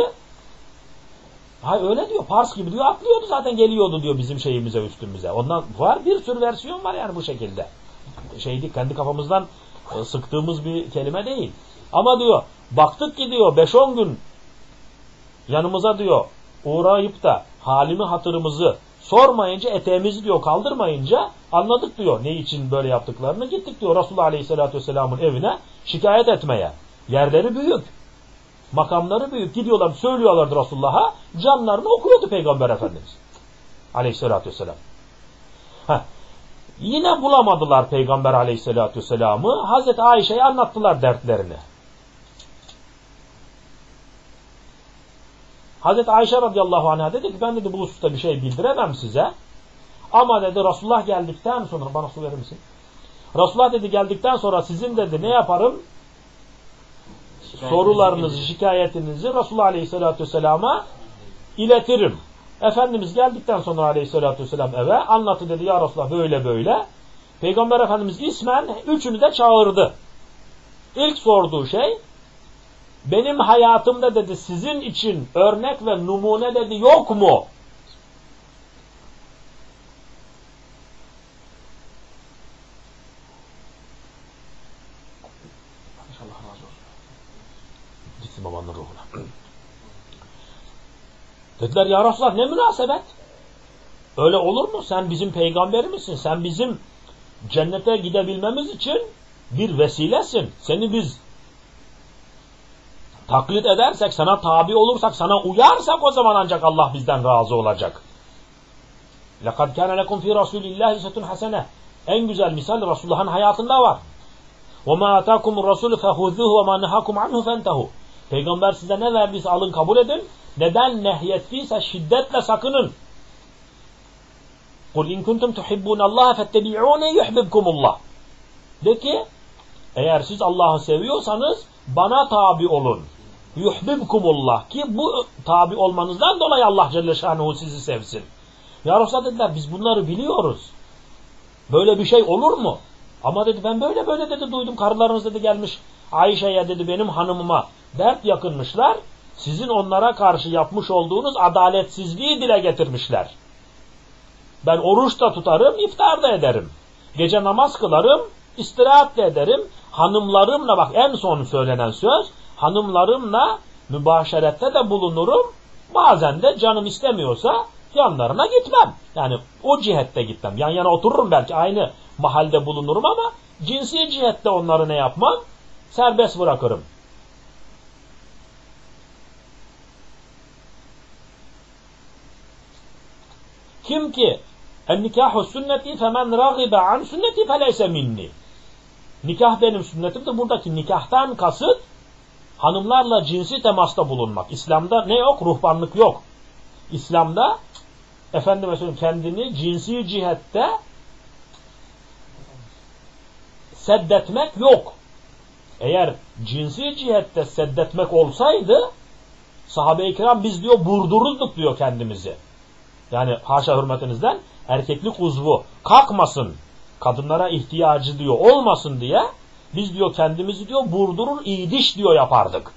Hay öyle diyor, Pars gibi diyor, atlıyordu zaten geliyordu diyor bizim şeyimize, üstümüze. Ondan var bir sürü versiyon var yani bu şekilde. Şeydi kendi kafamızdan e, sıktığımız bir kelime değil. Ama diyor baktık ki diyor beş on gün yanımıza diyor uğrayıp da halimi hatırımızı sormayınca, eteğimizi diyor kaldırmayınca anladık diyor ne için böyle yaptıklarını. Gittik diyor Resulullah Aleyhisselatü Vesselam'ın evine şikayet etmeye. Yerleri büyük, makamları büyük. Gidiyorlar söylüyorlardı Resulullah'a, canlarını okuyordu Peygamber Efendimiz Aleyhisselatü Vesselam. Heh. Yine bulamadılar Peygamber Aleyhisselatü Vesselam'ı. Hazreti Ayşe'ye anlattılar dertlerini. Hazreti Ayşe radıyallahu anh'a dedi ki ben dedi bu hususta bir şey bildiremem size. Ama dedi Resulullah geldikten sonra bana su verir misin? Resulullah dedi geldikten sonra sizin dedi ne yaparım? Sorularınızı, şikayetinizi Resulullah Aleyhisselatü Vesselam'a iletirim. Efendimiz geldikten sonra Aleyhisselatü Vesselam eve anlattı dedi ya Resulullah böyle böyle. Peygamber Efendimiz ismen üçünü de çağırdı. İlk sorduğu şey benim hayatımda dedi sizin için örnek ve numune dedi yok mu? İnşallah razı olsun. Gitsin babanın ruhuna. Dediler ya Resulallah ne münasebet? Öyle olur mu? Sen bizim peygamberimizsin. Sen bizim cennete gidebilmemiz için bir vesilesin. Seni biz taklit edersek, sana tabi olursak, sana uyarsak o zaman ancak Allah bizden razı olacak. لَقَدْ كَانَ لَكُمْ فِي رَسُولِ اللّٰهِ اِسَّةٌ حَسَنَةٌ. En güzel misal Resulullah'ın hayatında var. وَمَا اَتَاكُمُ الرَّسُولُ فَخُذُّهُ وَمَا نَهَاكُمْ عَنْهُ فَانْتَهُ. Peygamber size ne verdiyse alın kabul edin. Neden nehyettiyse şiddetle sakının. قُلْ اِنْ كُنْتُمْ تُحِبُّونَ اللّٰهَ فَاتَّبِعُونَ يُحْبِبْكُمُ اللّٰهِ. De ki eğer siz Allah'ı seviyorsanız bana tabi olun. Yuhbibkumullah, ki bu tabi olmanızdan dolayı Allah Celle Şanuhu sizi sevsin. Ya Resulallah dediler biz bunları biliyoruz. Böyle bir şey olur mu? Ama dedi ben böyle böyle dedi duydum. Karılarınız dedi gelmiş Ayşe'ye dedi benim hanımıma dert yakınmışlar. Sizin onlara karşı yapmış olduğunuz adaletsizliği dile getirmişler. Ben oruç da tutarım, iftar da ederim. Gece namaz kılarım, istirahat da ederim. Hanımlarımla, bak en son söylenen söz, hanımlarımla mübaşerette de bulunurum. Bazen de canım istemiyorsa yanlarına gitmem. Yani o cihette gitmem. Yan yana otururum, belki aynı mahalde bulunurum ama cinsi cihette onları ne yapmam? Serbest bırakırım. Kim ki en nikahu sünneti femen ragibe an sünneti feleyse minni. Nikah benim sünnetimdir. Buradaki nikahtan kasıt hanımlarla cinsi temasta bulunmak. İslam'da ne yok? Ruhbanlık yok. İslam'da efendime söyleyeyim kendini cinsi cihette seddetmek yok. Eğer cinsi cihette seddetmek olsaydı sahabe-i kiram biz diyor vurdururduk diyor kendimizi. Yani haşa hürmetinizden erkeklik uzvu kalkmasın, kadınlara ihtiyacı diyor olmasın diye biz diyor kendimizi diyor vurdurur iydiş diyor yapardık.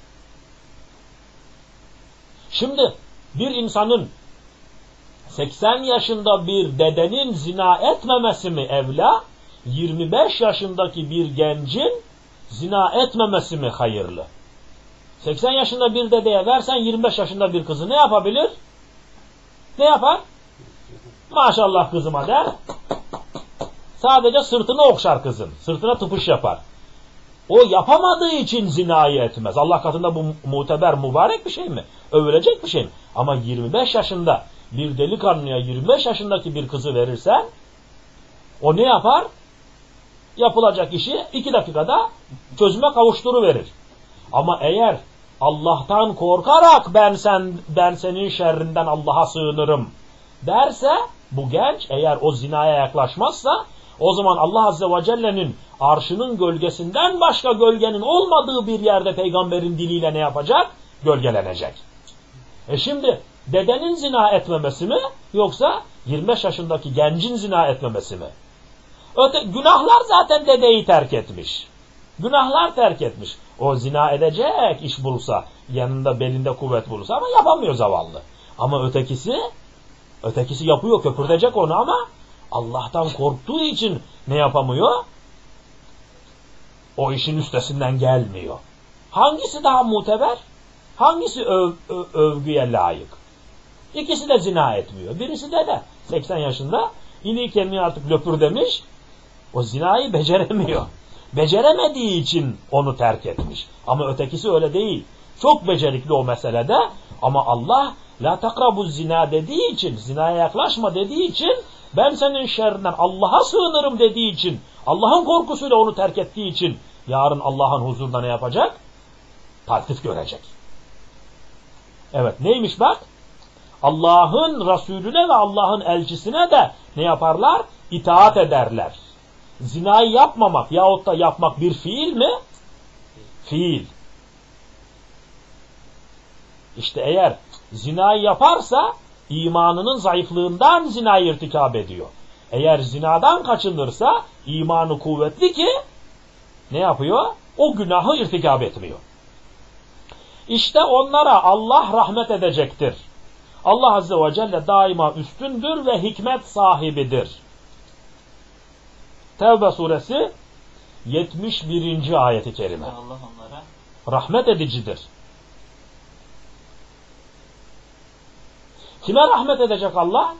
Şimdi bir insanın seksen yaşında bir dedenin zina etmemesi mi evla, yirmi beş yaşındaki bir gencin zina etmemesi mi hayırlı? seksen yaşında bir dedeye versen yirmi beş yaşında bir kızı ne yapabilir? Ne yapar? Maşallah kızıma der. Sadece sırtını okşar kızın. Sırtına tıpış yapar. O yapamadığı için zinayı etmez. Allah katında bu muteber, mübarek bir şey mi? Övülecek bir şey mi? Ama yirmi beş yaşında bir delikanlıya yirmi beş yaşındaki bir kızı verirsen o ne yapar? Yapılacak işi iki dakikada çözüme kavuşturuverir. Ama eğer Allah'tan korkarak ben sen ben senin şerrinden Allah'a sığınırım derse bu genç, eğer o zinaya yaklaşmazsa o zaman Allah Azze ve Celle'nin arşının gölgesinden başka gölgenin olmadığı bir yerde peygamberin diliyle ne yapacak? Gölgelenecek. E şimdi dedenin zina etmemesi mi yoksa yirmi beş yaşındaki gencin zina etmemesi mi? Öte, günahlar zaten dedeyi terk etmiş. Günahlar terk etmiş. O zina edecek iş bulsa, yanında belinde kuvvet bulsa ama yapamıyor zavallı. Ama ötekisi, ötekisi yapıyor, köpürtecek onu ama Allah'tan korktuğu için ne yapamıyor? O işin üstesinden gelmiyor. Hangisi daha muteber? Hangisi öv, öv, övgüye layık? İkisi de zina etmiyor. Birisi de de seksen yaşında iliği kemiği artık löpür demiş. O zinayı beceremiyor. Beceremediği için onu terk etmiş. Ama ötekisi öyle değil. Çok becerikli o meselede ama Allah la takrabu zina dediği için, zinaya yaklaşma dediği için, ben senin şerrinden Allah'a sığınırım dediği için, Allah'ın korkusuyla onu terk ettiği için yarın Allah'ın huzurunda ne yapacak? Taltif görecek. Evet, neymiş bak? Allah'ın Resulüne ve Allah'ın elçisine de ne yaparlar? İtaat ederler. Zinayı yapmamak yahut da yapmak bir fiil mi? Fiil. İşte eğer zinayı yaparsa imanının zayıflığından zinayı irtikab ediyor. Eğer zinadan kaçınırsa imanı kuvvetli ki ne yapıyor? O günahı irtikab etmiyor. İşte onlara Allah rahmet edecektir. Allah Azze ve Celle daima üstündür ve hikmet sahibidir. Tevbe suresi yetmiş birinci ayeti kerime. Allah onlara rahmet edicidir. Kime rahmet edecek Allah?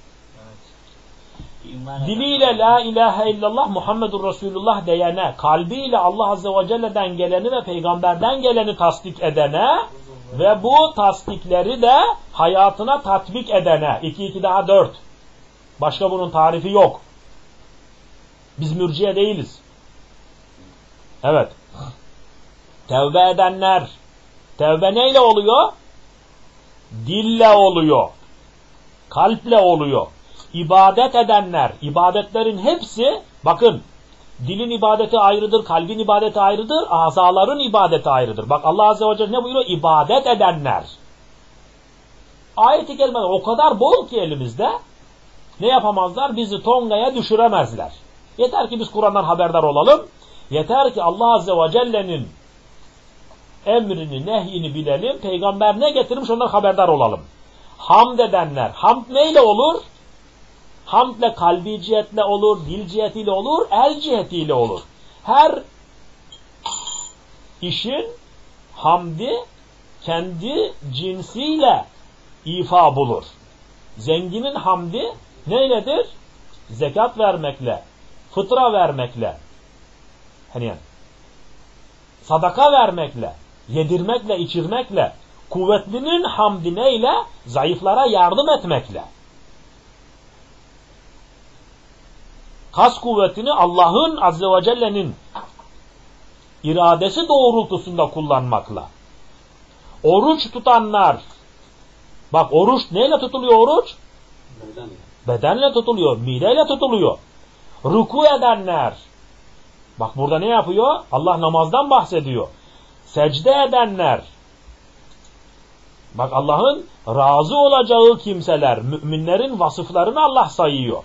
evet. Diliyle la ilahe illallah Muhammedur Resulullah diyene, kalbiyle Allah Azze ve Celle'den geleni ve peygamberden geleni tasdik edene ve bu tasdikleri de hayatına tatbik edene. iki iki daha dört. Başka bunun tarifi yok. Biz mürciye değiliz. Evet. Tevbe edenler. Tevbe neyle oluyor? Dille oluyor. Kalple oluyor. İbadet edenler. İbadetlerin hepsi, bakın, dilin ibadeti ayrıdır, kalbin ibadeti ayrıdır, azaların ibadeti ayrıdır. Bak Allah Azze ve Celle ne buyuruyor? İbadet edenler. Ayet-i kerimeler o kadar bol ki elimizde, ne yapamazlar? Bizi tongaya düşüremezler. Yeter ki biz Kur'an'dan haberdar olalım. Yeter ki Allah Azze ve Celle'nin emrini, nehyini bilelim. Peygamber ne getirmiş ondan haberdar olalım. Hamd edenler. Hamd neyle olur? Hamdle kalbi cihetle olur, dil cihetiyle olur, el cihetiyle olur. Her işin hamdi kendi cinsiyle ifa bulur. Zenginin hamdi neyledir? Zekat vermekle, fıtra vermekle, hani sadaka vermekle, yedirmekle, içirmekle. Kuvvetlinin hamdi neyle? Zayıflara yardım etmekle. Kas kuvvetini Allah'ın Azze ve Celle'nin iradesi doğrultusunda kullanmakla. Oruç tutanlar, bak oruç neyle tutuluyor oruç? Bedenle. Bedenle tutuluyor, mideyle tutuluyor. Ruku edenler, bak burada ne yapıyor? Allah namazdan bahsediyor. Secde edenler, bak Allah'ın razı olacağı kimseler, müminlerin vasıflarını Allah sayıyor.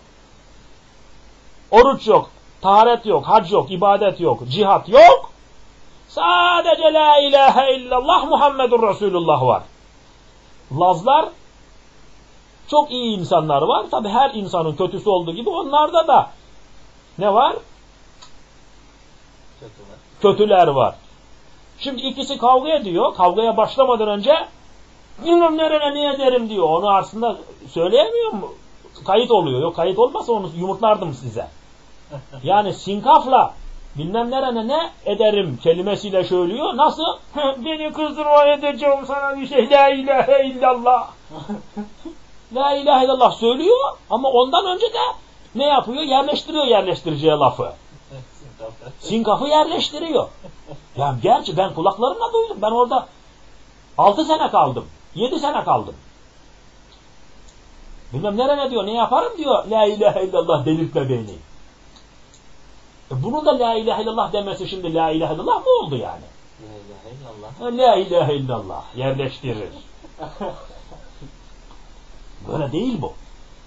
Oruç yok, taharet yok, hac yok, ibadet yok, cihat yok. Sadece la ilahe illallah Muhammedur Resulullah var. Lazlar, çok iyi insanlar var. Tabi her insanın kötüsü olduğu gibi onlarda da ne var? Kötüler. Kötüler var. Şimdi ikisi kavga ediyor. Kavgaya başlamadan önce bilmem nerene ne ederim diyor. Onu aslında söyleyemiyor mu? Kayıt oluyor. Yok kayıt olmasa onu yumurtlardım size. Yani sinkafla bilmem nerene ne ederim kelimesiyle söylüyor. Nasıl? Beni kızdırma edeceğim sana bir şey. La ilahe illallah. La ilahe illallah söylüyor ama ondan önce de ne yapıyor? Yerleştiriyor yerleştireceği lafı. Sinkafı yerleştiriyor. Ya gerçi ben kulaklarımla duydum. Ben orada altı sene kaldım. yedi sene kaldım. Bilmem nereye diyor, ne yaparım diyor. La ilahe illallah delirtme beni. E bunun da la ilahe illallah demesi şimdi la ilahe illallah mı oldu yani? La ilahe illallah. La ilahe illallah yerleştirir. Böyle değil bu.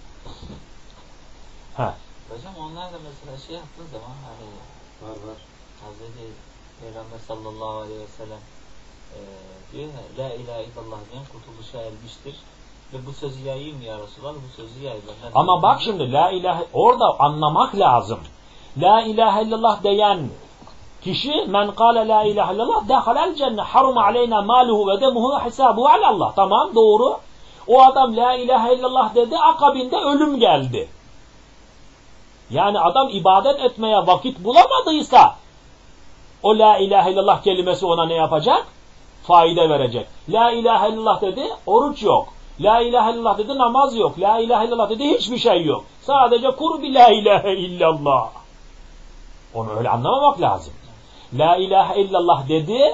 Ha. Hocam onlar da mesela şey yaptığı zaman hani Var var. Hazreti Peygamber sallallahu aleyhi ve sellem e, diyor ya la ilahe illallah diyen kurtuluşa ermiştir. Ve bu sözü yayayım ya Resulallah, bu sözü yay. Ama bak şimdi la ilahe orada anlamak lazım. La ilahe illallah diyen kişi men kâle la ilahe illallah dehalel cennet harum aleyna maluhu ve demuhu ve hisabuhu alallah. Tamam doğru. O adam la ilahe illallah dedi, akabinde ölüm geldi. Yani adam ibadet etmeye vakit bulamadıysa o la ilahe illallah kelimesi ona ne yapacak? Faide verecek. La ilahe illallah dedi, oruç yok. La ilahe illallah dedi, namaz yok. La ilahe illallah dedi, hiçbir şey yok. Sadece kur bi la ilahe illallah. Onu öyle anlamamak lazım. La ilahe illallah dedi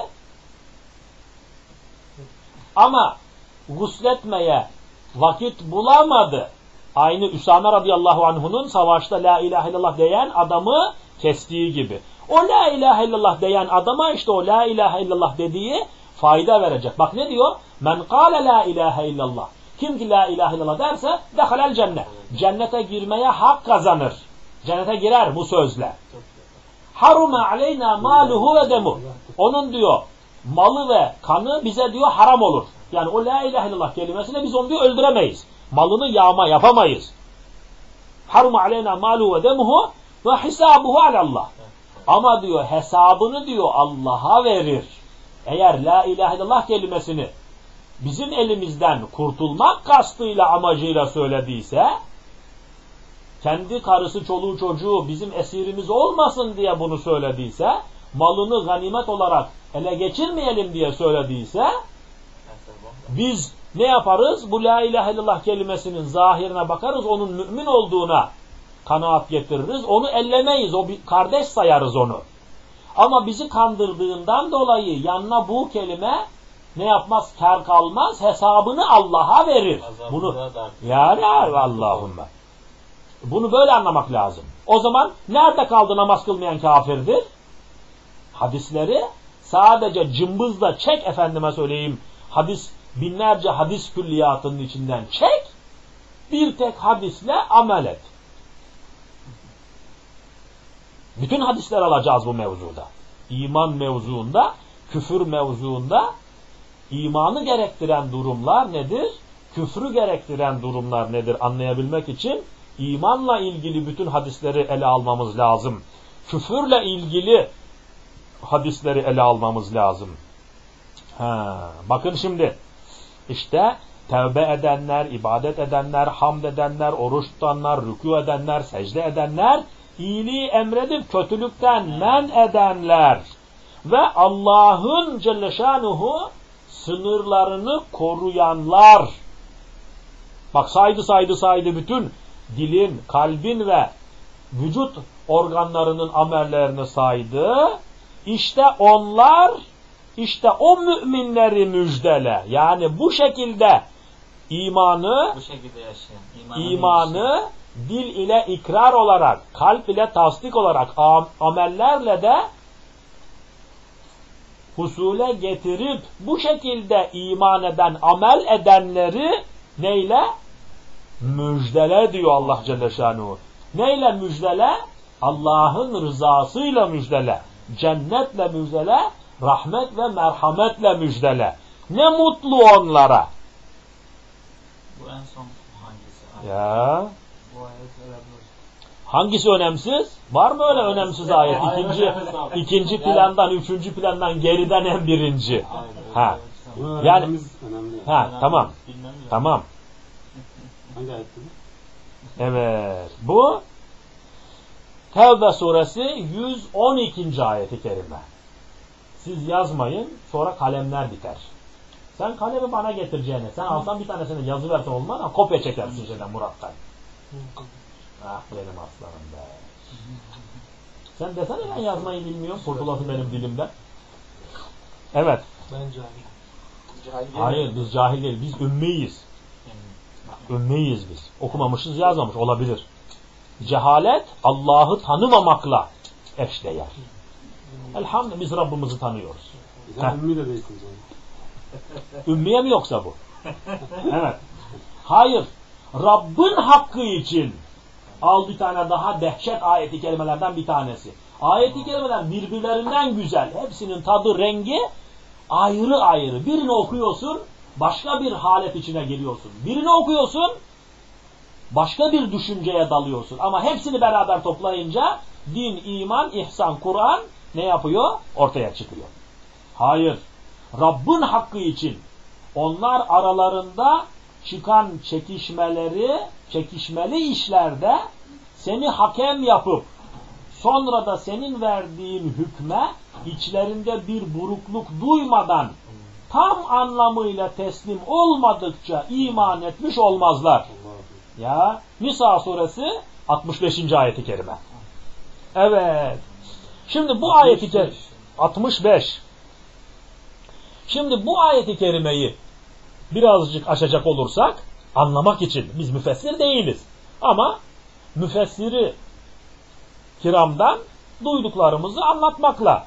ama gusletmeye vakit bulamadı. Aynı Üsame radıyallahu anh'unun savaşta la ilahe illallah diyen adamı kestiği gibi. O la ilahe illallah diyen adama işte o la ilahe illallah dediği fayda verecek. Bak ne diyor? Men kâle la ilahe illallah. Kim ki la ilahe illallah derse dehalel cennet. Cennete girmeye hak kazanır. Cennete girer bu sözle. Harume aleyna maluhu ve demu. Onun diyor malı ve kanı bize diyor haram olur. Yani o la ilahe illallah kelimesiyle biz onu diyor öldüremeyiz. Malını yağma yapamayız. Harume aleyna maluhu ve demuhu ve hisabuhu alallah. Ama diyor hesabını diyor Allah'a verir. Eğer la ilahe illallah kelimesini bizim elimizden kurtulmak kastıyla amacıyla söylediyse, kendi karısı çoluğu çocuğu bizim esirimiz olmasın diye bunu söylediyse, malını ganimet olarak ele geçirmeyelim diye söylediyse, biz ne yaparız? Bu la ilahe illallah kelimesinin zahirine bakarız, onun mümin olduğuna kanaat getiririz, onu ellemeyiz, o bir kardeş sayarız onu. Ama bizi kandırdığından dolayı yanına bu kelime ne yapmaz? Kâr kalmaz, hesabını Allah'a verir. Bunu yani Allahümme. Bunu böyle anlamak lazım. O zaman nerede kaldı namaz kılmayan kafirdir? Hadisleri sadece cımbızla çek, efendime söyleyeyim, hadis binlerce hadis külliyatının içinden çek, bir tek hadisle amel et. Bütün hadisler alacağız bu mevzuda. İman mevzuunda, küfür mevzuunda imanı gerektiren durumlar nedir? Küfrü gerektiren durumlar nedir? Anlayabilmek için imanla ilgili bütün hadisleri ele almamız lazım. Küfürle ilgili hadisleri ele almamız lazım. Ha, bakın şimdi işte tevbe edenler, ibadet edenler, hamd edenler, oruç tutanlar, rükû edenler, secde edenler, iyiliği emredip kötülükten men edenler ve Allah'ın Celle Şanuhu sınırlarını koruyanlar. Bak saydı saydı saydı bütün dilin, kalbin ve vücut organlarının amellerini saydı. İşte onlar, işte o müminleri müjdele. Yani bu şekilde imanı, bu şekilde yaşayan, imanı dil ile ikrar olarak, kalp ile tasdik olarak, am amellerle de husule getirip bu şekilde iman eden, amel edenleri neyle? Müjdele diyor Allah Celle Şanuhu. Neyle müjdele? Allah'ın rızasıyla müjdele. Cennetle müjdele, rahmet ve merhametle müjdele. Ne mutlu onlara. Bu en son hangisi? Ya. Bu ayet önemli. Hangisi önemsiz? Var mı öyle önemsiz ayet? İkinci, ikinci plandan, üçüncü plandan geriden en birinci. Ha. Yani, ha, tamam. Tamam. Hangi ayet bu? Evet. Bu Tevbe suresi yüz on ikinci ayeti kerime. Siz yazmayın, sonra kalemler biter. Sen kalemi bana getireceğine, sen alsan bir tanesini yazı versen olmaz ama kopya çekersin şeyden Murat'tan. Ah benim aslanım be. Sen desene ben yazmayı bilmiyorum, kurtulasın benim dilimden. Evet. Ben cahil. Hayır biz cahil değil, biz ümmiyiz. Ümmiyiz biz. Okumamışız, yazmamış olabilir. Cehalet Allah'ı tanımamakla eşdeğer. Elhamdülillah biz Rabbimizi tanıyoruz. Sen ümmi de değilsin. Ümmiye mi yoksa bu? Evet. Hayır. Rabbin hakkı için al bir tane daha dehşet ayeti kelimelerden bir tanesi. Ayeti kelimeler birbirlerinden güzel. Hepsinin tadı, rengi ayrı ayrı. Birini okuyorsun, başka bir halet içine giriyorsun. Birini okuyorsun, başka bir düşünceye dalıyorsun. Ama hepsini beraber toplayınca din, iman, ihsan, Kur'an ne yapıyor? Ortaya çıkıyor. Hayır. Rabbin hakkı için onlar aralarında çıkan çekişmeleri, çekişmeli işlerde seni hakem yapıp sonra da senin verdiğin hükme içlerinde bir burukluk duymadan tam anlamıyla teslim olmadıkça iman etmiş olmazlar. Ya Nisa suresi altmış beşinci ayeti kerime. Evet. Şimdi bu ayeti kerime altmış beş. Şimdi bu ayeti kerimeyi birazcık açacak olursak anlamak için biz müfessir değiliz. Ama müfessiri kiramdan duyduklarımızı anlatmakla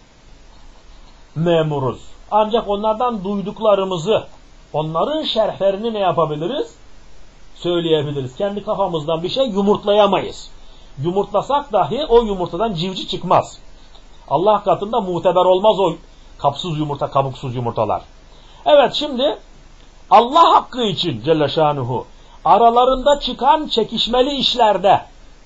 memuruz. Ancak onlardan duyduklarımızı, onların şerhlerini ne yapabiliriz? Söyleyebiliriz. Kendi kafamızdan bir şey yumurtlayamayız. Yumurtlasak dahi o yumurtadan civciv çıkmaz. Allah katında muteber olmaz o kapsız yumurta, kabuksuz yumurtalar. Evet şimdi Allah hakkı için Celle Şanuhu aralarında çıkan çekişmeli işlerde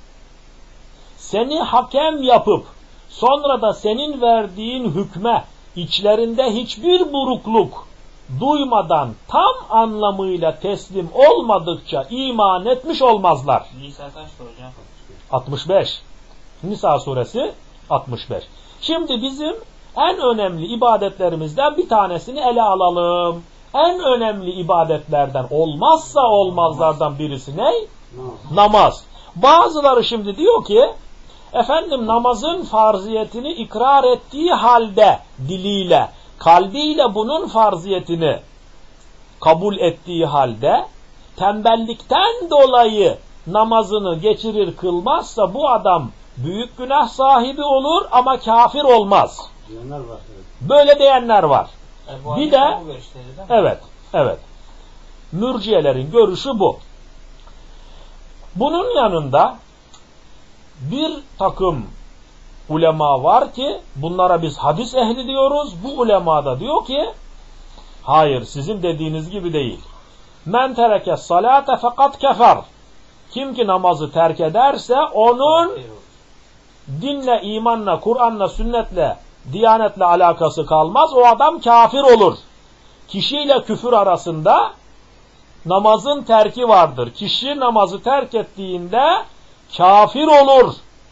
seni hakem yapıp sonra da senin verdiğin hükme içlerinde hiçbir burukluk duymadan tam anlamıyla teslim olmadıkça iman etmiş olmazlar. Nisa kaçtı hocam? altmış beş. Nisa suresi altmış beş. Şimdi bizim en önemli ibadetlerimizden bir tanesini ele alalım. En önemli ibadetlerden olmazsa olmazlardan birisi ne? Namaz. Bazıları şimdi diyor ki efendim namazın farziyetini ikrar ettiği halde diliyle, kalbiyle bunun farziyetini kabul ettiği halde tembellikten dolayı namazını geçirir kılmazsa bu adam büyük günah sahibi olur ama kafir olmaz. Diyenler var. Evet. Böyle diyenler var. E, bir de evet, evet. Mürciyelerin görüşü bu. Bunun yanında bir takım ulema var ki bunlara biz hadis ehli diyoruz. Bu ulema da diyor ki hayır sizin dediğiniz gibi değil. Men tereke salate fakat kefer. Kim ki namazı terk ederse onun dinle, imanla, Kur'an'la, sünnetle, diyanetle alakası kalmaz. O adam kafir olur. Kişiyle küfür arasında namazın terki vardır. Kişi namazı terk ettiğinde kafir olur.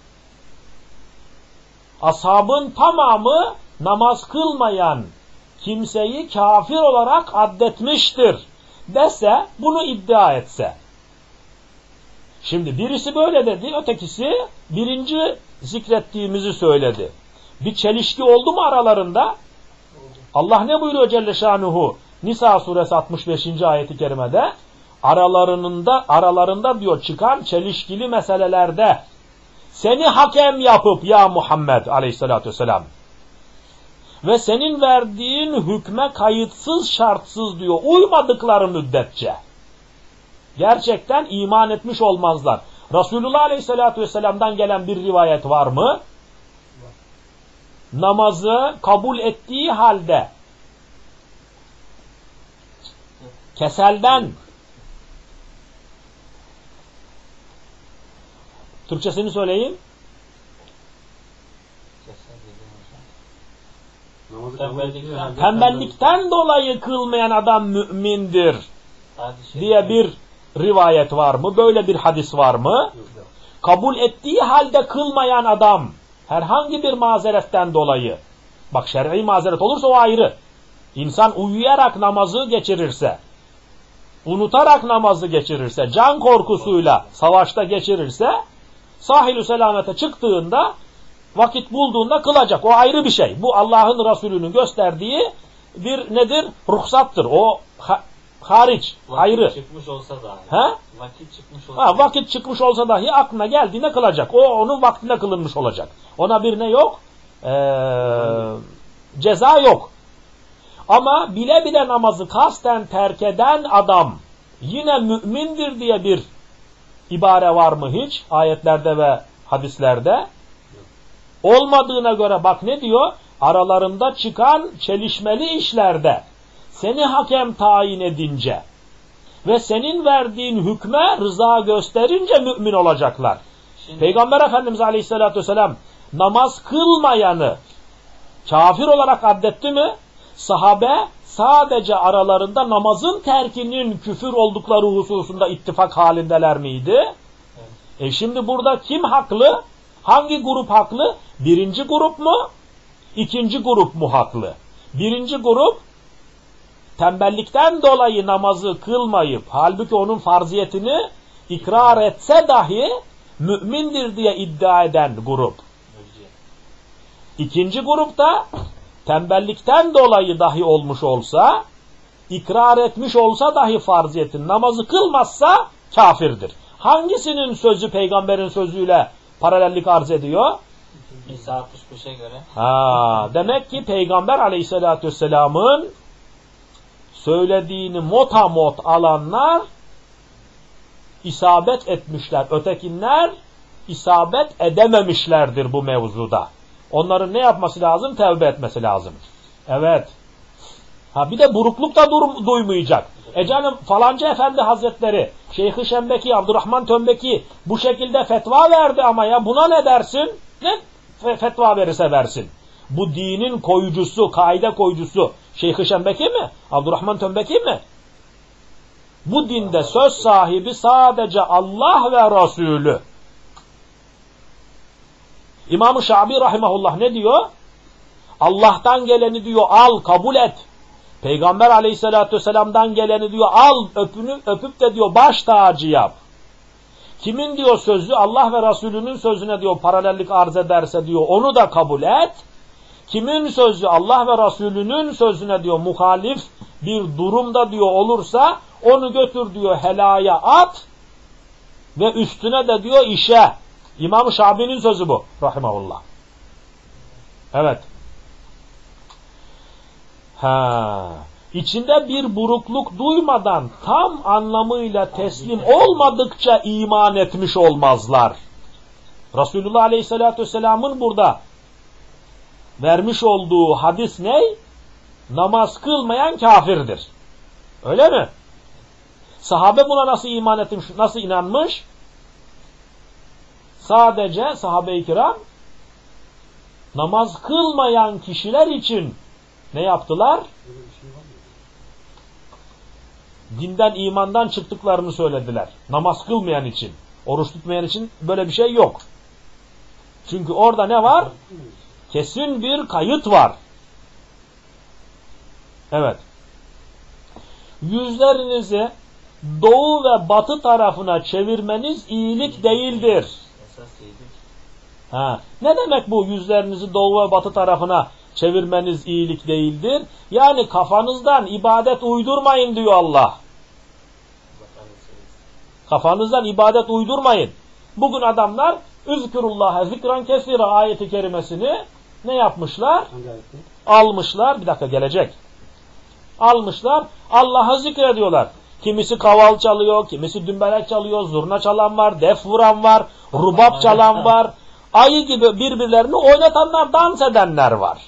Ashabın tamamı namaz kılmayan kimseyi kafir olarak addetmiştir dese, bunu iddia etse. Şimdi birisi böyle dedi, ötekisi birinci zikrettiğimizi söyledi. Bir çelişki oldu mu aralarında? Allah ne buyuruyor Celle Şanuhu? Nisa suresi altmış beşinci ayeti kerimede, aralarında aralarında diyor çıkan çelişkili meselelerde seni hakem yapıp ya Muhammed aleyhissalatü vesselam ve senin verdiğin hükme kayıtsız şartsız diyor uymadıkları müddetçe gerçekten iman etmiş olmazlar. Resulullah aleyhissalatü vesselam'dan gelen bir rivayet var mı? Namazı kabul ettiği halde keselden, Türkçesini söyleyin. Tembellikten, Tembellikten dolayı kılmayan adam mümindir diye bir rivayet var mı? Böyle bir hadis var mı? Kabul ettiği halde kılmayan adam herhangi bir mazeretten dolayı, bak şer'i mazeret olursa o ayrı. İnsan uyuyarak namazı geçirirse, unutarak namazı geçirirse, can korkusuyla savaşta geçirirse, sahil-ü selamete çıktığında, vakit bulduğunda kılacak. O ayrı bir şey. Bu Allah'ın Resulü'nün gösterdiği bir nedir? Ruhsattır. O ha hariç, vakit ayrı. Çıkmış olsa dahi. Ha? Vakit çıkmış olsa. Ha, vakit çıkmış olsa dahi aklına geldiğinde kılacak. O onun vaktine kılınmış olacak. Ona bir ne yok? Ee, ceza yok. Ama bile bile namazı kasten terk eden adam yine mümindir diye bir ibare var mı hiç? Ayetlerde ve hadislerde. Olmadığına göre bak ne diyor? Aralarında çıkan çelişmeli işlerde seni hakem tayin edince ve senin verdiğin hükme rıza gösterince mümin olacaklar. Şimdi, Peygamber Efendimiz Aleyhisselatü Vesselam namaz kılmayanı kafir olarak addetti mi? Sahabe sadece aralarında namazın terkinin küfür oldukları hususunda ittifak halindeler miydi? Evet. E şimdi burada kim haklı? Hangi grup haklı? Birinci grup mu? İkinci grup mu haklı? Birinci grup tembellikten dolayı namazı kılmayıp halbuki onun farziyetini ikrar etse dahi mümindir diye iddia eden grup. İkinci grupta tembellikten dolayı dahi olmuş olsa, ikrar etmiş olsa dahi farziyetin, namazı kılmazsa kafirdir. Hangisinin sözü peygamberin sözüyle paralellik arz ediyor? İsa altmış beşe göre. Ha, demek ki Peygamber Aleyhisselatü Vesselam'ın söylediğini motamot alanlar isabet etmişler. Ötekinler isabet edememişlerdir bu mevzuda. Onların ne yapması lazım? Tevbe etmesi lazım. Evet. Ha bir de burukluk da dur duymayacak. E canım falanca efendi hazretleri, Şeyh-i Şembeki, Abdurrahman Tömbeki bu şekilde fetva verdi ama ya buna ne dersin? Ne fetva verirse versin. Bu dinin koyucusu, kaide koyucusu Şeyh-i Şembeki mi? Abdurrahman Tömbeki mi? Bu dinde söz sahibi sadece Allah ve Resulü. İmam-ı Şabi rahimahullah ne diyor? Allah'tan geleni diyor al, kabul et. Peygamber aleyhissalatü vesselam'dan geleni diyor al, öpünü, öpüp de diyor baş tacı yap. Kimin diyor sözü Allah ve Resulünün sözüne diyor paralellik arz ederse diyor onu da kabul et. Kimin sözü Allah ve Resulünün sözüne diyor muhalif bir durumda diyor olursa onu götür diyor helaya at ve üstüne de diyor işe. İmam-ı Şabi'nin sözü bu rahimahullah. Evet. Ha, içinde bir burukluk duymadan tam anlamıyla teslim olmadıkça iman etmiş olmazlar. Resulullah Aleyhisselatü Vesselam'ın burada vermiş olduğu hadis ne? Namaz kılmayan kafirdir. Öyle mi? Sahabe buna nasıl iman etmiş, nasıl inanmış? sadece sahabe-i kiram namaz kılmayan kişiler için ne yaptılar? Dinden, imandan çıktıklarını söylediler. Namaz kılmayan için, oruç tutmayan için böyle bir şey yok. Çünkü orada ne var? Kesin bir kayıt var. Evet. Yüzlerinizi doğu ve batı tarafına çevirmeniz iyilik değildir. Ha. Ne demek bu yüzlerinizi doğu ve batı tarafına çevirmeniz iyilik değildir? Yani kafanızdan ibadet uydurmayın diyor Allah. Kafanızdan ibadet uydurmayın. Bugün adamlar Üzkürullâhe zikran kesira ayeti kerimesini ne yapmışlar? Almışlar. Bir dakika gelecek. Almışlar. Allah'ı zikrediyorlar. Kimisi kaval çalıyor, kimisi dümbelek çalıyor, zurna çalan var, def vuran var, rubap çalan var. Ayı gibi birbirlerini oynatanlar, dans edenler var.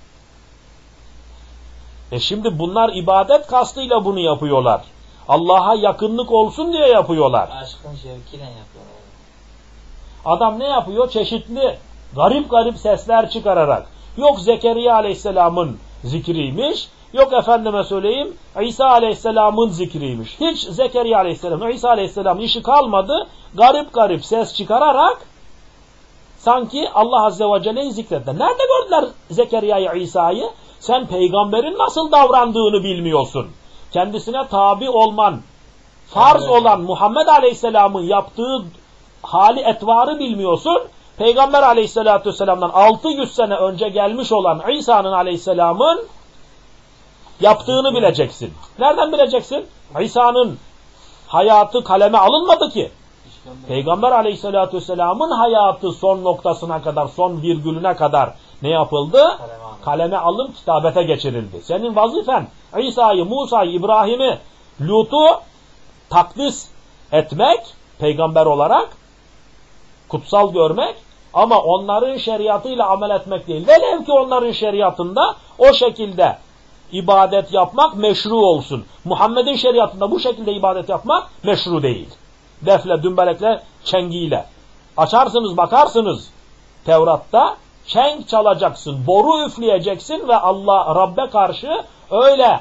E şimdi bunlar ibadet kastıyla bunu yapıyorlar. Allah'a yakınlık olsun diye yapıyorlar. Aşkın şevkiyle yapıyorlar. Adam ne yapıyor? Çeşitli, garip garip sesler çıkararak. Yok Zekeriya Aleyhisselam'ın zikriymiş, yok efendime söyleyeyim İsa Aleyhisselam'ın zikriymiş. Hiç Zekeriya Aleyhisselam, İsa Aleyhisselam'ın işi kalmadı. Garip garip ses çıkararak sanki Allah Azze ve Celle'yi zikrettiler. Nerede gördüler Zekeriya'yı, İsa'yı? Sen peygamberin nasıl davrandığını bilmiyorsun. Kendisine tabi olman, farz olan Muhammed Aleyhisselam'ın yaptığı hali etvarı bilmiyorsun. Peygamber Aleyhisselatü Vesselam'dan altı yüz sene önce gelmiş olan İsa'nın Aleyhisselam'ın yaptığını bileceksin. Nereden bileceksin? İsa'nın hayatı kaleme alınmadı ki. Peygamber Aleyhisselatü Vesselam'ın hayatı son noktasına kadar, son virgülüne kadar ne yapıldı? Kaleme, Kaleme alınıp kitabete geçirildi. Senin vazifen İsa'yı, Musa'yı, İbrahim'i, Lut'u takdis etmek, peygamber olarak kutsal görmek, ama onların şeriatıyla amel etmek değil. Velev ki onların şeriatında o şekilde ibadet yapmak meşru olsun. Muhammed'in şeriatında bu şekilde ibadet yapmak meşru değil. Defle, dümbelekle, çengiyle. Açarsınız, bakarsınız. Tevrat'ta çeng çalacaksın, boru üfleyeceksin ve Allah, Rabbe karşı öyle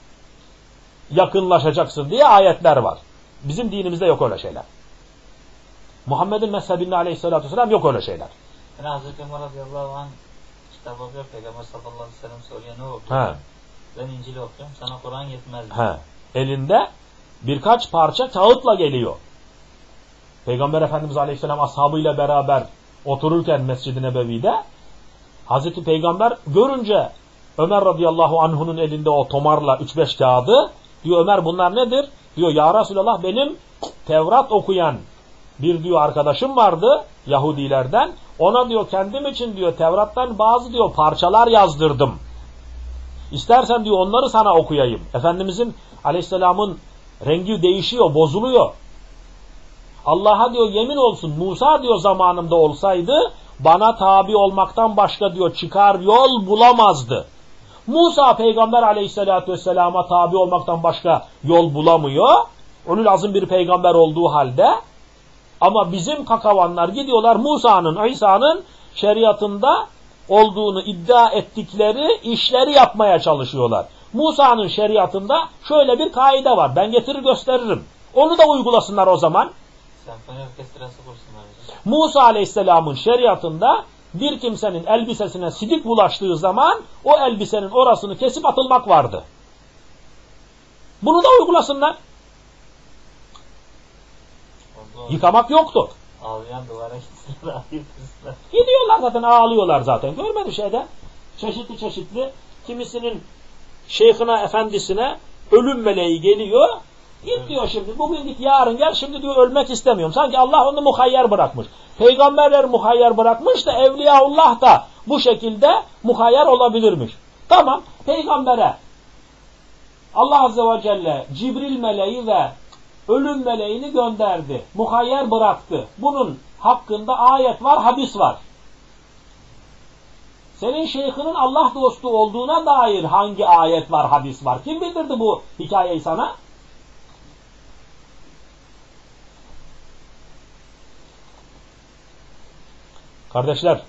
yakınlaşacaksın diye ayetler var. Bizim dinimizde yok öyle şeyler. Muhammed'in mezhebinde Aleyhisselatü Vesselam yok öyle şeyler. Yani Hazreti Ömer radıyallahu anh kitap okuyor, Peygamber sallallahu aleyhi ve sellem soruyor, ne okuyor? He. Ben İncil'i okuyorum, sana Kur'an yetmez. He. Elinde birkaç parça kağıtla geliyor. Peygamber Efendimiz Aleyhisselam ashabıyla beraber otururken Mescid-i Nebevi'de Hazreti Peygamber görünce Ömer radıyallahu anh'unun elinde o tomarla üç beş kağıdı, diyor Ömer bunlar nedir? Diyor ya Resulallah, benim Tevrat okuyan bir diyor arkadaşım vardı Yahudilerden. Ona diyor kendim için diyor Tevrat'tan bazı diyor parçalar yazdırdım. İstersen diyor onları sana okuyayım. Efendimizin Aleyhisselam'ın rengi değişiyor, bozuluyor. Allah'a diyor yemin olsun, Musa diyor zamanımda olsaydı bana tabi olmaktan başka diyor çıkar yol bulamazdı. Musa peygamber Aleyhisselatü Vesselam'a tabi olmaktan başka yol bulamıyor. Ulul azim bir peygamber olduğu halde. Ama bizim kakavanlar gidiyorlar Musa'nın, İsa'nın şeriatında olduğunu iddia ettikleri işleri yapmaya çalışıyorlar. Musa'nın şeriatında şöyle bir kaide var. Ben getirir gösteririm. Onu da uygulasınlar o zaman. Senfoni orkestrası kursunlar. Musa Aleyhisselam'ın şeriatında bir kimsenin elbisesine sidik bulaştığı zaman o elbisenin orasını kesip atılmak vardı. Bunu da uygulasınlar. Yıkamak yoktu. Ağlayan duvara gitsinler, ağlıyorlar. Gidiyorlar zaten, ağlıyorlar zaten. Görmedi şeyde. Çeşitli çeşitli. Kimisinin şeyhine, efendisine ölüm meleği geliyor. Git diyor şimdi. Bugün git, yarın gel. Şimdi diyor ölmek istemiyorum. Sanki Allah onu muhayyer bırakmış. Peygamberler muhayyer bırakmış da Evliyaullah da bu şekilde muhayyer olabilirmiş. Tamam. Peygambere Allah Azze ve Celle Cibril meleği ve ölüm meleğini gönderdi. Muhayyer bıraktı. Bunun hakkında ayet var, hadis var. Senin şeyhinin Allah dostu olduğuna dair hangi ayet var, hadis var? Kim bildirdi bu hikayeyi sana? Kardeşler,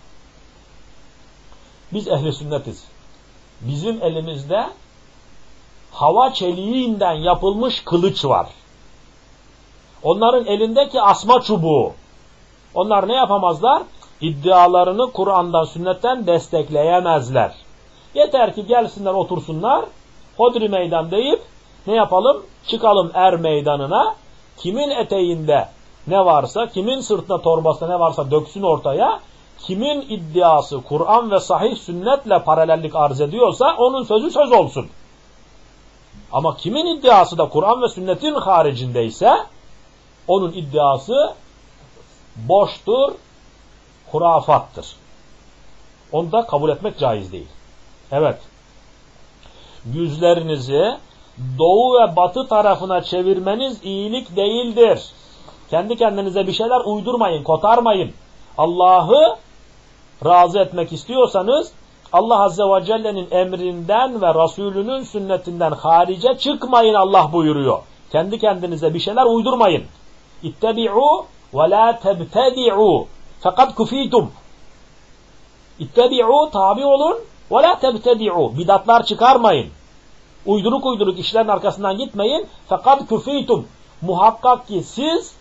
biz ehli sünnetiz. Bizim elimizde hava çeliğinden yapılmış kılıç var. Onların elindeki asma çubuğu. Onlar ne yapamazlar? İddialarını Kur'an'dan, sünnetten destekleyemezler. Yeter ki gelsinler, otursunlar, hodri meydan deyip ne yapalım? Çıkalım er meydanına. Kimin eteğinde ne varsa, kimin sırtına, torbasında ne varsa döksün ortaya. Kimin iddiası Kur'an ve sahih sünnetle paralellik arz ediyorsa onun sözü söz olsun. Ama kimin iddiası da Kur'an ve sünnetin haricindeyse onun iddiası boştur, hurafattır. Onu da kabul etmek caiz değil. Evet. Yüzlerinizi doğu ve batı tarafına çevirmeniz iyilik değildir. Kendi kendinize bir şeyler uydurmayın, kotarmayın. Allah'ı razı etmek istiyorsanız Allah Azze ve Celle'nin emrinden ve Resulünün sünnetinden harice çıkmayın, Allah buyuruyor. Kendi kendinize bir şeyler uydurmayın. İttebi'u ve la tebtedi'u fakat kufitum. İttebi'u, tabi olun, ve la tebtedi'u, bidatlar çıkarmayın. Uyduruk uyduruk işlerin arkasından gitmeyin. Fakat kufitum, muhakkak ki siz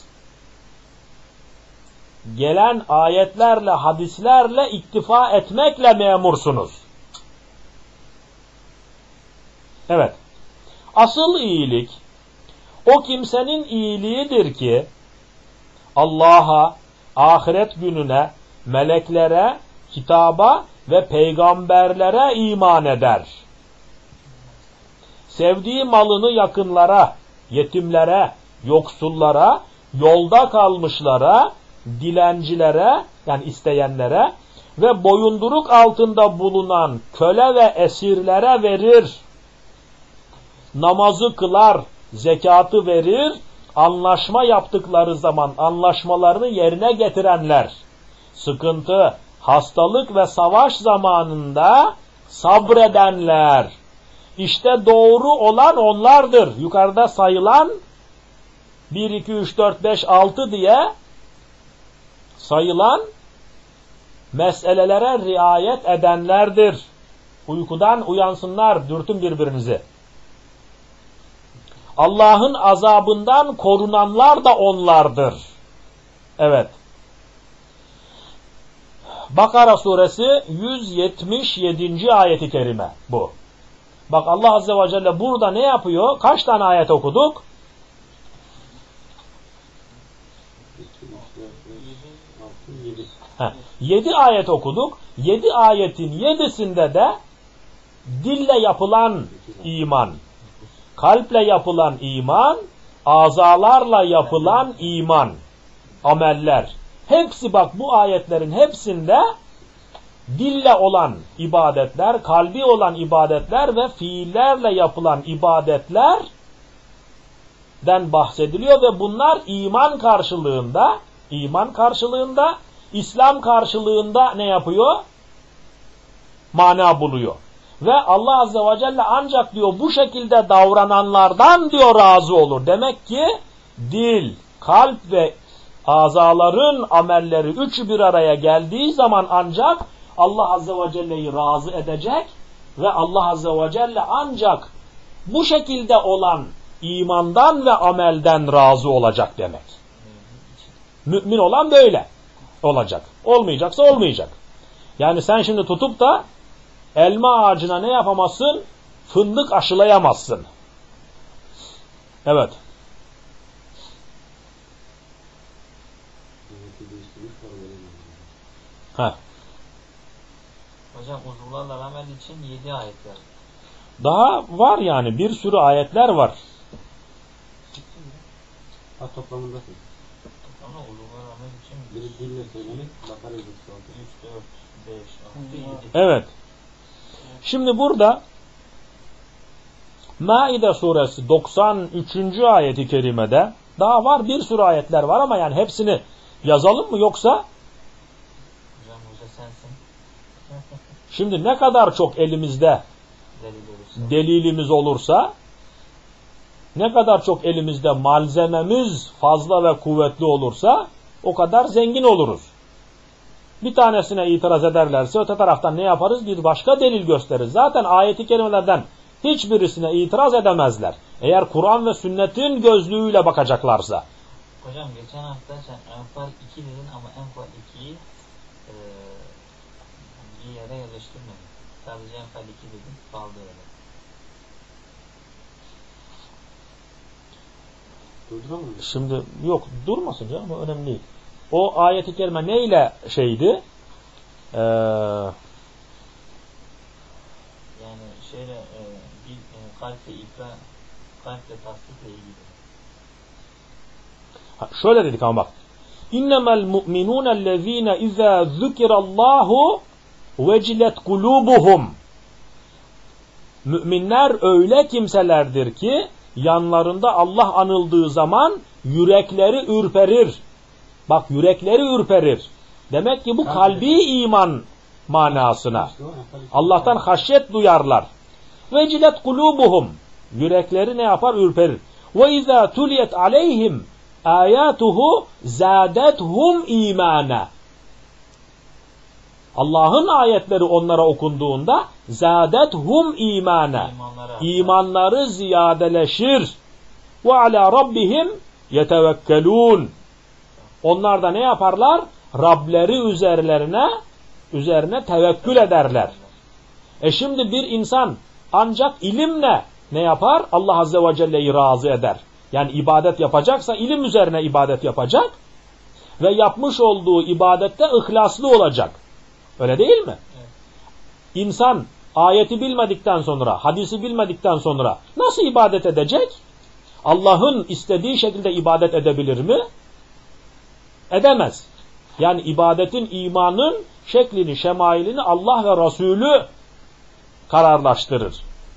gelen ayetlerle, hadislerle iktifa etmekle memursunuz. Evet. Asıl iyilik o kimsenin iyiliğidir ki Allah'a, ahiret gününe, meleklere, kitaba ve peygamberlere iman eder. Sevdiği malını yakınlara, yetimlere, yoksullara, yolda kalmışlara, dilencilere, yani isteyenlere ve boyunduruk altında bulunan köle ve esirlere verir. Namazı kılar, zekatı verir, anlaşma yaptıkları zaman anlaşmalarını yerine getirenler, sıkıntı, hastalık ve savaş zamanında sabredenler, işte doğru olan onlardır. Yukarıda sayılan bir, iki, üç, dört, beş, altı diye sayılan meselelere riayet edenlerdir. Uykudan uyansınlar, dürtün birbirinizi. Allah'ın azabından korunanlar da onlardır. Evet. Bakara suresi yüz yetmiş yedinci ayeti kerime bu. Bak Allah Azze ve Celle burada ne yapıyor? Kaç tane ayet okuduk? Heh, yedi ayet okuduk. Yedi ayetin yedisinde de dille yapılan iman, kalple yapılan iman, azalarla yapılan iman, ameller. Hepsi bak bu ayetlerin hepsinde dille olan ibadetler, kalbi olan ibadetler ve fiillerle yapılan ibadetlerden bahsediliyor ve bunlar iman karşılığında, iman karşılığında, İslam karşılığında ne yapıyor? Mana buluyor. Ve Allah Azze ve Celle ancak diyor bu şekilde davrananlardan diyor razı olur. Demek ki dil, kalp ve azaların amelleri üçü bir araya geldiği zaman ancak Allah Azze ve Celle'yi razı edecek ve Allah Azze ve Celle ancak bu şekilde olan imandan ve amelden razı olacak demek. Mümin olan böyle olacak. Olmayacaksa olmayacak. Yani sen şimdi tutup da elma ağacına ne yapamazsın? Fındık aşılayamazsın. Evet. Heh. Hocam uzuvlarla amel için yedi ayet var. Daha var yani bir sürü ayetler var. Ha toplamındasın. Ama uzuvlarla amel için Biri dille söylenir, Bakara yüz altı. üç, dört, beş, altı, yedi. Evet. Şimdi burada Maide suresi doksan üçüncü ayeti kerimede daha var bir sürü ayetler var ama yani hepsini yazalım mı yoksa? Hocam hoca sensin. Şimdi ne kadar çok elimizde Delil olursa. delilimiz olursa, ne kadar çok elimizde malzememiz fazla ve kuvvetli olursa o kadar zengin oluruz. Bir tanesine itiraz ederlerse öte taraftan ne yaparız? Bir başka delil gösteririz. Zaten ayeti kerimelerden hiçbirisine itiraz edemezler. Eğer Kur'an ve sünnetin gözlüğüyle bakacaklarsa. Hocam geçen hafta sen Enfal iki dedin ama Enfal ikiyi e, bir yere yerleştirmedin. Sadece Enfal iki dedin, kaldı öyle. Durduramıyor musun? Şimdi yok durmasın canım, o önemli değil. O ayeti kerime neyle şeydi? Ee, Yani şöyle e, bir e, kalple ikra, kalple tasdikle ilgili. ha, şöyle dedik ama bak. İnnemel mu'minûnellezîne izâ zükirallâhu vecilet kulûbuhum. Müminler öyle kimselerdir ki yanlarında Allah anıldığı zaman yürekleri ürperir. Bak, yürekleri ürperir. Demek ki bu kalbi iman manasına. Allah'tan haşyet duyarlar. Vecilet kulubuhum. Yürekleri ne yapar? Ürperir. Ve izâ tuliyet aleyhim âyâtuhu zâdethum îmâne. Allah'ın ayetleri onlara okunduğunda zâdethum îmâne. İmanları ziyadeleşir. Ve alâ rabbihim yetevekkelûn. Onlar da ne yaparlar? Rableri üzerlerine üzerine tevekkül ederler. E şimdi bir insan ancak ilimle ne yapar? Allah Azze ve Celle'yi razı eder. Yani ibadet yapacaksa ilim üzerine ibadet yapacak ve yapmış olduğu ibadette ihlaslı olacak. Öyle değil mi? Evet. İnsan ayeti bilmedikten sonra, hadisi bilmedikten sonra nasıl ibadet edecek? Allah'ın istediği şekilde ibadet edebilir mi? Edemez. Yani ibadetin, imanın şeklini, şemailini Allah ve Resulü kararlaştırır.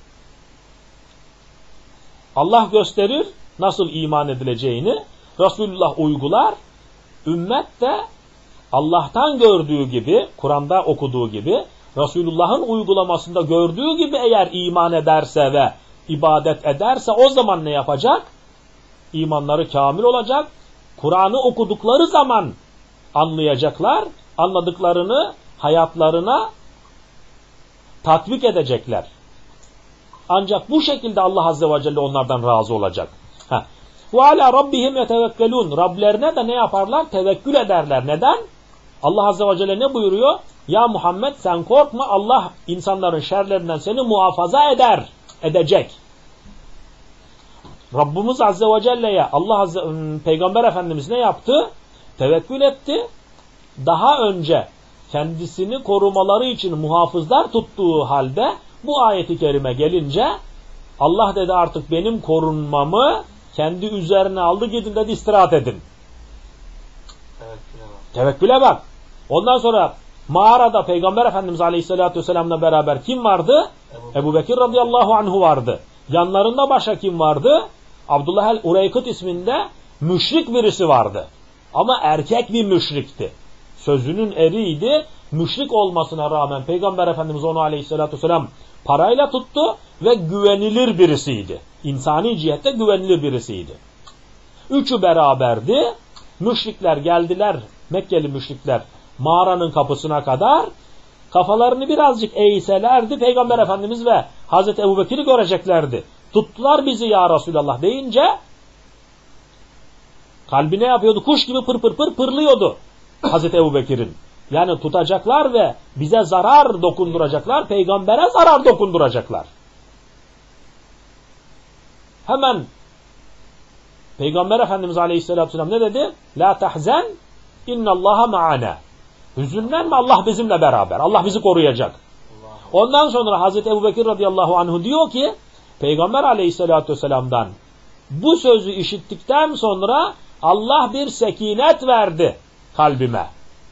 Allah gösterir nasıl iman edileceğini, Resulullah uygular, ümmet de Allah'tan gördüğü gibi, Kur'an'da okuduğu gibi, Resulullah'ın uygulamasında gördüğü gibi eğer iman ederse ve ibadet ederse o zaman ne yapacak? İmanları kamil olacak. Kur'an'ı okudukları zaman anlayacaklar, anladıklarını hayatlarına tatbik edecekler. Ancak bu şekilde Allah Azze ve Celle onlardan razı olacak. Ve alâ rabbihim yetevekkelûn. Rablerine de ne yaparlar? Tevekkül ederler. Neden? Allah Azze ve Celle ne buyuruyor? Ya Muhammed sen korkma, Allah insanların şerlerinden seni muhafaza eder, edecek. Rabbimiz Azze ve Celle'ye Allah Azze, Peygamber Efendimiz ne yaptı? Tevekkül etti. Daha önce kendisini korumaları için muhafızlar tuttuğu halde bu ayeti kerime gelince Allah dedi artık benim korunmamı kendi üzerine aldı, gidin dedi istirahat edin. Tevekküle bak. Tevekküle bak. Ondan sonra mağarada Peygamber Efendimiz Aleyhisselatü Vesselam'la beraber kim vardı? Ebu, Ebu Bekir radıyallahu anhu vardı. Yanlarında başka kim vardı? Abdullah el-Ureykıt isminde müşrik birisi vardı. Ama erkek bir müşrikti. Sözünün eriydi. Müşrik olmasına rağmen Peygamber Efendimiz onu Aleyhisselatü Vesselam parayla tuttu ve güvenilir birisiydi. İnsani cihette güvenilir birisiydi. Üçü beraberdi. Müşrikler geldiler, Mekkeli müşrikler mağaranın kapısına kadar. Kafalarını birazcık eğselerdi, Peygamber Efendimiz ve Hazreti Ebubekir'i göreceklerdi. Tuttular bizi ya Resulallah deyince kalbi ne yapıyordu? Kuş gibi pır pır pır pırlıyordu Hazreti Ebubekir'in. Yani tutacaklar ve bize zarar dokunduracaklar, peygambere zarar dokunduracaklar. Hemen Peygamber Efendimiz Aleyhisselatü Vesselam ne dedi? La tahzen innallaha ma'ana. Hüzünlenme, Allah bizimle beraber. Allah bizi koruyacak. Ondan sonra Hazreti Ebubekir radıyallahu anhu diyor ki Peygamber Aleyhisselatü Vesselam'dan bu sözü işittikten sonra Allah bir sekinet verdi kalbime.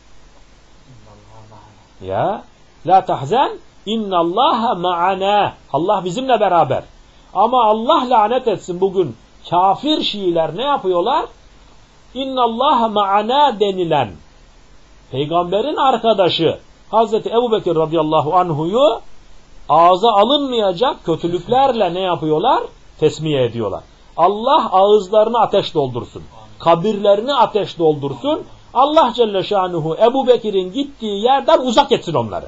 Ya la tahzen innallaha ma'ana. Allah bizimle beraber. Ama Allah lanet etsin bugün kafir Şiiler ne yapıyorlar? İnnallaha ma'ana denilen Peygamberin arkadaşı Hazreti Ebubekir radıyallahu anhu'yu ağza alınmayacak kötülüklerle ne yapıyorlar? Tesmiye ediyorlar. Allah ağızlarını ateş doldursun. Kabirlerini ateş doldursun. Allah Celle Şanuhu Ebu Bekir'in gittiği yerden uzak etsin onları.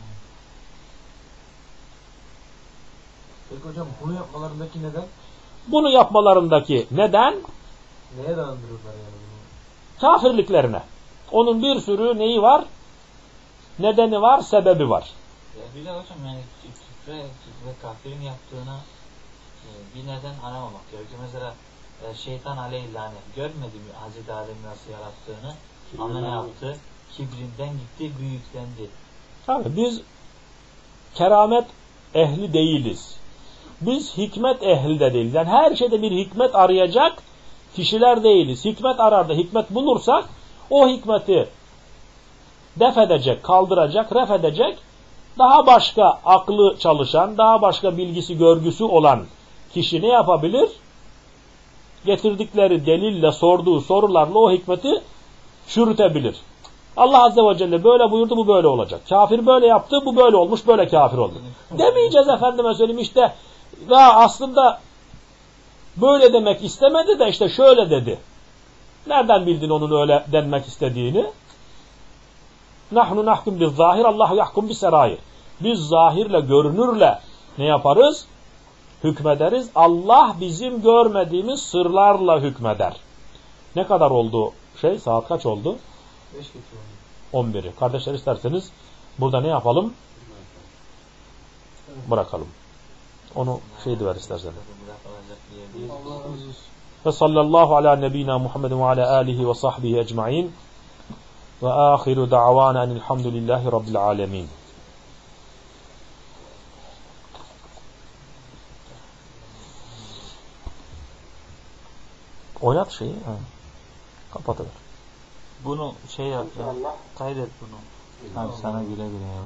Peki hocam bunu yapmalarındaki neden? Bunu yapmalarındaki neden? Neye dayandırıyorlar yani bunu? Kafirliklerine. Onun bir sürü neyi var? Nedeni var, sebebi var. Ya bir de hocam yani küfre ve kafirin yaptığına e, bir neden aramamak gerekiyor. Mesela e, şeytan aleyhillâne görmedi mi Hazreti Adem'i nasıl yarattığını? Ama ne yaptı? Kibrinden gitti, büyüklendi. Tabii biz keramet ehli değiliz. Biz hikmet ehli de değiliz. Yani her şeyde bir hikmet arayacak kişiler değiliz. Hikmet arar da hikmet bulursak o hikmeti def edecek, kaldıracak, ref edecek, daha başka aklı çalışan, daha başka bilgisi, görgüsü olan kişi ne yapabilir? Getirdikleri delille, sorduğu sorularla o hikmeti çürütebilir. Allah Azze ve Celle böyle buyurdu, bu böyle olacak. Kafir böyle yaptı, bu böyle olmuş, böyle kafir oldu. Demeyeceğiz efendime söyleyeyim işte, ya aslında böyle demek istemedi de işte şöyle dedi. Nereden bildin onun öyle denmek istediğini? Nahnu nahkum biz zahir, Allah yahkum bis serair. Biz zahirle, görünürle ne yaparız? Hükmederiz. Allah bizim görmediğimiz sırlarla hükmeder. Ne kadar oldu şey? Saat kaç oldu? Beş geçiyor. on biri. Kardeşler isterseniz burada ne yapalım? Bırakalım. Onu şey ver isterseniz. Ve sallallahu ala nebina Muhammedin ve ala alihi ve sahbihi ecma'in. Ve ahiru da'vana enilhamdülillahi rabbil alemin. Oynat şeyi. Ha. Kapatıver. Bunu şey yap ya. Kaydet bunu. Abi sana güle güle ya.